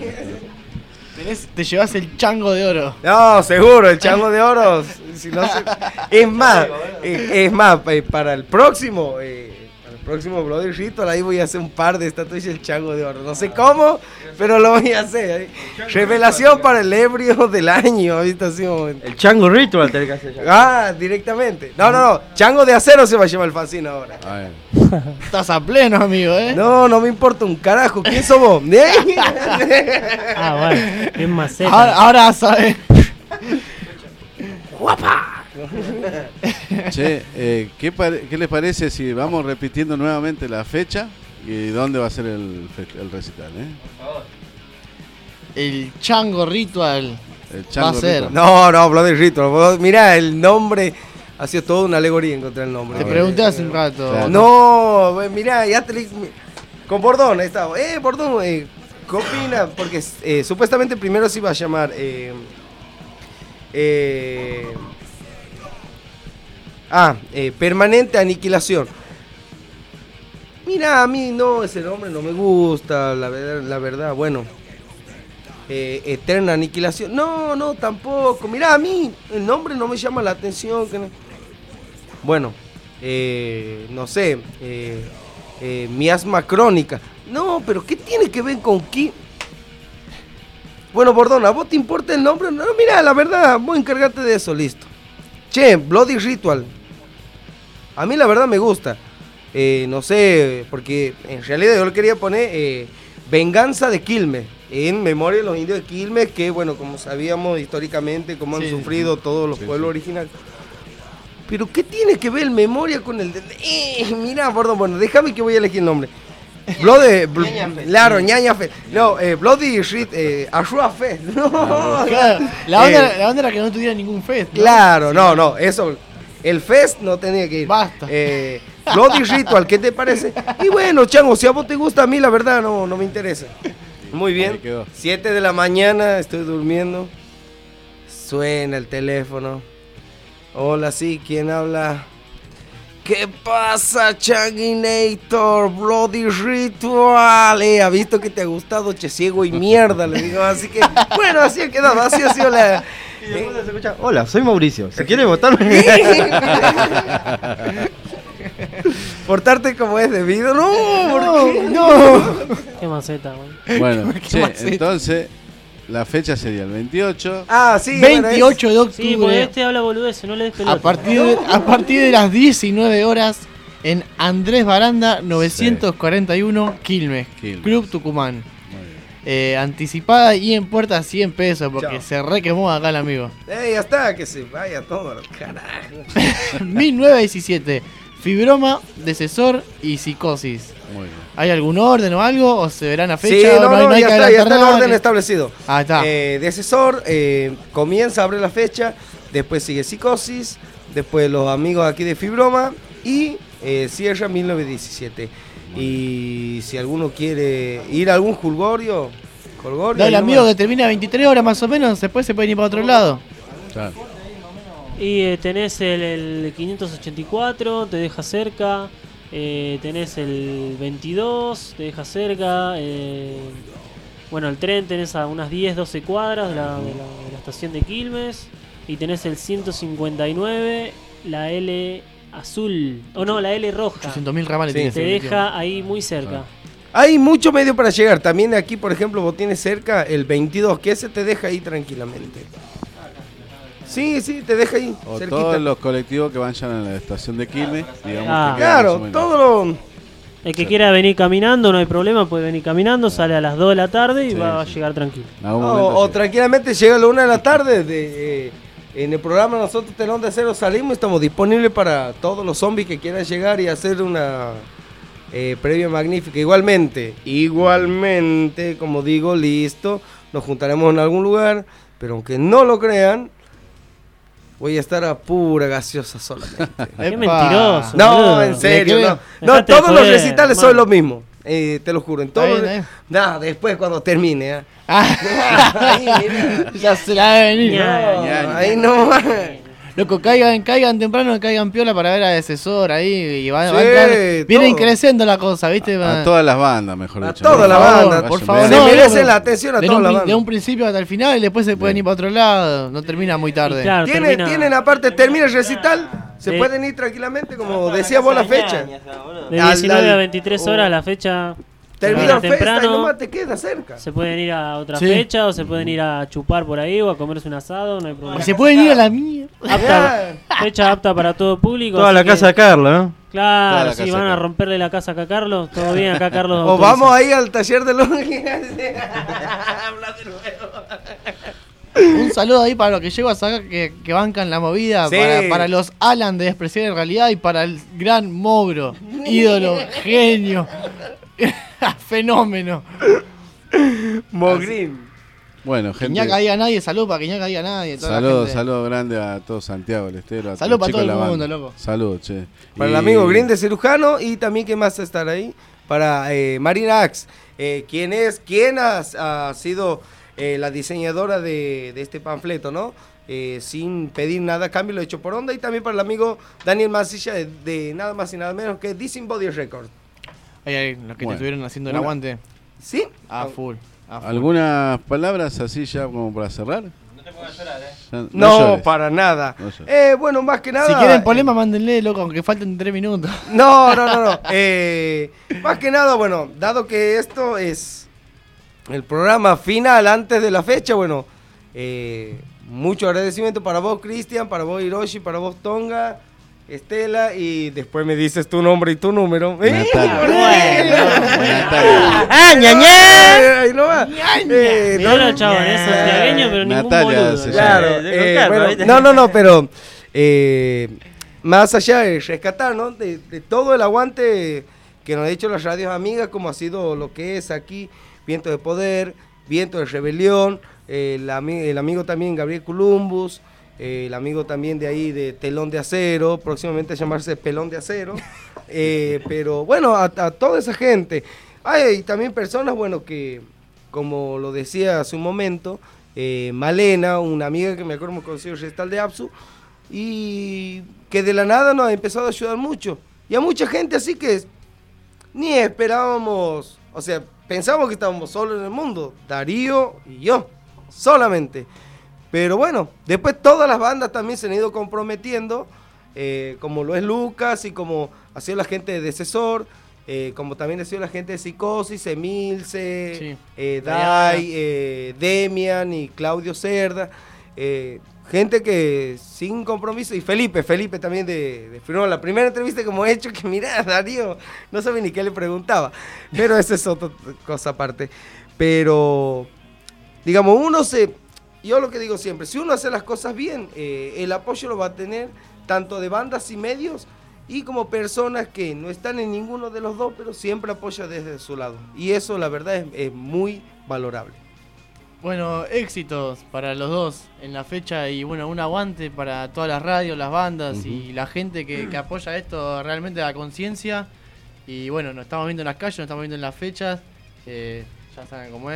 Tenés- te llevas el chango de oro.
No, seguro, el chango de oro. Si no se- Es más, eh, es más, eh, para el próximo, eh, para el próximo Bloody Ritual, ahí voy a hacer un par de estatuas del chango de oro. No sé cómo, pero lo voy a hacer. eh. Revelación para el ebrio del año, ¿viste? Así como-
El Chango Ritual tenés que hacer ya.
Ah, directamente. No, no, no. Chango de acero se va a llevar el fanzine ahora.
A ver.
Estás a pleno, amigo, ¿eh?
No, no me importa un carajo. ¿Quién sos vos? ¿Eh?
Ah, bueno, bien maceta.
Ahora, ahora sabes.
¡Guapa!
Che, eh, ¿qué, pare- ¿qué les parece si vamos repitiendo nuevamente la fecha y dónde va a ser el, fe- el recital? Eh?
El chango ritual.
El
Va a
Chango
ser.
Ritual.
No, no, Bloody Ritual. Vos- Mirá, el nombre ha sido toda una alegoría encontrar el nombre.
Te pregunté hace un rato.
Claro.
No, güey, mirá, ya te li- con Bordón, ahí estaba. Eh, Bordón, eh, ¿qué opina? Porque eh, supuestamente primero se iba a llamar. Eh, eh, ah, eh, Permanente Aniquilación. Mira, a mí no, ese nombre no me gusta, la verdad, la verdad bueno. Eh, Eterna Aniquilación. No, no, tampoco. Mira, a mí el nombre no me llama la atención. Que no- Bueno, eh, no sé. Eh, eh, miasma crónica. No, pero ¿qué tiene que ver con qué? Bueno, Bordón, ¿a vos te importa el nombre? No, mira, la verdad, vos encárgate de eso, listo. Che, Bloody Ritual. A mí la verdad me gusta. Eh, no sé, porque en realidad yo le quería poner eh, Venganza de Quilmes, en memoria de los indios de Quilmes, que bueno, como sabíamos históricamente, cómo han
Sí,
sufrido todos los
sí,
pueblos
sí.
originales. Pero ¿qué tiene que ver el memoria con el de... Eh, mira, Bordón, bueno, déjame que voy a elegir el nombre. Bloody... Bl- claro, Ñaña Fest. No, eh, Bloody Rit... Eh, Ashua Fest. No,
Claro, la, onda,
Eh,
la onda era que no tuviera ningún fest. ¿no?
Claro, no, no, eso... El Fest no tenía que ir.
Basta.
Eh, Bloody Ritual, ¿qué te parece? Y bueno, Chango, si a vos te gusta, a mí la verdad no, no me interesa. Muy
Ahí
bien.
quedó.
siete de la mañana, estoy durmiendo. Suena el teléfono. Hola, sí, ¿quién habla? ¿Qué pasa, Changuinator? Bloody Ritual. Eh, ha visto que te ha gustado, che, ciego y mierda, le digo. Así que, bueno, así ha quedado, así ha sido la...
Y después se escucha, hola, soy Mauricio. Si quieres votarme.
Portarte como es debido. No, ¿por qué? No.
Qué maceta, güey.
Bueno,
Qué
che,
maceta.
entonces la fecha sería el veintiocho.
Ah, sí. bueno, es-
veintiocho de octubre.
Sí, porque este habla boludez, no le des pelota.
A partir, de, a partir de las diecinueve horas en Andrés Baranda novecientos cuarenta y uno, Quilmes,
Quilmes.
Club Tucumán.
Muy bien.
Eh, anticipada y en puerta cien pesos porque
Chao.
se re quemó acá el amigo.
Eh, ya está, que se vaya todo al carajo.
mil novecientos diecisiete, fibroma, decesor y psicosis.
Muy bien.
¿Hay algún orden o algo? ¿O se verán a fecha?
Sí,
¿O
no,
hay-
no,
hay
ya
que
está, ya está el
adelantar
orden
nada?
establecido.
Ah, está.
Eh, de asesor, eh, comienza, abre la fecha, después sigue Psicosis, después los amigos aquí de Fibroma y eh, cierra mil novecientos diecisiete. Y si alguno quiere ir a algún juzgorio, Colgor.
No, el amigo que termina a veintitrés horas más o menos, después se puede ir para otro lado.
Claro.
Y eh, tenés el, el quinientos ochenta y cuatro, te deja cerca. Eh, tenés el veintidós, te deja cerca. Eh, bueno, el tren tenés a unas diez, doce cuadras de la, de la, de la estación de Quilmes. Y tenés el ciento cincuenta y nueve, la L azul. O no, la L roja.
ochocientos mil ramales
Sí.
tiene
Te
ese
deja ahí muy cerca.
Hay mucho medio para llegar. También aquí, por ejemplo, vos tienes cerca el veintidós, que ese te deja ahí tranquilamente. Sí, sí, te deja ahí,
O
cerquita.
todos los colectivos que vayan a la estación de Quilmes, digamos
Ah.
que quedan más o
Claro,
menos.
todo lo...
El que quiera venir caminando, no hay problema, puede venir caminando, sale a las dos de la tarde y
Sí,
va a
sí.
llegar tranquilo.
En algún
No,
momento
o
llega.
tranquilamente llega a la una de la tarde. De, eh, en el programa nosotros, Telón de Acero, salimos y estamos disponibles para todos los zombies que quieran llegar y hacer una eh, previa magnífica. Igualmente, igualmente, como digo, listo, nos juntaremos en algún lugar, pero aunque no lo crean, voy a estar a pura gaseosa solamente.
Qué mentiroso.
No,
boludo.
en serio,
¿Le
no.
creo?
No,
Dejate de
todos los
joder,
recitales
man.
son lo mismo. Eh, te lo juro, en todos
Está
los...
bien, está
Nada, después cuando termine, ¿eh?
Ah,
Ahí, mira.
ya se la debe venir.
Ya,
No,
ya,
ahí no va.
Loco, caigan, caigan temprano, caigan piola para ver a Asesor ahí y va, va a
Sí,
entrar. Viene
todo.
creciendo la cosa, ¿viste?
A todas las bandas, mejor
A
dicho.
toda la
Por favor,
banda,
por
Vayan,
favor.
vean.
Se
No,
merecen
pero
la atención a
de
toda
un,
la
pri-
banda.
de un principio hasta el final y después se pueden
Bien.
ir para otro lado. No termina muy tarde.
Y claro,
Tiene,
termina-
tienen aparte, termina el recital, se
Sí.
pueden ir tranquilamente, como decía vos la fecha.
De
Al-
diecinueve a
al-
veintitrés
oh.
horas la fecha.
Termina
termina
la fiesta y
temprano.
nomás te queda cerca.
Se pueden ir a otra
Sí.
fecha o se pueden ir a chupar por ahí o a comerse un asado, no hay
O
problema.
se pueden ir a la mía.
Apta- fecha apta para todo público.
Toda
así
la
que-
casa de Carlos, ¿no?
Claro,
Toda la
si
casa
van
de
a
Carlos.
romperle la casa acá a Carlos, todo bien, acá Carlos.
O
autoriza.
vamos ahí al taller de los... Habla de nuevo.
Un saludo ahí para los que llego a sacar que, que bancan la movida.
Sí.
Para, para los Alan de Expresión en Realidad y para el gran Mogro. Ídolo, genio, fenómeno.
Mogrín.
Bueno,
Que
gente.
ñaca diga nadie, salud para que ñaca diga nadie. toda la
Saludos,
gente.
saludos grande a todo Santiago del Estero. a
Salud
los
para
chicos
todo
de
el
la
mundo,
banda.
loco.
Salud, che.
Para
Y-
el amigo Green de cirujano y también que más estar ahí para eh, Marina Ax, eh, quien es quien ha, ha sido eh, la diseñadora de, de este panfleto, ¿no? Eh, sin pedir nada a cambio, lo he hecho por onda. Y también para el amigo Daniel Masilla de, de nada más y nada menos que Dissing Body Records.
Ahí, ahí, los que
Bueno,
te estuvieron haciendo el
una-
aguante.
¿Sí?
A full. a full.
¿Algunas palabras así ya como para cerrar?
No te pongas a llorar, ¿eh?
Ya-
No,
llores.
para nada.
No llores.
Eh, bueno, más que nada...
Si quieren
eh,
problema, mándenle, loco, aunque falten tres minutos.
No, no, no, no. Eh, más que nada, bueno, dado que esto es el programa final antes de la fecha, bueno, eh, mucho agradecimiento para vos, Cristian, para vos, Hiroshi, para vos, Tonga, Estela, y después me dices tu nombre y tu número. ¿Eh?
Natalia. Natalia.
¡Ah, ñañá!
Ahí no va. Eh,
Mirá los chavales, es santiagueño, pero ningún
Natalia
boludo.
se
Claro,
De- de- con
eh,
calma,
bueno,
¿viste?
no, no, no, pero eh, más allá de rescatar, ¿no? De, de todo el aguante que nos ha hecho las radios amigas, como ha sido lo que es aquí, Viento de Poder, Viento de Rebelión, eh, el, ami- el amigo también Gabriel Columbus, eh, el amigo también de ahí de Telón de Acero, próximamente llamarse Pelón de Acero, eh, pero bueno, a, a toda esa gente. Hay también personas, bueno, que como lo decía hace un momento, eh, Malena, una amiga que me acuerdo hemos conocido, Restal de Apsu, y que de la nada nos ha empezado a ayudar mucho. Y a mucha gente así que ni esperábamos, o sea, pensábamos que estábamos solos en el mundo, Darío y yo, solamente. Pero bueno, después todas las bandas también se han ido comprometiendo, eh, como lo es Lucas y como ha sido la gente de Decesor, eh, como también ha sido la gente de Psicosis, Emilce,
Sí.
eh,
Diana.
Dai, eh, Demian y Claudio Cerda, eh, gente que sin compromiso, y Felipe, Felipe también de, de Firmo, la primera entrevista que hemos hecho, que mira, Darío, no sabe ni qué le preguntaba, pero esa es otra cosa aparte. Pero, digamos, uno se, yo lo que digo siempre, si uno hace las cosas bien, eh, el apoyo lo va a tener tanto de bandas y medios, y como personas que no están en ninguno de los dos, pero siempre apoya desde su lado. Y eso, la verdad, es, es muy valorable.
Bueno, éxitos para los dos en la fecha y bueno, un aguante para todas las radios, las bandas
Ujú.
y la gente que, que apoya esto realmente a conciencia. Y bueno, nos estamos viendo en las calles, nos estamos viendo en las fechas, eh, ya saben cómo es.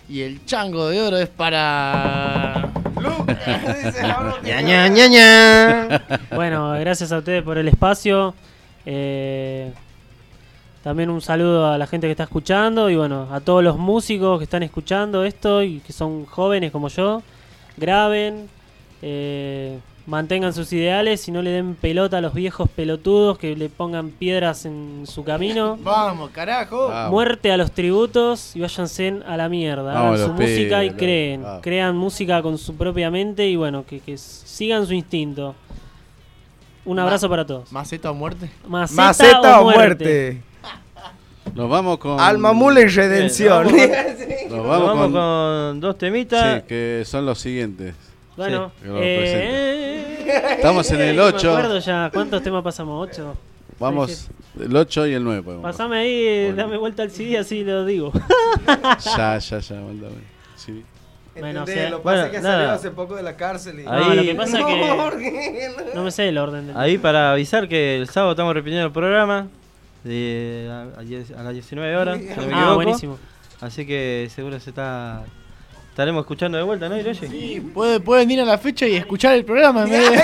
Y el chango de oro es para...
ña, ña, ña, ña.
Bueno, gracias a ustedes por el espacio. Eh, también un saludo a la gente que está escuchando y bueno, a todos los músicos que están escuchando esto y que son jóvenes como yo. Graben, eh, mantengan sus ideales y no le den pelota a los viejos pelotudos que le pongan piedras en su camino.
Vamos, carajo.
Vamos.
Muerte a los tributos y váyanse a la mierda.
Vamos,
Hagan su
los
música y
pibes,
creen.
vamos.
Crean música con su propia mente y bueno, que, que sigan su instinto. Un abrazo
Ma-
para todos.
¿Maceta o muerte?
Maceta,
Maceta
o
o
muerte.
muerte.
Nos vamos con.
Alma Mula y Redención.
Nos
Nos
vamos,
vamos
con...
con dos temitas.
Sí, que son los siguientes.
Bueno,
Sí, que los
eh,
Estamos en el
no
ocho.
Me acuerdo ya. ¿Cuántos temas pasamos? ¿Ocho?
Vamos, el ocho y el nueve podemos.
Pasame ahí, dame vuelta al C D, así lo digo.
Ya, ya, ya, mándame. Sí.
Bueno, o
Entendés,
sea,
lo que pasa
bueno,
es que
nada.
salió hace poco de la cárcel. Y...
No,
Ahí-
lo que pasa es que
No, porque no.
no me sé el orden del...
Ahí para avisar que el sábado estamos repitiendo el programa de a, a diez- a las diecinueve horas, si no me
Ah,
equivoco.
buenísimo.
Así que seguro se está estaremos escuchando de vuelta, ¿no, Hiroshi?
Sí, puede- pueden ir a la fecha y escuchar el programa. en vez de-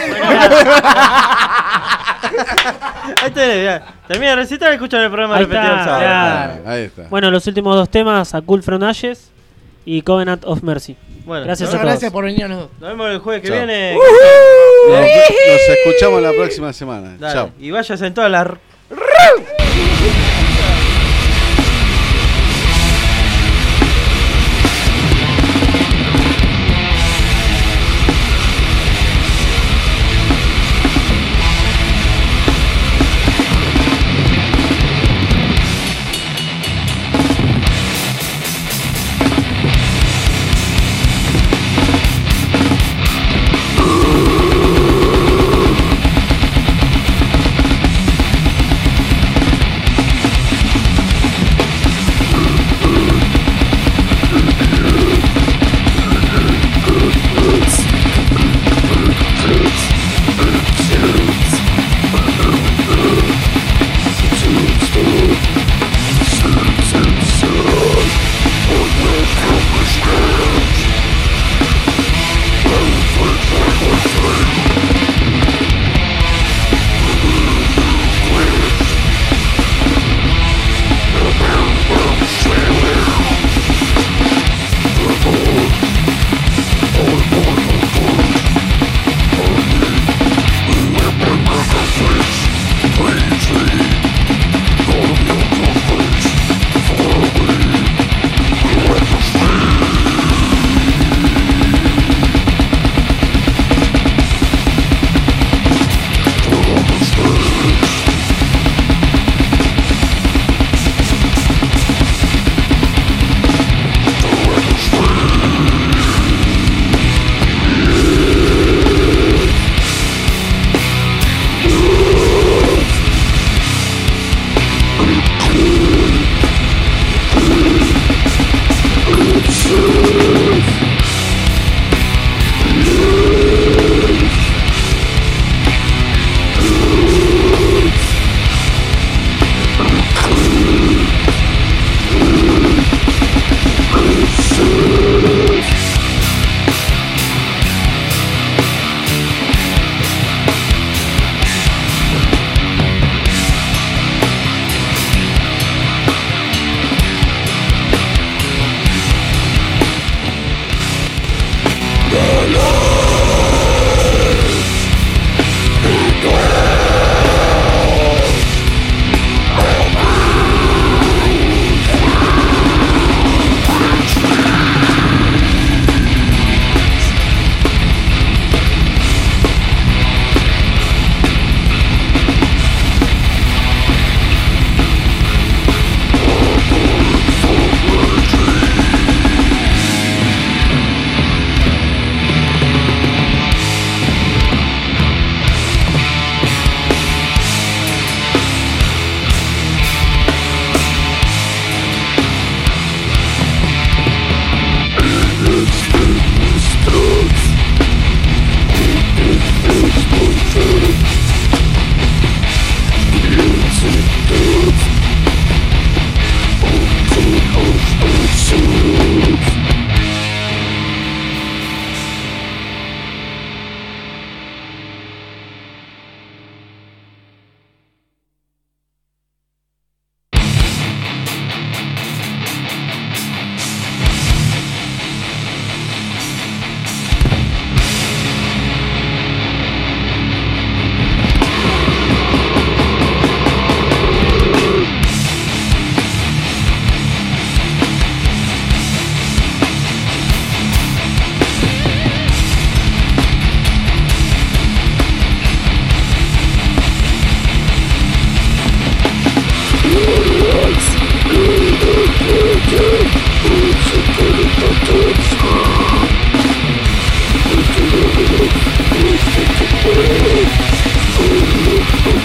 Ahí tenés, mirá. Termina de recitar y escuchan el programa
Ahí
repetido el
está,
sábado.
claro.
Ahí está.
Bueno, los últimos dos temas, A Cool From Ashes y Covenant of Mercy.
Bueno,
gracias
Bueno,
a todos.
gracias por venir a los dos.
Nos vemos el jueves que
Chao.
viene.
Nos, nos escuchamos la próxima semana.
Dale.
Chao.
Y vayas en todas las...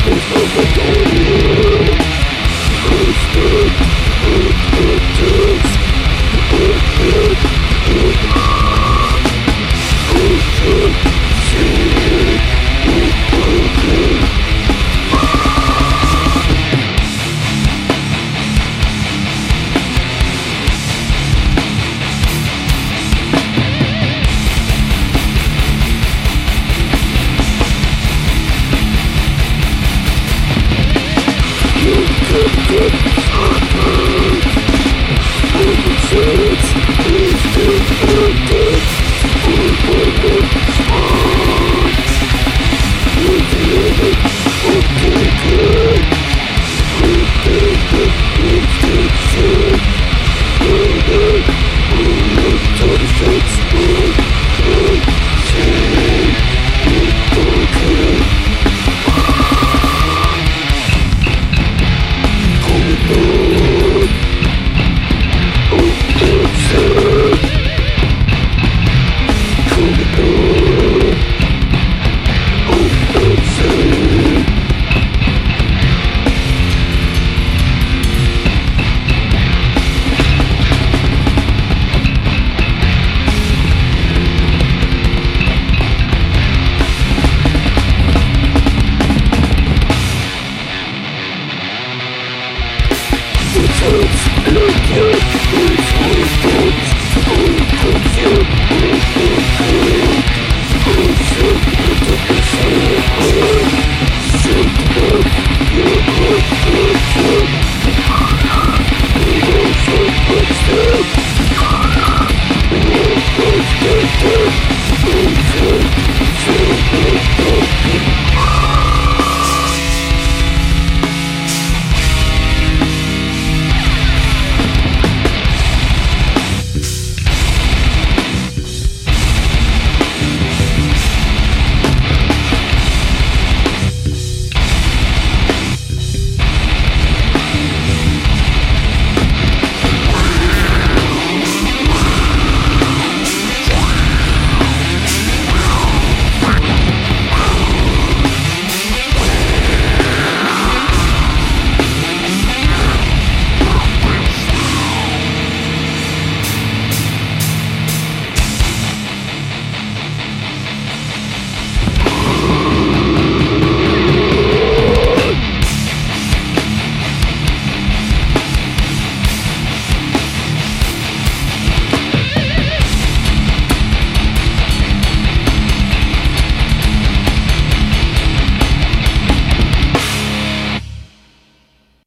Yeah.